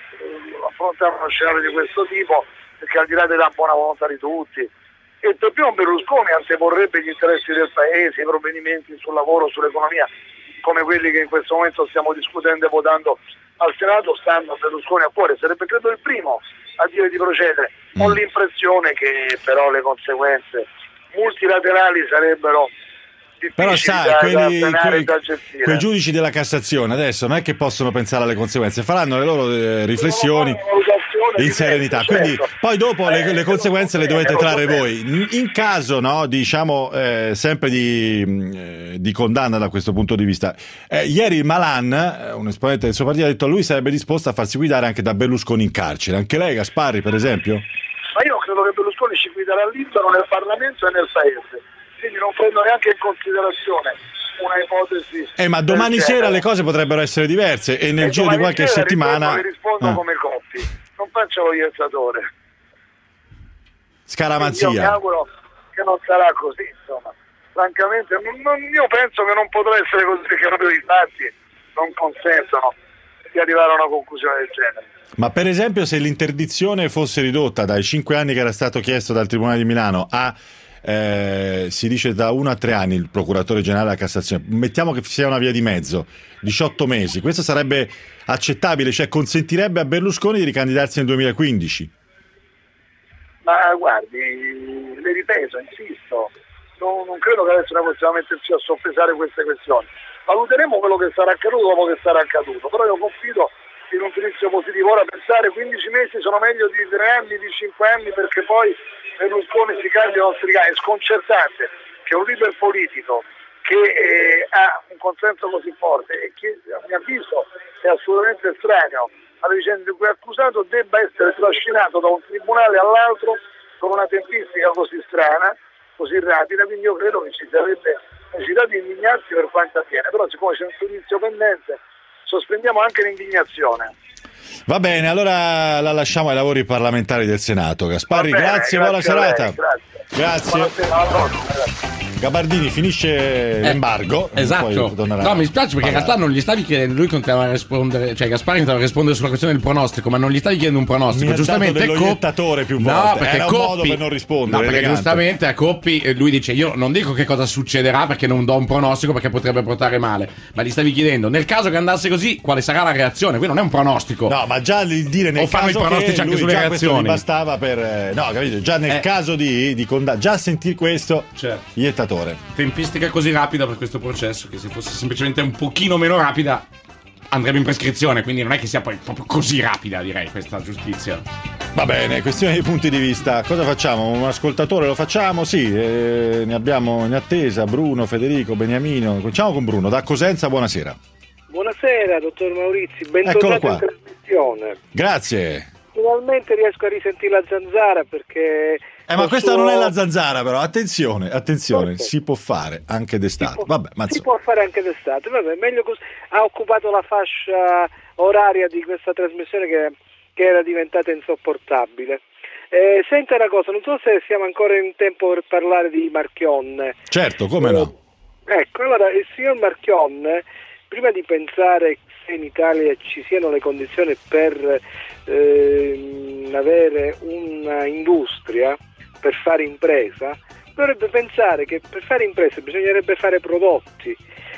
eh, affrontare uno scenario di questo tipo, perché al di là della buona volontà di tutti, e per primo Berlusconi anteporrebbe gli interessi del paese, i provvedimenti sul lavoro, sull'economia, come quelli che in questo momento stiamo discutendo e votando al Senato, stanno a Berlusconi a cuore, sarebbe credo il primo a dire di procedere. Ho mm. l'impressione che però le conseguenze multilaterali sarebbero però sai, da, quelli, da quei, da quei giudici della Cassazione adesso non è che possono pensare alle conseguenze, faranno le loro eh, riflessioni in serenità, quindi certo. Poi dopo eh, le, le conseguenze le dovete trarre voi. In, in caso, no, diciamo eh, sempre di, eh, di condanna da questo punto di vista, eh, ieri Malan, un esponente del suo partito, ha detto lui sarebbe disposto a farsi guidare anche da Berlusconi in carcere. Anche lei, Gasparri, per esempio? Ma io credo quello che Berlusconi ci guiderà al Libano, nel Parlamento e nel Paese. Quindi non prendo neanche in considerazione una ipotesi. Eh, ma domani del sera genere. le cose potrebbero essere diverse e nel E giro di domani qualche sera settimana. rispondo, rispondo Ah. come Coppi, non faccio lo iezzatore. Scaramazia. Io mi auguro che non sarà così, insomma. Francamente, non- non- io penso che non potrà essere così, perché proprio i fatti non consentono di arrivare a una conclusione del genere. Ma per esempio, se l'interdizione fosse ridotta dai cinque anni che era stato chiesto dal Tribunale di Milano a eh, si dice da uno a tre anni, il procuratore generale della Cassazione, mettiamo che sia una via di mezzo, diciotto mesi, questo sarebbe accettabile, cioè consentirebbe a Berlusconi di ricandidarsi nel duemilaquindici. Ma guardi, le ripeto, insisto, non, non credo che adesso noi possiamo metterci a soppesare queste questioni. Valuteremo quello che sarà accaduto dopo che sarà accaduto, però io confido in un giudizio positivo. Ora pensare quindici mesi sono meglio di tre anni, di cinque anni, perché poi Berlusconi si cambia o non si ricambia. È sconcertante che un leader politico che eh, ha un consenso così forte e che a mio avviso è assolutamente estraneo alle vicende di cui è accusato debba essere trascinato da un tribunale all'altro con una tempistica così strana, così rapida. Quindi io credo che ci sarebbe necessità di indignarsi per quanto avviene, però siccome c'è un giudizio pendente sospendiamo anche l'indignazione. Va bene, allora la lasciamo ai lavori parlamentari del Senato. Gasparri, Va bene, grazie, grazie buona a serata. lei, grazie. Grazie. Buonasera, alla prossima, grazie. Gabardini, finisce l'embargo. Esatto. Poi tornerà No, mi spiace perché in a realtà non gli stavi chiedendo, lui continuava a rispondere, cioè Gasparri continuava a rispondere sulla questione del pronostico, ma non gli stavi chiedendo un pronostico. Mi ha Giustamente dato dello Cop- iettatore più No, volte. perché Era un Coppi... modo per non rispondere, No, perché elegante. giustamente a Coppi eh, lui dice io non dico che cosa succederà perché non do un pronostico perché potrebbe portare male, ma gli stavi chiedendo nel caso che andasse così quale sarà la reazione, quindi non è un pronostico. No, ma già il dire nel o fanno i caso pronostici che anche lui sulle già questo reazioni. gli bastava per eh, no, capito? Già nel Eh. caso di, di condanna, già sentire questo Certo. iettatore. Tempistica così rapida per questo processo che se fosse semplicemente un pochino meno rapida andrebbe in prescrizione, quindi non è che sia poi proprio così rapida, direi, questa giustizia. Va bene, questione di punti di vista. Cosa facciamo? Un ascoltatore lo facciamo? Sì, eh, ne abbiamo in attesa Bruno, Federico, Beniamino. Cominciamo con Bruno, da Cosenza, buonasera. Buonasera, dottor Maurizi, Eccolo bentornato qua. in trasmissione. Grazie. Finalmente riesco a risentire la zanzara perché... Eh, ma lo questa suo- non è la zanzara, però attenzione, attenzione, Ok. si può fare anche d'estate. Vabbè, ma Si insomma. può fare anche d'estate, vabbè, meglio così. Ha occupato la fascia oraria di questa trasmissione che, che era diventata insopportabile. Eh, senta una cosa, non so se siamo ancora in tempo per parlare di Marchionne. Certo, come no? Ecco, allora il signor Marchionne, prima di pensare se in Italia ci siano le condizioni per ehm, avere una industria, per fare impresa, dovrebbe pensare che per fare impresa bisognerebbe fare prodotti.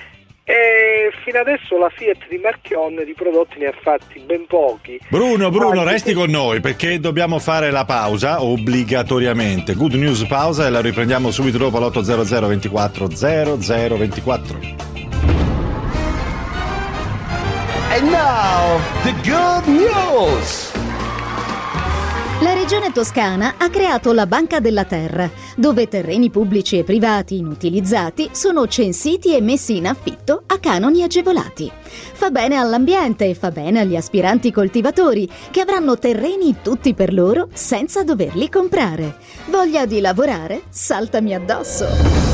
E fino adesso la Fiat di Marchionne di prodotti ne ha fatti ben pochi. Bruno, Bruno, Anche resti se- con noi perché dobbiamo fare la pausa obbligatoriamente. Good News pausa e la riprendiamo subito dopo all'otto zero zero ventiquattro zero zero ventiquattro. And now, the good news! La regione toscana ha creato la Banca della Terra, dove terreni pubblici e privati inutilizzati sono censiti e messi in affitto a canoni agevolati. Fa bene all'ambiente e fa bene agli aspiranti coltivatori, che avranno terreni tutti per loro senza doverli comprare. Voglia di lavorare? Saltami addosso!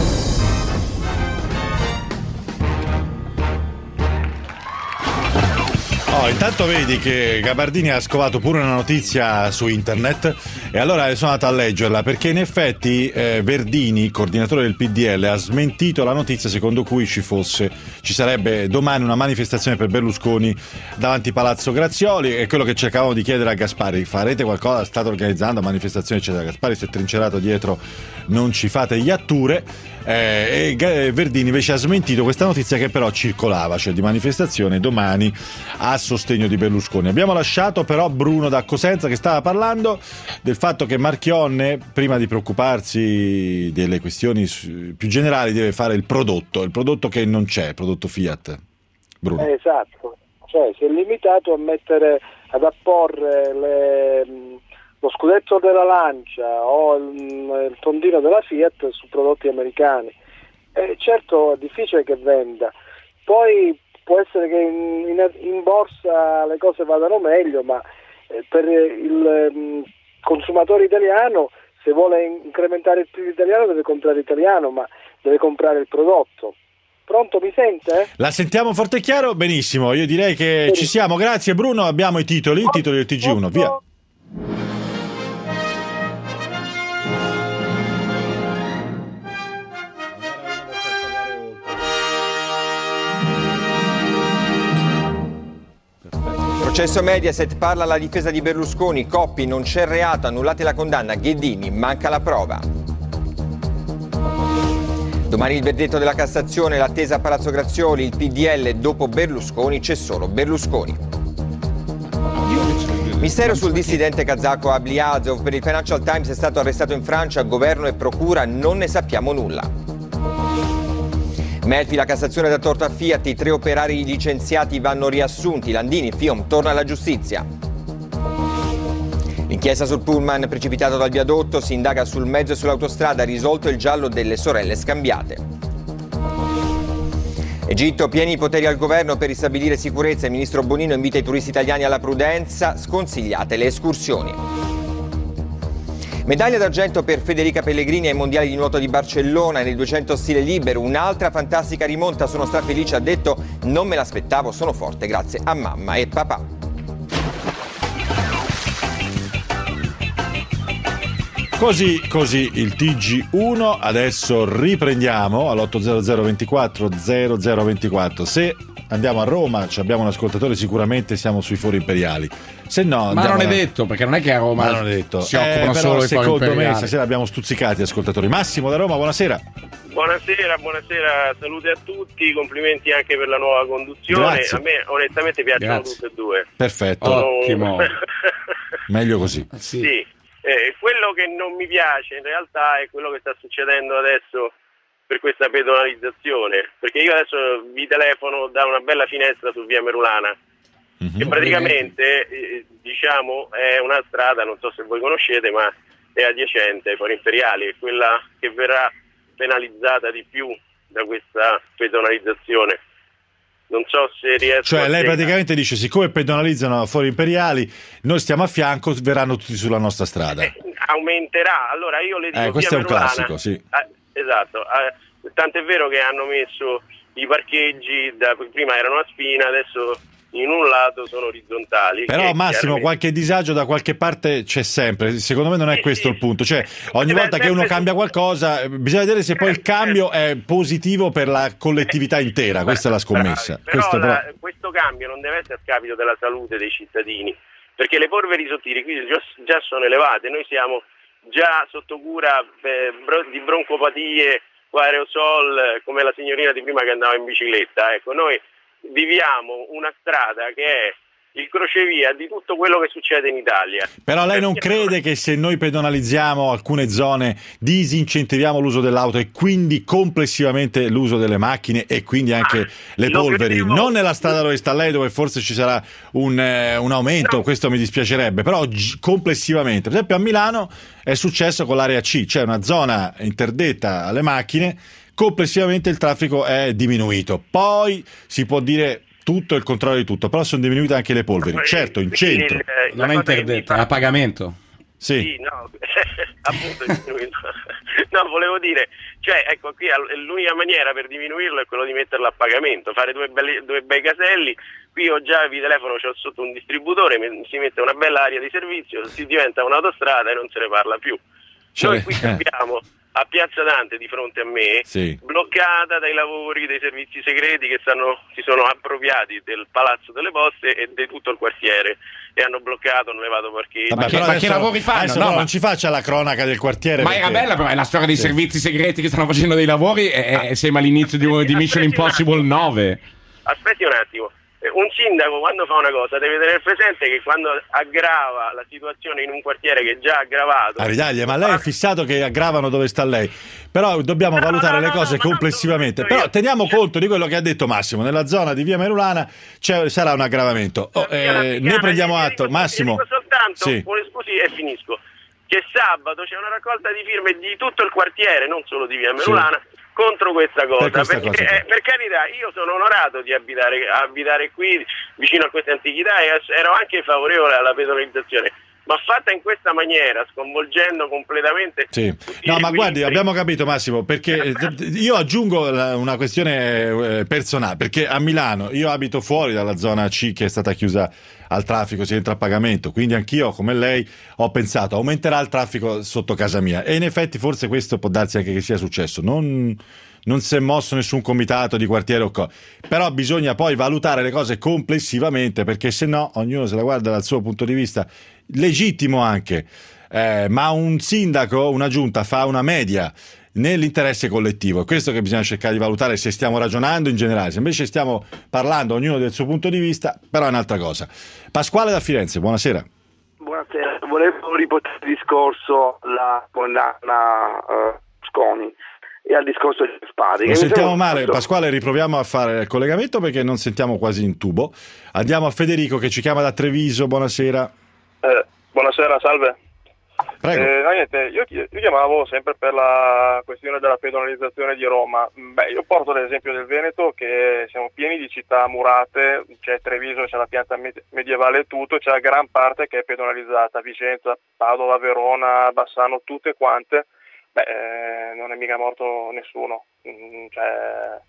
Oh, intanto vedi che Gabardini ha scovato pure una notizia su internet e allora sono andato a leggerla perché in effetti eh, Verdini, coordinatore del P D L, ha smentito la notizia secondo cui ci fosse, ci sarebbe domani una manifestazione per Berlusconi davanti Palazzo Grazioli. E quello che cercavamo di chiedere a Gasparri: farete qualcosa? State organizzando manifestazioni eccetera? Gasparri si è trincerato dietro: non ci fate iatture. Eh, e G- Verdini invece ha smentito questa notizia che però circolava, cioè di manifestazione domani a sostegno di Berlusconi. Abbiamo lasciato però Bruno da Cosenza che stava parlando del fatto che Marchionne, prima di preoccuparsi delle questioni s- più generali, deve fare il prodotto, il prodotto che non c'è, il prodotto Fiat. Bruno. Eh, esatto, cioè si è limitato a mettere, ad apporre le, lo scudetto della Lancia o il, il tondino della Fiat su prodotti americani. Eh, certo è difficile che venda, poi può essere che in, in, in borsa le cose vadano meglio, ma eh, per il um, consumatore italiano se vuole incrementare il P I B italiano deve comprare italiano, ma deve comprare il prodotto. Pronto, mi sente? La sentiamo forte e chiaro? Benissimo, io direi che ci siamo, grazie Bruno, abbiamo i titoli, i titoli del T G uno, via. Processo Mediaset, parla la difesa di Berlusconi, Coppi, non c'è reato, annullate la condanna, Ghedini, manca la prova. Domani il verdetto della Cassazione, l'attesa a Palazzo Grazioli, il P D L dopo Berlusconi c'è solo Berlusconi. Mistero sul dissidente kazako Ablyazov, per il Financial Times è stato arrestato in Francia, governo e procura non ne sappiamo nulla. Melfi, la Cassazione dà torto a Fiat, i tre operai licenziati vanno riassunti, Landini, Fiom torna alla giustizia. L'inchiesta sul pullman precipitato dal viadotto, si indaga sul mezzo e sull'autostrada, risolto il giallo delle sorelle scambiate. Egitto, pieni poteri al governo per ristabilire sicurezza, il ministro Bonino invita i turisti italiani alla prudenza, sconsigliate le escursioni. Medaglia d'argento per Federica Pellegrini ai mondiali di nuoto di Barcellona nel duecento stile libero, un'altra fantastica rimonta, sono strafelice, ha detto non me l'aspettavo, sono forte grazie a mamma e papà. Così, così il T G uno, adesso riprendiamo all'otto zero zero ventiquattro zero zero ventiquattro. Se andiamo a Roma, abbiamo un ascoltatore, sicuramente siamo sui fori imperiali. Se no, ma non è a... detto, perché non è che a Roma ma non è detto. si occupano eh, solo di i fori imperiali. Secondo me stasera abbiamo stuzzicati ascoltatori. Massimo da Roma, buonasera. Buonasera, buonasera, salute a tutti, complimenti anche per la nuova conduzione. Grazie. A me onestamente piacciono Grazie. tutte e due. Perfetto, Sono... meglio così. Sì, sì. Eh, quello che non mi piace in realtà è quello che sta succedendo adesso per questa pedonalizzazione, perché io adesso vi telefono da una bella finestra su via Merulana, mm-hmm. che praticamente eh, diciamo è una strada, non so se voi conoscete, ma è adiacente ai Fori Imperiali, è quella che verrà penalizzata di più da questa pedonalizzazione. Non so se riesco Cioè a lei spiegare. praticamente dice, siccome pedonalizzano Fori Imperiali, noi stiamo a fianco, verranno tutti sulla nostra strada. Eh, aumenterà, allora io le dico Eh, questo via è un Merulana, classico, sì. eh, esatto, eh, tant'è vero che hanno messo i parcheggi, da, prima erano a spina, adesso in un lato sono orizzontali. Però che Massimo, chiaramente- qualche disagio da qualche parte c'è sempre, secondo me non è questo il punto, cioè ogni Beh, volta che uno sempre- cambia qualcosa eh, bisogna vedere se poi il cambio è positivo per la collettività intera, questa è la scommessa. Però, Questo la- però- questo cambio non deve essere a scapito della salute dei cittadini, perché le polveri sottili qui già, già sono elevate, noi siamo già sotto cura eh, bro- di broncopatie, aerosol, come la signorina di prima che andava in bicicletta. Ecco, noi viviamo una strada che è il crocevia di tutto quello che succede in Italia. Però lei non crede che se noi pedonalizziamo alcune zone disincentiviamo l'uso dell'auto e quindi complessivamente l'uso delle macchine e quindi anche le lo polveri? credevo. Non nella strada dove sta lei, dove forse ci sarà un, eh, un aumento, No. questo mi dispiacerebbe, però g- complessivamente. Per esempio a Milano è successo con l'area C, cioè una zona interdetta alle macchine, complessivamente il traffico è diminuito. Poi si può dire tutto il contrario di tutto, però sono diminuite anche le polveri. Certo, in centro. Il- eh, la Non è cosa che mi interdetta, fa- è a pagamento. Sì. Sì, no, appunto è diminuito. No, volevo dire, cioè, ecco, qui al- l'unica maniera per diminuirlo è quello di metterlo a pagamento, fare due, belli, due bei caselli. Qui ho già vi telefono, c'ho sotto un distributore, mi- si mette una bella area di servizio, si diventa un'autostrada e non se ne parla più. Cioè, Noi qui eh. abbiamo a Piazza Dante di fronte a me, Sì. bloccata dai lavori dei servizi segreti che stanno, si sono appropriati del Palazzo delle Poste e di tutto il quartiere e hanno bloccato, hanno levato parcheggi. Vabbè, però ma adesso- che lavori fanno? adesso No, però ma- non ci faccia la cronaca del quartiere. Ma era perché- bella, però è la storia dei Sì. servizi segreti che stanno facendo dei lavori e, e siamo all'inizio di, di Mission Impossible nove. Aspetti un attimo, Eh, un sindaco quando fa una cosa deve tenere presente che quando aggrava la situazione in un quartiere che è già aggravato. A ridaglia, ma lei è fissato che aggravano dove sta lei. Però dobbiamo valutare le cose complessivamente. Però teniamo conto di quello che ha detto Massimo. Nella zona di via Merulana c'è, sarà un aggravamento. Oh, eh, ne prendiamo atto. Massimo. Dico soltanto, Sì. vuole- scusi e finisco, che sabato c'è una raccolta di firme di tutto il quartiere, non solo di via Merulana, contro questa cosa. Per questa perché, cosa. eh, per carità, io sono onorato di abitare, abitare qui vicino a queste antichità e ero anche favorevole alla pedonalizzazione. ma fatta in questa maniera, sconvolgendo completamente. Sì. No, ma guardi, abbiamo capito Massimo, perché io aggiungo una questione personale, perché a Milano io abito fuori dalla zona C che è stata chiusa al traffico, si entra a pagamento, quindi anch'io come lei ho pensato aumenterà il traffico sotto casa mia, e in effetti forse questo può darsi anche che sia successo. Non non si è mosso nessun comitato di quartiere o co. Però bisogna poi valutare le cose complessivamente, perché se no ognuno se la guarda dal suo punto di vista, legittimo anche, eh, ma un sindaco, una giunta fa una media nell'interesse collettivo. È questo che bisogna cercare di valutare, se stiamo ragionando in generale. Se invece stiamo parlando ognuno del suo punto di vista, però è un'altra cosa. Pasquale da Firenze, buonasera. Buonasera, volevo riportare il discorso la condanna uh, Sconi e al discorso di Spadi. Lo sentiamo male, Pasquale, riproviamo a fare il collegamento perché non sentiamo quasi in tubo. Andiamo a Federico che ci chiama da Treviso, buonasera. Eh, buonasera, salve. Prego. Eh, no, niente, io, io chiamavo sempre per la questione della pedonalizzazione di Roma. Beh, io porto l'esempio del Veneto, che siamo pieni di città murate, c'è Treviso, c'è la pianta medievale e tutto, c'è la gran parte che è pedonalizzata, Vicenza, Padova, Verona, Bassano, tutte quante. Beh, eh, non è mica morto nessuno, mm, cioè,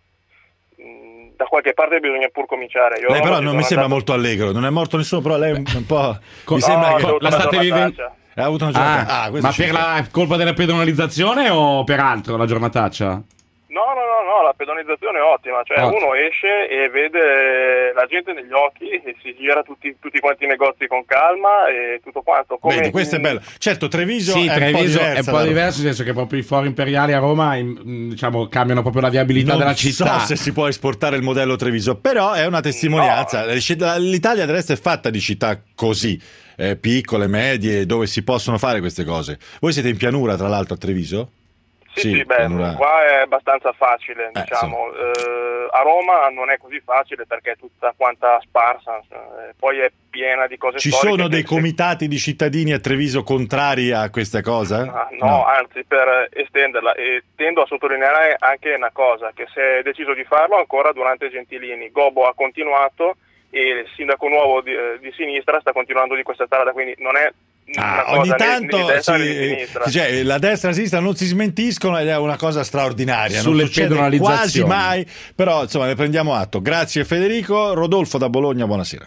mm, da qualche parte bisogna pur cominciare. Io lei però non mi sembra andato... molto allegro, non è morto nessuno, però lei è un po'... mi mi sembra no, che la state vivendo... Ha avuto una giornata... Ah, ah, ma per la colpa della pedonalizzazione o per altro la giornataccia? No, no, no, no, la pedonalizzazione è ottima, cioè Ottimo. Uno esce e vede la gente negli occhi e si gira tutti, tutti quanti i negozi con calma e tutto quanto. Come... Vedi, questo è bello. Certo, Treviso sì, è Treviso un po' è un po' da... diverso, nel senso che proprio i fori imperiali a Roma in, diciamo, cambiano proprio la viabilità non della città. Non so se si può esportare il modello Treviso, però è una testimonianza. No. L'Italia del resto è fatta di città così, eh, piccole, medie, dove si possono fare queste cose. Voi siete in pianura, tra l'altro, a Treviso? Sì, sì, sì, beh, pianura... qua è abbastanza facile, eh, diciamo. Sì. Eh, a Roma non è così facile perché è tutta quanta sparsa, eh, poi è piena di cose Ci storiche. Ci sono dei che... comitati di cittadini a Treviso contrari a questa cosa? No, no, no, anzi, per estenderla, e tendo a sottolineare anche una cosa, che si è deciso di farlo ancora durante Gentilini. Gobbo ha continuato e il sindaco nuovo di, di sinistra sta continuando di questa strada, quindi non è ah, ogni tanto né, né di destra, sì, né di sinistra. Cioè, la destra e la sinistra non si smentiscono ed è una cosa straordinaria. Sulle non succede quasi pedonalizzazioni. mai, però insomma ne prendiamo atto. Grazie Federico. Rodolfo da Bologna, buonasera.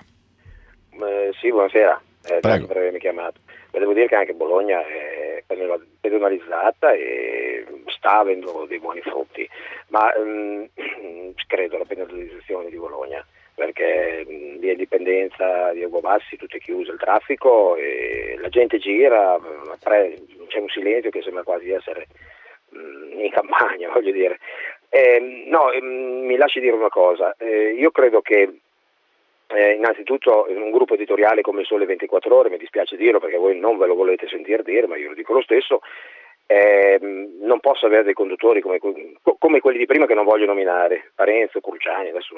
Eh, sì, buonasera. Eh, grazie per avermi chiamato. Ma devo dire che anche Bologna è pedonalizzata e sta avendo dei buoni frutti, ma ehm, credo alla pedonalizzazione di Bologna, perché mh, via Indipendenza, via Guavassi, tutto è chiuso il traffico e la gente gira, pre, c'è un silenzio che sembra quasi di essere mh, in campagna, voglio dire. Eh, no, mh, mi lasci dire una cosa, eh, io credo che eh, innanzitutto un gruppo editoriale come il Sole ventiquattro Ore, mi dispiace dirlo perché voi non ve lo volete sentire dire, ma io lo dico lo stesso, Eh, non posso avere dei conduttori come, come quelli di prima che non voglio nominare, Parenzo, Cruciani, adesso,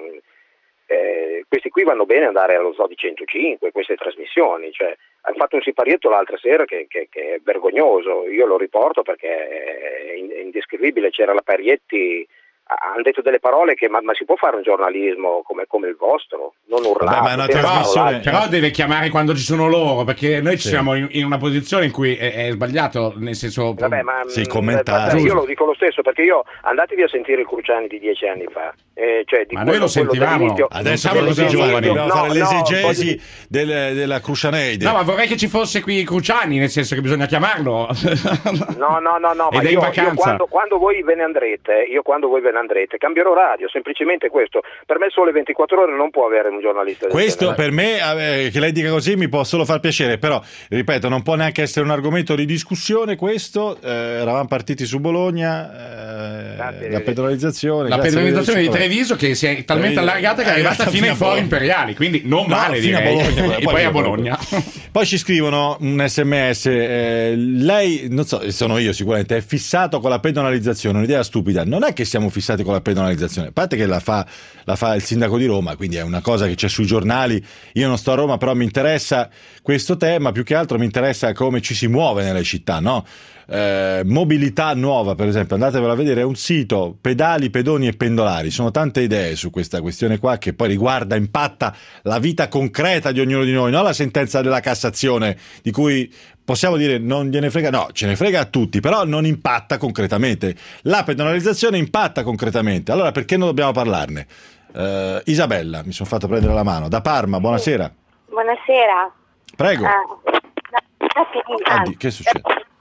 eh, questi qui vanno bene andare allo Zoo di centocinque, queste trasmissioni, cioè, hanno fatto un siparietto l'altra sera che, che, che è vergognoso, io lo riporto perché è indescrivibile, c'era la Parietti, hanno detto delle parole che ma, ma si può fare un giornalismo come, come il vostro, non urlare. Vabbè, ma è una trasmissione... Però deve chiamare quando ci sono loro, perché noi ci sì. siamo in, in una posizione in cui è, è sbagliato, nel senso Vabbè, ma, sì, commentare. Io lo dico lo stesso, perché io andatevi a sentire il Cruciani di dieci anni fa, eh, cioè di ma quello, noi lo sentivamo adesso che così giovani dobbiamo no, fare l'esegesi no, del, della Crucianeide. No, ma vorrei che ci fosse qui Cruciani, nel senso che bisogna chiamarlo. no no no no Ed ma è io, in vacanza. io quando, quando voi ve ne andrete io quando voi ve ne andrete cambierò radio, semplicemente questo. Per me Sole ventiquattro Ore non può avere un giornalista del questo genere. Per me, eh, che lei dica così mi può solo far piacere, però ripeto non può neanche essere un argomento di discussione questo, eh, eravamo partiti su Bologna, eh, grazie, la pedonalizzazione la pedonalizzazione di Treviso che si è talmente allargata che è arrivata fino ai fori imperiali, quindi non no, male fino direi. A Bologna, e poi, poi a Bologna. Poi ci scrivono un sms, eh, lei non so, sono io sicuramente, è fissato con la pedonalizzazione, un'idea stupida. Non è che siamo fissati interessati con la pedonalizzazione? A parte che la fa, la fa il sindaco di Roma, quindi è una cosa che c'è sui giornali. Io non sto a Roma, però mi interessa questo tema, più che altro mi interessa come ci si muove nelle città, no? Eh, mobilità nuova, per esempio, andatevelo a vedere, è un sito, pedali, pedoni e pendolari. Sono tante idee su questa questione qua che poi riguarda, impatta la vita concreta di ognuno di noi, non la sentenza della Cassazione di cui possiamo dire non gliene frega, no, ce ne frega a tutti, però non impatta concretamente. La pedonalizzazione impatta concretamente, allora perché non dobbiamo parlarne? Eh, Isabella, mi sono fatto prendere la mano, da Parma, buonasera. Buonasera. Prego. Ah, Oddio, che succede?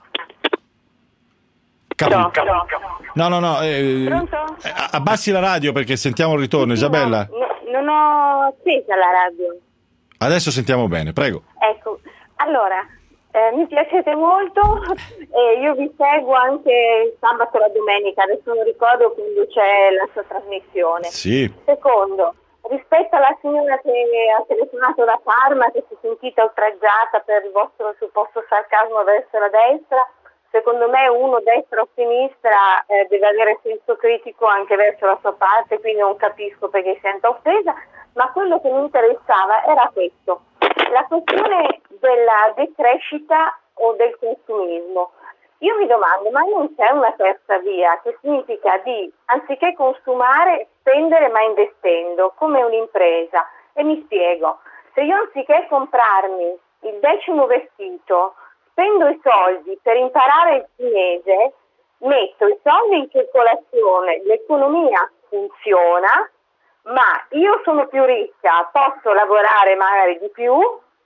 Capo. No, no, no, eh, abbassi la radio perché sentiamo il ritorno, sì, Isabella. No, non ho accesa la radio. Adesso sentiamo bene, prego. Ecco, allora, eh, mi piacete molto e io vi seguo anche il sabato e la domenica, adesso non ricordo quando c'è la sua trasmissione. Sì. Secondo, rispetto alla signora che ha telefonato da Parma, che si è sentita oltraggiata per il vostro supposto sarcasmo verso la destra, secondo me uno destra o sinistra eh, deve avere senso critico anche verso la sua parte, quindi non capisco perché si senta offesa, ma quello che mi interessava era questo, la questione della decrescita o del consumismo. Io mi domando, ma non c'è una terza via, che significa di, anziché consumare, spendere ma investendo, come un'impresa? E mi spiego, se io anziché comprarmi il decimo vestito, spendo i soldi per imparare il cinese, metto i soldi in circolazione, l'economia funziona, ma io sono più ricca, posso lavorare magari di più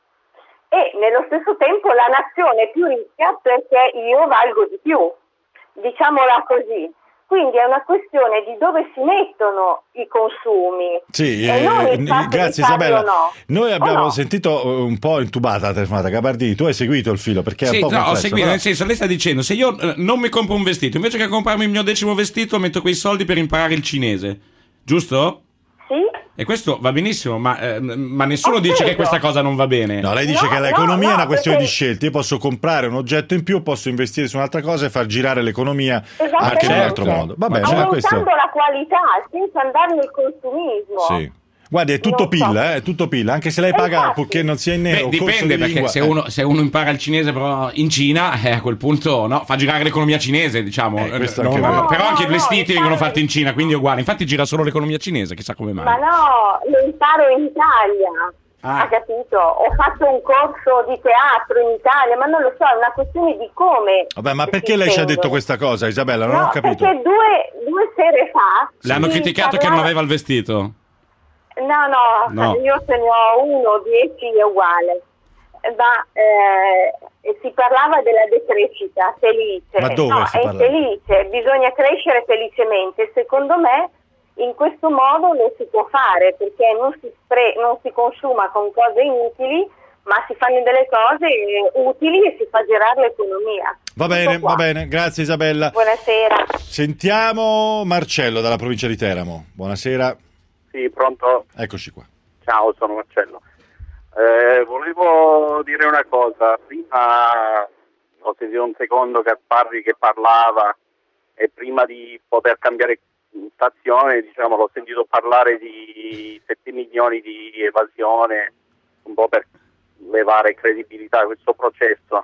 e nello stesso tempo la nazione è più ricca perché io valgo di più, diciamola così. Quindi è una questione di dove si mettono i consumi. Sì, e non eh, il fatto grazie di farli Isabella. o no. Noi abbiamo no? sentito un po' intubata la telefonata. Gabardini, tu hai seguito il filo perché è sì, un po' no, ho complesso, seguito, però... nel senso, lei sta dicendo, se io eh, non mi compro un vestito, invece che comprarmi il mio decimo vestito, metto quei soldi per imparare il cinese, giusto? Sì. E questo va benissimo, ma, eh, ma nessuno Ho dice preso. che questa cosa non va bene. No, lei dice No, che l'economia no, è una no, questione perché- di scelte. Io posso comprare un oggetto in più, posso investire su un'altra cosa e far girare l'economia anche in un altro modo. Va bene, ma questo... aumentando la qualità senza andare nel consumismo. Sì. Guardi, è tutto Non so. PIL, eh, è tutto PIL, anche se lei Eh, paga infatti. purché non sia in nero. Beh, corso dipende, di perché lingua, se eh. uno, se uno impara il cinese però in Cina, eh, a quel punto no, fa girare l'economia cinese, diciamo. Eh, questo No, anche no, vero. però No, anche i no, vestiti no, vengono impara- fatti in Cina, quindi è uguale. Infatti gira solo l'economia cinese, chissà come mai. Ma no, lo imparo in Italia. Ah. Ha capito? Ho fatto un corso di teatro in Italia, ma non lo so, è una questione di come. Vabbè, ma si perché lei ci ha detto spendono. questa cosa, Isabella? Non No, ho capito. perché due, due sere fa. Le hanno si criticato che parlava- non aveva il vestito. No, no, No. io ce ne ho uno, dieci è uguale. Ma eh, si parlava della decrescita felice. Ma dove no, si è parlava? infelice, bisogna crescere felicemente. Secondo me in questo modo lo si può fare perché non si, spre- non si consuma con cose inutili, ma si fanno delle cose utili e si fa girare l'economia. Va Tutto bene, qua. va bene, grazie Isabella. Buonasera. Sentiamo Marcello dalla provincia di Teramo. Buonasera, Sì, pronto? eccoci qua. Ciao, sono Marcello. Eh, volevo dire una cosa. Prima ho sentito un secondo Gasparri che parlava e prima di poter cambiare stazione, diciamo, l'ho sentito parlare di sette milioni di evasione, un po' per levare credibilità a questo processo.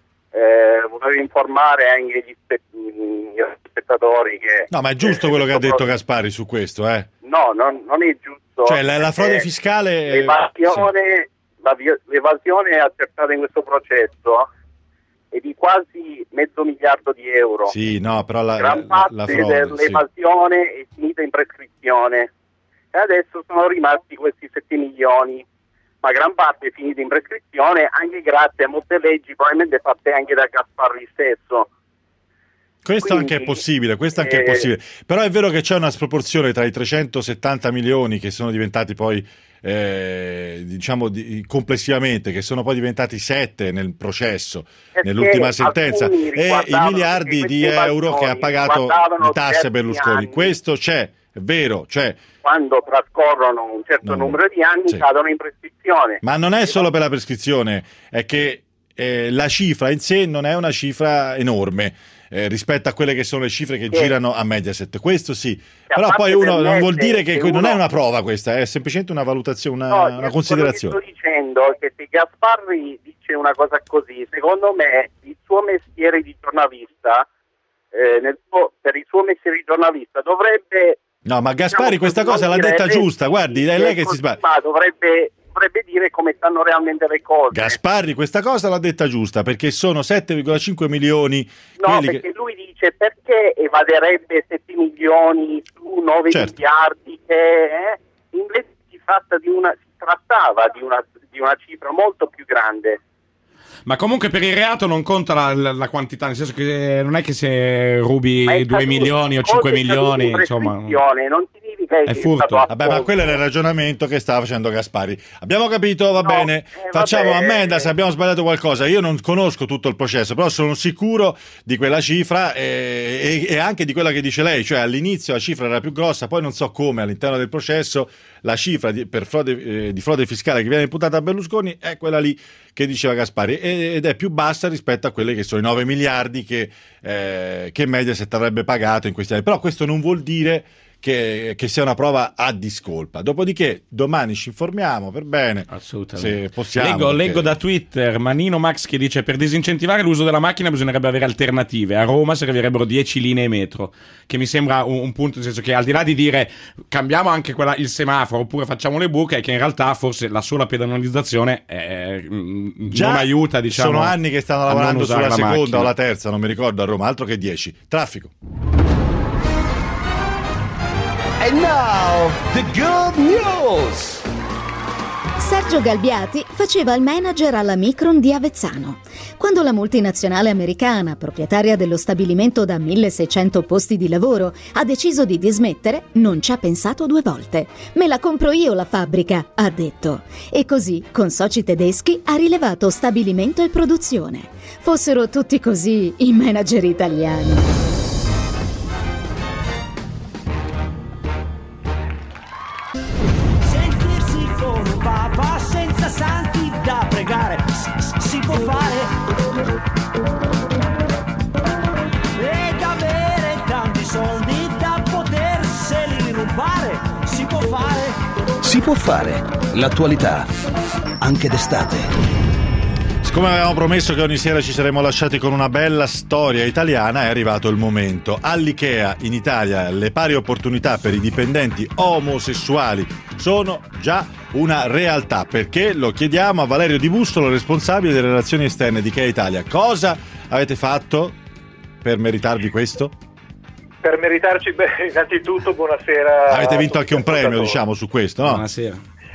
Eh, volevo informare anche gli, spe- gli spettatori che... No, ma è giusto eh, quello che ha questo detto pro- Gaspari su questo, eh? No, non, non è giusto. Cioè, la, la frode perché fiscale... eh, L'evasione, la vi- l'evasione accertata in questo processo è di quasi mezzo miliardo di euro. Sì, sì, no, però la, Gran la, parte la frode, sì. dell'evasione è finita in prescrizione e adesso sono rimasti questi sette milioni, ma gran parte è finita in prescrizione anche grazie a molte leggi probabilmente fatte anche da Gasparri stesso. Questo Quindi, anche è possibile, questo anche eh, è possibile. Però è vero che c'è una sproporzione tra i trecentosettanta milioni che sono diventati poi, eh, diciamo, di, complessivamente, che sono poi diventati sette nel processo, Perché nell'ultima sentenza, alcuni e i riguardavano- miliardi perché di queste euro che ha evasioni pagato riguardavano di tasse diversi Berlusconi. anni. Questo c'è, è vero, c'è. Quando trascorrono un certo No, numero di anni sì. cadono in prescrizione. Ma non è solo per la prescrizione, è che eh, la cifra in sé non è una cifra enorme eh, rispetto a quelle che sono le cifre che sì. girano a Mediaset, questo sì, a però poi uno non vuol dire che, che non uno... è una prova questa, è semplicemente una valutazione, una, no, una considerazione. Sto dicendo che se Gasparri dice una cosa così, secondo me il suo mestiere di giornalista, eh, nel suo, per il suo mestiere di giornalista dovrebbe... No, ma Gasparri diciamo, questa cosa l'ha detta giusta, guardi, è lei che si sbaglia. Ma dovrebbe, dovrebbe dire come stanno realmente le cose. Gasparri questa cosa l'ha detta giusta, perché sono sette virgola cinque milioni. No, perché che... lui dice perché evaderebbe sette milioni su nove certo. miliardi, che eh, invece si, tratta di una, si trattava di una, di una cifra molto più grande. Ma comunque per il reato non conta la, la, la quantità, nel senso che non è che se rubi due milioni o cinque milioni, insomma, non significa è furto. Vabbè, ma quello era il ragionamento che stava facendo Gasparri. Abbiamo capito, va no, bene. Eh, Facciamo vabbè, ammenda se abbiamo sbagliato qualcosa. Io non conosco tutto il processo, però sono sicuro di quella cifra e, e, e anche di quella che dice lei, cioè all'inizio la cifra era più grossa, poi non so come all'interno del processo la cifra di, per frode, eh, di frode fiscale che viene imputata a Berlusconi è quella lì che diceva Gasparri, ed è più bassa rispetto a quelle che sono i nove miliardi che, eh, che Mediaset avrebbe pagato in questi anni. Però questo non vuol dire che, che sia una prova a discolpa. Dopodiché domani ci informiamo per bene, assolutamente, se possiamo. Leggo, perché... leggo da Twitter Manino Max che dice: per disincentivare l'uso della macchina bisognerebbe avere alternative. A Roma servirebbero dieci linee metro, che mi sembra un, un punto, nel senso che al di là di dire cambiamo anche quella, il semaforo oppure facciamo le buche, è che in realtà forse la sola pedonalizzazione è, Già non aiuta, diciamo. Sono anni che stanno lavorando sulla seconda macchina. O la terza, non mi ricordo, a Roma, altro che dieci. Traffico. And now, the good news! Sergio Galbiati faceva il manager alla Micron di Avezzano. Quando la multinazionale americana, proprietaria dello stabilimento da milleseicento posti di lavoro, ha deciso di dismettere, non ci ha pensato due volte. Me la compro io la fabbrica, ha detto. E così, con soci tedeschi, ha rilevato stabilimento e produzione. Fossero tutti così i manager italiani. Santi da pregare si può fare ed avere tanti soldi da poterseli rubare si può fare si può fare l'attualità anche d'estate. Siccome avevamo promesso che ogni sera ci saremmo lasciati con una bella storia italiana, è arrivato il momento. All'IKEA in Italia le pari opportunità per i dipendenti omosessuali sono già una realtà. Perché? Lo chiediamo a Valerio Di Bustolo, responsabile delle relazioni esterne di IKEA Italia. Cosa avete fatto per meritarvi questo? Per meritarci, beh, innanzitutto buonasera. Avete vinto anche un premio, diciamo, su questo, no? Buonasera.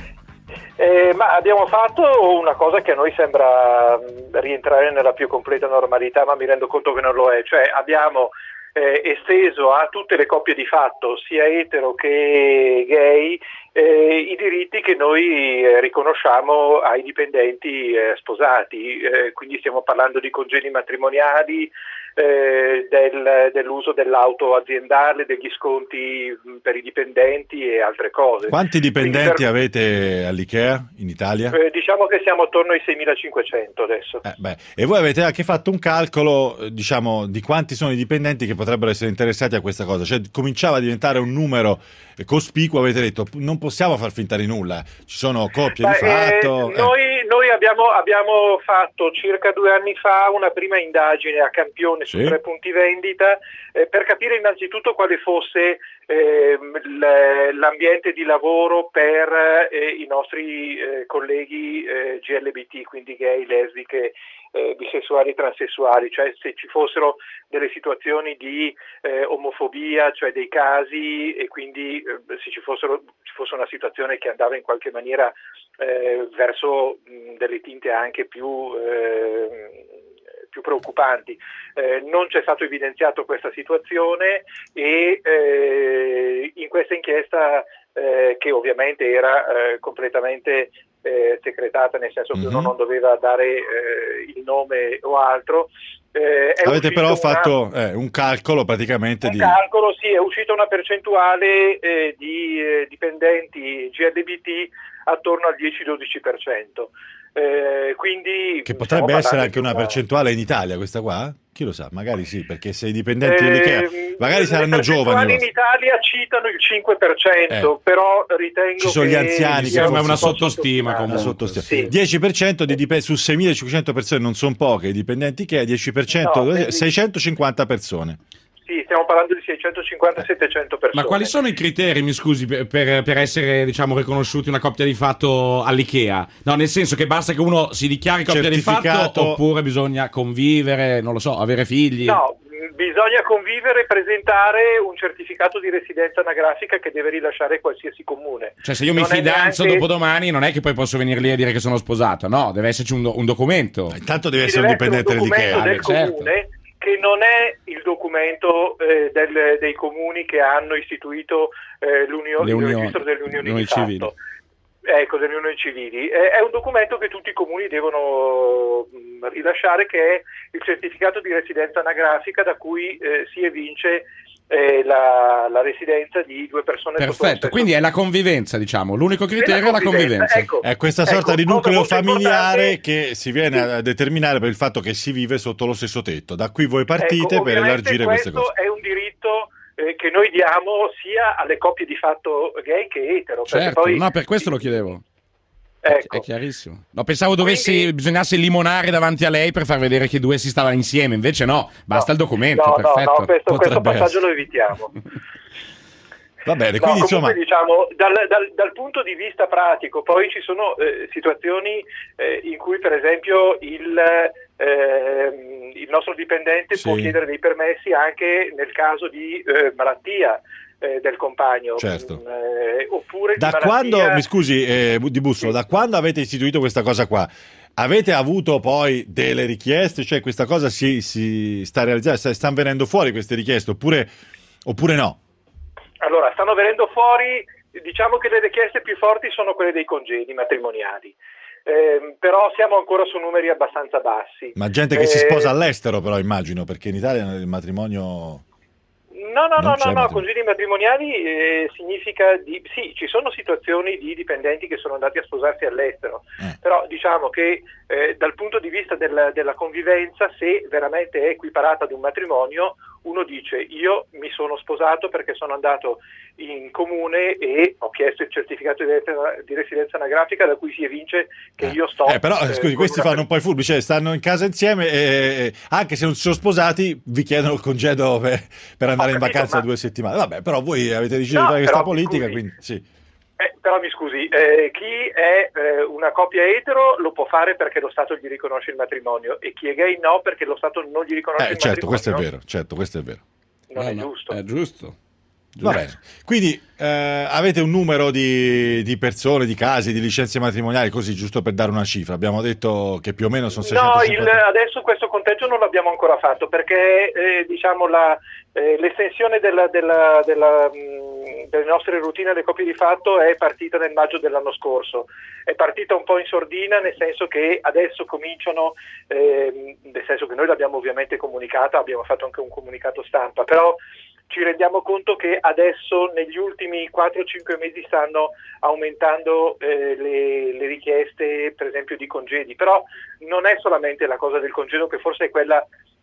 Eh, ma abbiamo fatto una cosa che a noi sembra rientrare nella più completa normalità, ma mi rendo conto che non lo è, cioè abbiamo eh, esteso a tutte le coppie di fatto, sia etero che gay, eh, i diritti che noi eh, riconosciamo ai dipendenti eh, sposati, eh, quindi stiamo parlando di congedi matrimoniali, Eh, del, dell'uso dell'auto aziendale, degli sconti mh, per i dipendenti e altre cose. Quanti dipendenti per... avete all'IKEA in Italia? Eh, diciamo che siamo attorno ai seimilacinquecento adesso. Eh, beh. E voi avete anche fatto un calcolo, diciamo, di quanti sono i dipendenti che potrebbero essere interessati a questa cosa? Cioè cominciava a diventare un numero cospicuo, avete detto non possiamo far finta di nulla, ci sono coppie Beh, di fatto. Eh, noi noi abbiamo, abbiamo fatto circa due anni fa una prima indagine a campione su sì. tre punti vendita eh, per capire innanzitutto quale fosse eh, l'ambiente di lavoro per eh, i nostri eh, colleghi eh, G L B T, quindi gay, lesbiche, eh, bisessuali, transessuali, cioè se ci fossero delle situazioni di eh, omofobia, cioè dei casi, e quindi eh, se ci fossero ci fosse una situazione che andava in qualche maniera eh, verso mh, delle tinte anche più eh, più preoccupanti. Eh, non c'è stato evidenziato questa situazione e eh, in questa inchiesta eh, che ovviamente era eh, completamente eh, segretata, nel senso che mm-hmm. uno non doveva dare eh, il nome o altro. Eh, Avete però una, fatto eh, un calcolo praticamente un di... calcolo, sì, è uscita una percentuale eh, di eh, dipendenti G L B T attorno al dieci dodici per cento. Eh, quindi che potrebbe essere anche una una... percentuale in Italia questa qua? Chi lo sa, magari sì, perché se i dipendenti Eh, dell'IKEA magari saranno giovani. in Italia citano il cinque per cento, Eh. però ritengo Ci sono che gli anziani che è forse una sono sottostima una comunque. sottostima. Sì. dieci per cento di dip- su seimilacinquecento persone non sono poche, i dipendenti IKEA, dieci per cento, No, quindi- seicentocinquanta persone. Sì, stiamo parlando di seicentocinquanta settecento persone. Ma quali sono i criteri, mi scusi, per, per per essere, diciamo, riconosciuti una coppia di fatto all'IKEA? No, nel senso che basta che uno si dichiari coppia di fatto Certificato. oppure bisogna convivere, non lo so, avere figli? No, mh, bisogna convivere e presentare un certificato di residenza anagrafica che deve rilasciare qualsiasi comune. Cioè, se io mi Non è fidanzo neanche- dopodomani, non è che poi posso venire lì a dire che sono sposato, no, deve esserci un, do- un documento. Intanto deve Ci essere un deve essere dipendente un documento dell'IKEA. del certo. comune che non è il documento eh, del- dei comuni che hanno istituito eh, l'unio- Le il unioni- registro delle unioni unioni di fatto. civili. Ecco, delle unioni civili. È, è un documento che tutti i comuni devono mh, rilasciare, che è il certificato di residenza anagrafica da cui eh, si evince eh, la, la residenza di due persone sotto lo Perfetto, stesso quindi è la convivenza, diciamo, l'unico criterio è la convivenza. Ecco, È questa sorta ecco, di cosa nucleo molto familiare importante- che si viene a determinare per il fatto che si vive sotto lo stesso tetto. Da qui voi partite Ecco, per ovviamente elargire queste questo cose. è un diritto eh, che noi diamo sia alle coppie di fatto gay che etero. perché Certo, poi, no, per questo lo chiedevo. ecco, È chiarissimo. No, pensavo dovessi, Quindi- bisognasse limonare davanti a lei per far vedere che i due si stavano insieme, invece no, basta il documento, no, no, perfetto. no, questo, questo Potrebbe passaggio essere. lo evitiamo. Va bene, No, quindi comunque insomma, diciamo dal, dal- dal punto di vista pratico poi ci sono eh, situazioni eh, in cui per esempio il, ehm, il nostro dipendente Sì. può chiedere dei permessi anche nel caso di eh, malattia eh, del compagno. Certo. Mm, eh, oppure di da malattia- quando, mi scusi eh, Di Bussolo, da quando avete istituito questa cosa qua? Avete avuto poi delle richieste? Cioè questa cosa si, si sta realizzando? Sta- Stanno venendo fuori queste richieste oppure, oppure no? Allora, stanno venendo fuori, diciamo che le richieste più forti sono quelle dei congedi matrimoniali, Ehm, però siamo ancora su numeri abbastanza bassi. Ma gente che si Eh, sposa all'estero però immagino, perché in Italia il matrimonio... No, no, Non no, c'è no, no, matrimonio. congedi matrimoniali eh, significa di, sì, ci sono situazioni di dipendenti che sono andati a sposarsi all'estero, Eh. però diciamo che eh, dal punto di vista del- della convivenza, se veramente è equiparata ad un matrimonio, uno dice io mi sono sposato perché sono andato in comune e ho chiesto il certificato di residenza- di residenza anagrafica da cui si evince che io sto... Eh, però, eh, scusi, con questi una fanno un po' i furbi, cioè stanno in casa insieme e e anche se non si sono sposati vi chiedono il congedo per, per andare in capito, vacanza ma- due settimane. Vabbè, però voi avete deciso No, di fare questa però, politica, scusi. quindi sì. Eh, però mi scusi, eh, chi è eh, una coppia etero lo può fare perché lo Stato gli riconosce il matrimonio e chi è gay no perché lo Stato non gli riconosce Eh, il certo, matrimonio. questo è vero, certo, questo è vero. Non Eh, è no, giusto. È giusto. Va bene. Quindi eh, avete un numero di, di persone, di casi, di licenze matrimoniali, così giusto per dare una cifra. Abbiamo detto che più o meno sono No, il, seicentocinquanta. adesso questo conteggio non l'abbiamo ancora fatto perché eh, diciamo la, eh, l'estensione della, della, della, mh, delle nostre routine alle coppie di fatto è partita nel maggio dell'anno scorso. È partita un po' in sordina, nel senso che adesso cominciano, ehm, nel senso che noi l'abbiamo ovviamente comunicata, abbiamo fatto anche un comunicato stampa, però ci rendiamo conto che adesso negli ultimi quattro cinque mesi stanno aumentando eh, le, le richieste per esempio di congedi, però non è solamente la cosa del congedo che forse è quella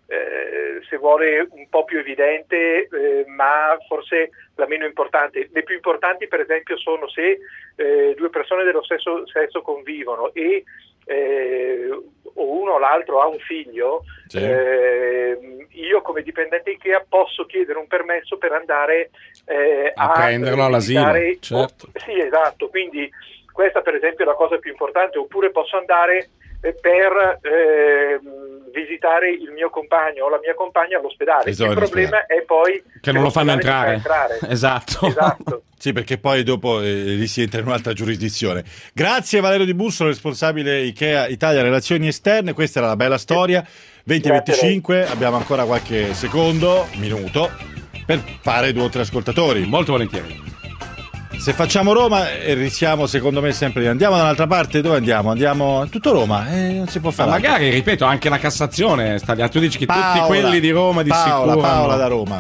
eh, se vuole un po' più evidente eh, ma forse la meno importante. Le più importanti per esempio sono se eh, due persone dello stesso sesso convivono e eh, o uno o l'altro ha un figlio, Sì. eh, io come dipendente IKEA posso chiedere un permesso per andare eh, A a prenderlo all'asilo, visitare- certo. oh, sì, esatto, quindi questa per esempio è la cosa più importante, oppure posso andare eh, per eh, visitare il mio compagno o la mia compagna all'ospedale. Esatto, Il problema è poi Che non lo fanno l'ospedale entrare. mi fa Esatto. Esatto. Sì, perché poi dopo eh, lì si entra in un'altra giurisdizione. Grazie Valerio Di Bussolo, responsabile IKEA Italia Relazioni Esterne. Questa era la bella storia. venti e Grazie a venticinque, abbiamo ancora qualche secondo, minuto, per fare due o tre ascoltatori. Molto volentieri. Se facciamo Roma, eh, rischiamo secondo me sempre di... Andiamo da un'altra parte? Dove andiamo? Andiamo a tutto Roma, eh, non si può Ma fare. altro. magari, ripeto, anche la Cassazione sta lì. Tu dici che Paola, tutti quelli di Roma di Paola, sicuro Paola hanno da Roma.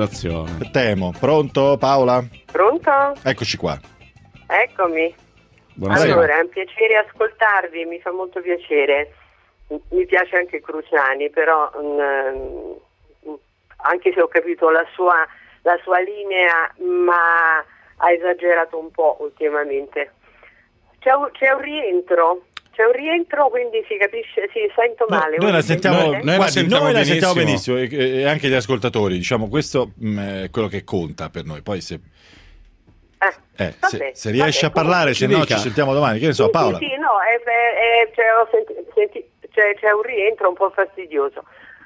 pedonalizzazione. Temo. Pronto Paola? Pronto? Eccoci qua. Eccomi. Buonasera. Allora, è un piacere ascoltarvi, mi fa molto piacere. Mi piace anche Cruciani, però mh, anche se ho capito la sua, la sua linea, ma ha esagerato un po' ultimamente. C'è un, c'è un rientro. C'è un rientro, quindi si capisce, si sento male. No, noi la sentiamo, noi, noi guardi, la sentiamo noi la benissimo. sentiamo benissimo e, e anche gli ascoltatori, diciamo, questo mh, è quello che conta per noi. Poi se, eh, eh, vabbè, se, se riesci vabbè, a parlare, se no ci sentiamo domani. Che ne so, sì, Paola? Sì, sì, no, è, è, è, cioè, ho senti, senti, cioè, c'è un rientro un po' fastidioso.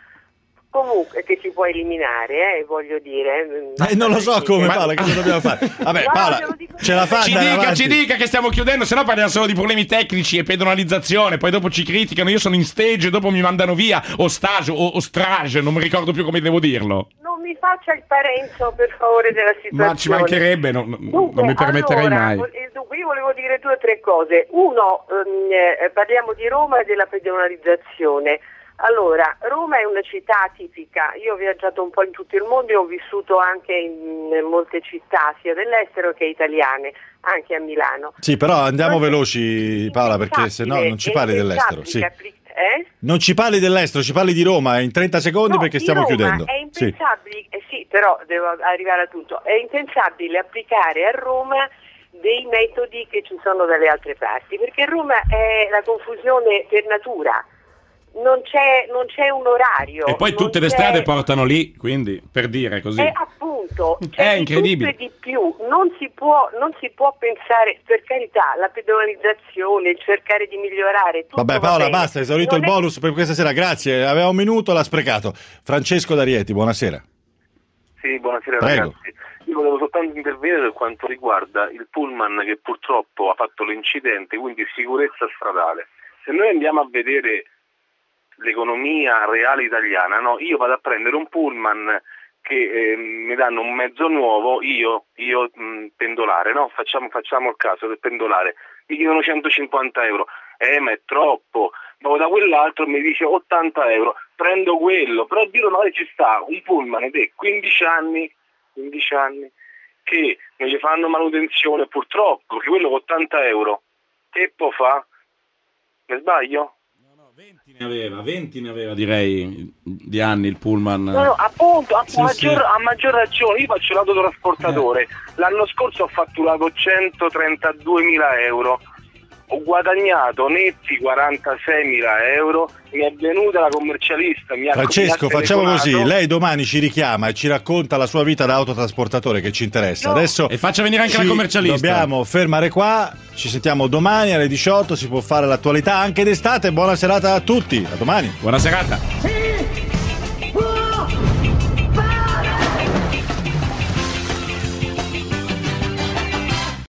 Comunque che si può eliminare, eh, voglio dire. Eh, non lo so come, Paola, cosa dobbiamo fare? Vabbè, No, Paola, te lo dico ce la fa Ci andare dica, avanti? ci dica che stiamo chiudendo, se no parliamo solo di problemi tecnici e pedonalizzazione, poi dopo ci criticano, io sono in stage e dopo mi mandano via, o stage, o, o strage, non mi ricordo più come devo dirlo. Non mi faccia il parenzo, per favore, della situazione. Ma ci mancherebbe, no, Dunque, non mi permetterei allora, mai. eh, Dunque, io volevo dire due o tre cose. Uno, ehm, eh, parliamo di Roma e della pedonalizzazione. Allora, Roma è una città tipica, io ho viaggiato un po' in tutto il mondo e ho vissuto anche in, in molte città, sia dell'estero che italiane, anche a Milano. Sì, però andiamo veloci, Paola, perché se no non ci parli dell'estero. Sì. Eh? Non ci parli dell'estero, ci parli di Roma in trenta secondi No, perché di stiamo Roma chiudendo. È Sì. impensabile, eh sì, però devo arrivare a tutto, è impensabile applicare a Roma dei metodi che ci sono dalle altre parti, perché Roma è la confusione per natura. Non c'è, non c'è un orario. E poi non tutte le c'è- strade portano lì, quindi, per dire così. E appunto, c'è È di incredibile. tutto e di più. Non si può, non si può pensare, per carità, la pedonalizzazione, cercare di migliorare tutto. Vabbè, va Paola, bene. basta, hai esaurito Non il è- bonus per questa sera, grazie. Aveva un minuto, l'ha sprecato. Francesco D'Arieti, buonasera. Sì, buonasera Prego. ragazzi. Io volevo soltanto intervenire per quanto riguarda il pullman che purtroppo ha fatto l'incidente, quindi sicurezza stradale. Se noi andiamo a vedere l'economia reale italiana, no? Io vado a prendere un pullman che eh, mi danno un mezzo nuovo, io, io mh, pendolare, no? Facciamo, facciamo il caso del pendolare, mi chiedono centocinquanta euro, eh ma è troppo, vado da quell'altro e mi dice ottanta euro, prendo quello, però Dio magari ci sta un pullman ed è quindici anni, quindici anni che non gli fanno manutenzione purtroppo, che quello con ottanta euro, che può fa? Mi sbaglio? Ne aveva, venti ne aveva direi di anni il pullman. No, no, appunto, a, Sì, maggior, sì. a maggior ragione, io faccio l'autotrasportatore, l'anno scorso ho fatturato centotrentaduemila euro, ho guadagnato netti quarantaseimila euro, mi è venuta la commercialista, mi ha Francesco, mi ha facciamo telefonato. così, lei domani ci richiama e ci racconta la sua vita da autotrasportatore che ci interessa. No. Adesso E faccia venire anche ci la commercialista. Dobbiamo fermare qua, ci sentiamo domani alle diciotto, si può fare l'attualità anche d'estate. Buona serata a tutti, a domani. Buona serata.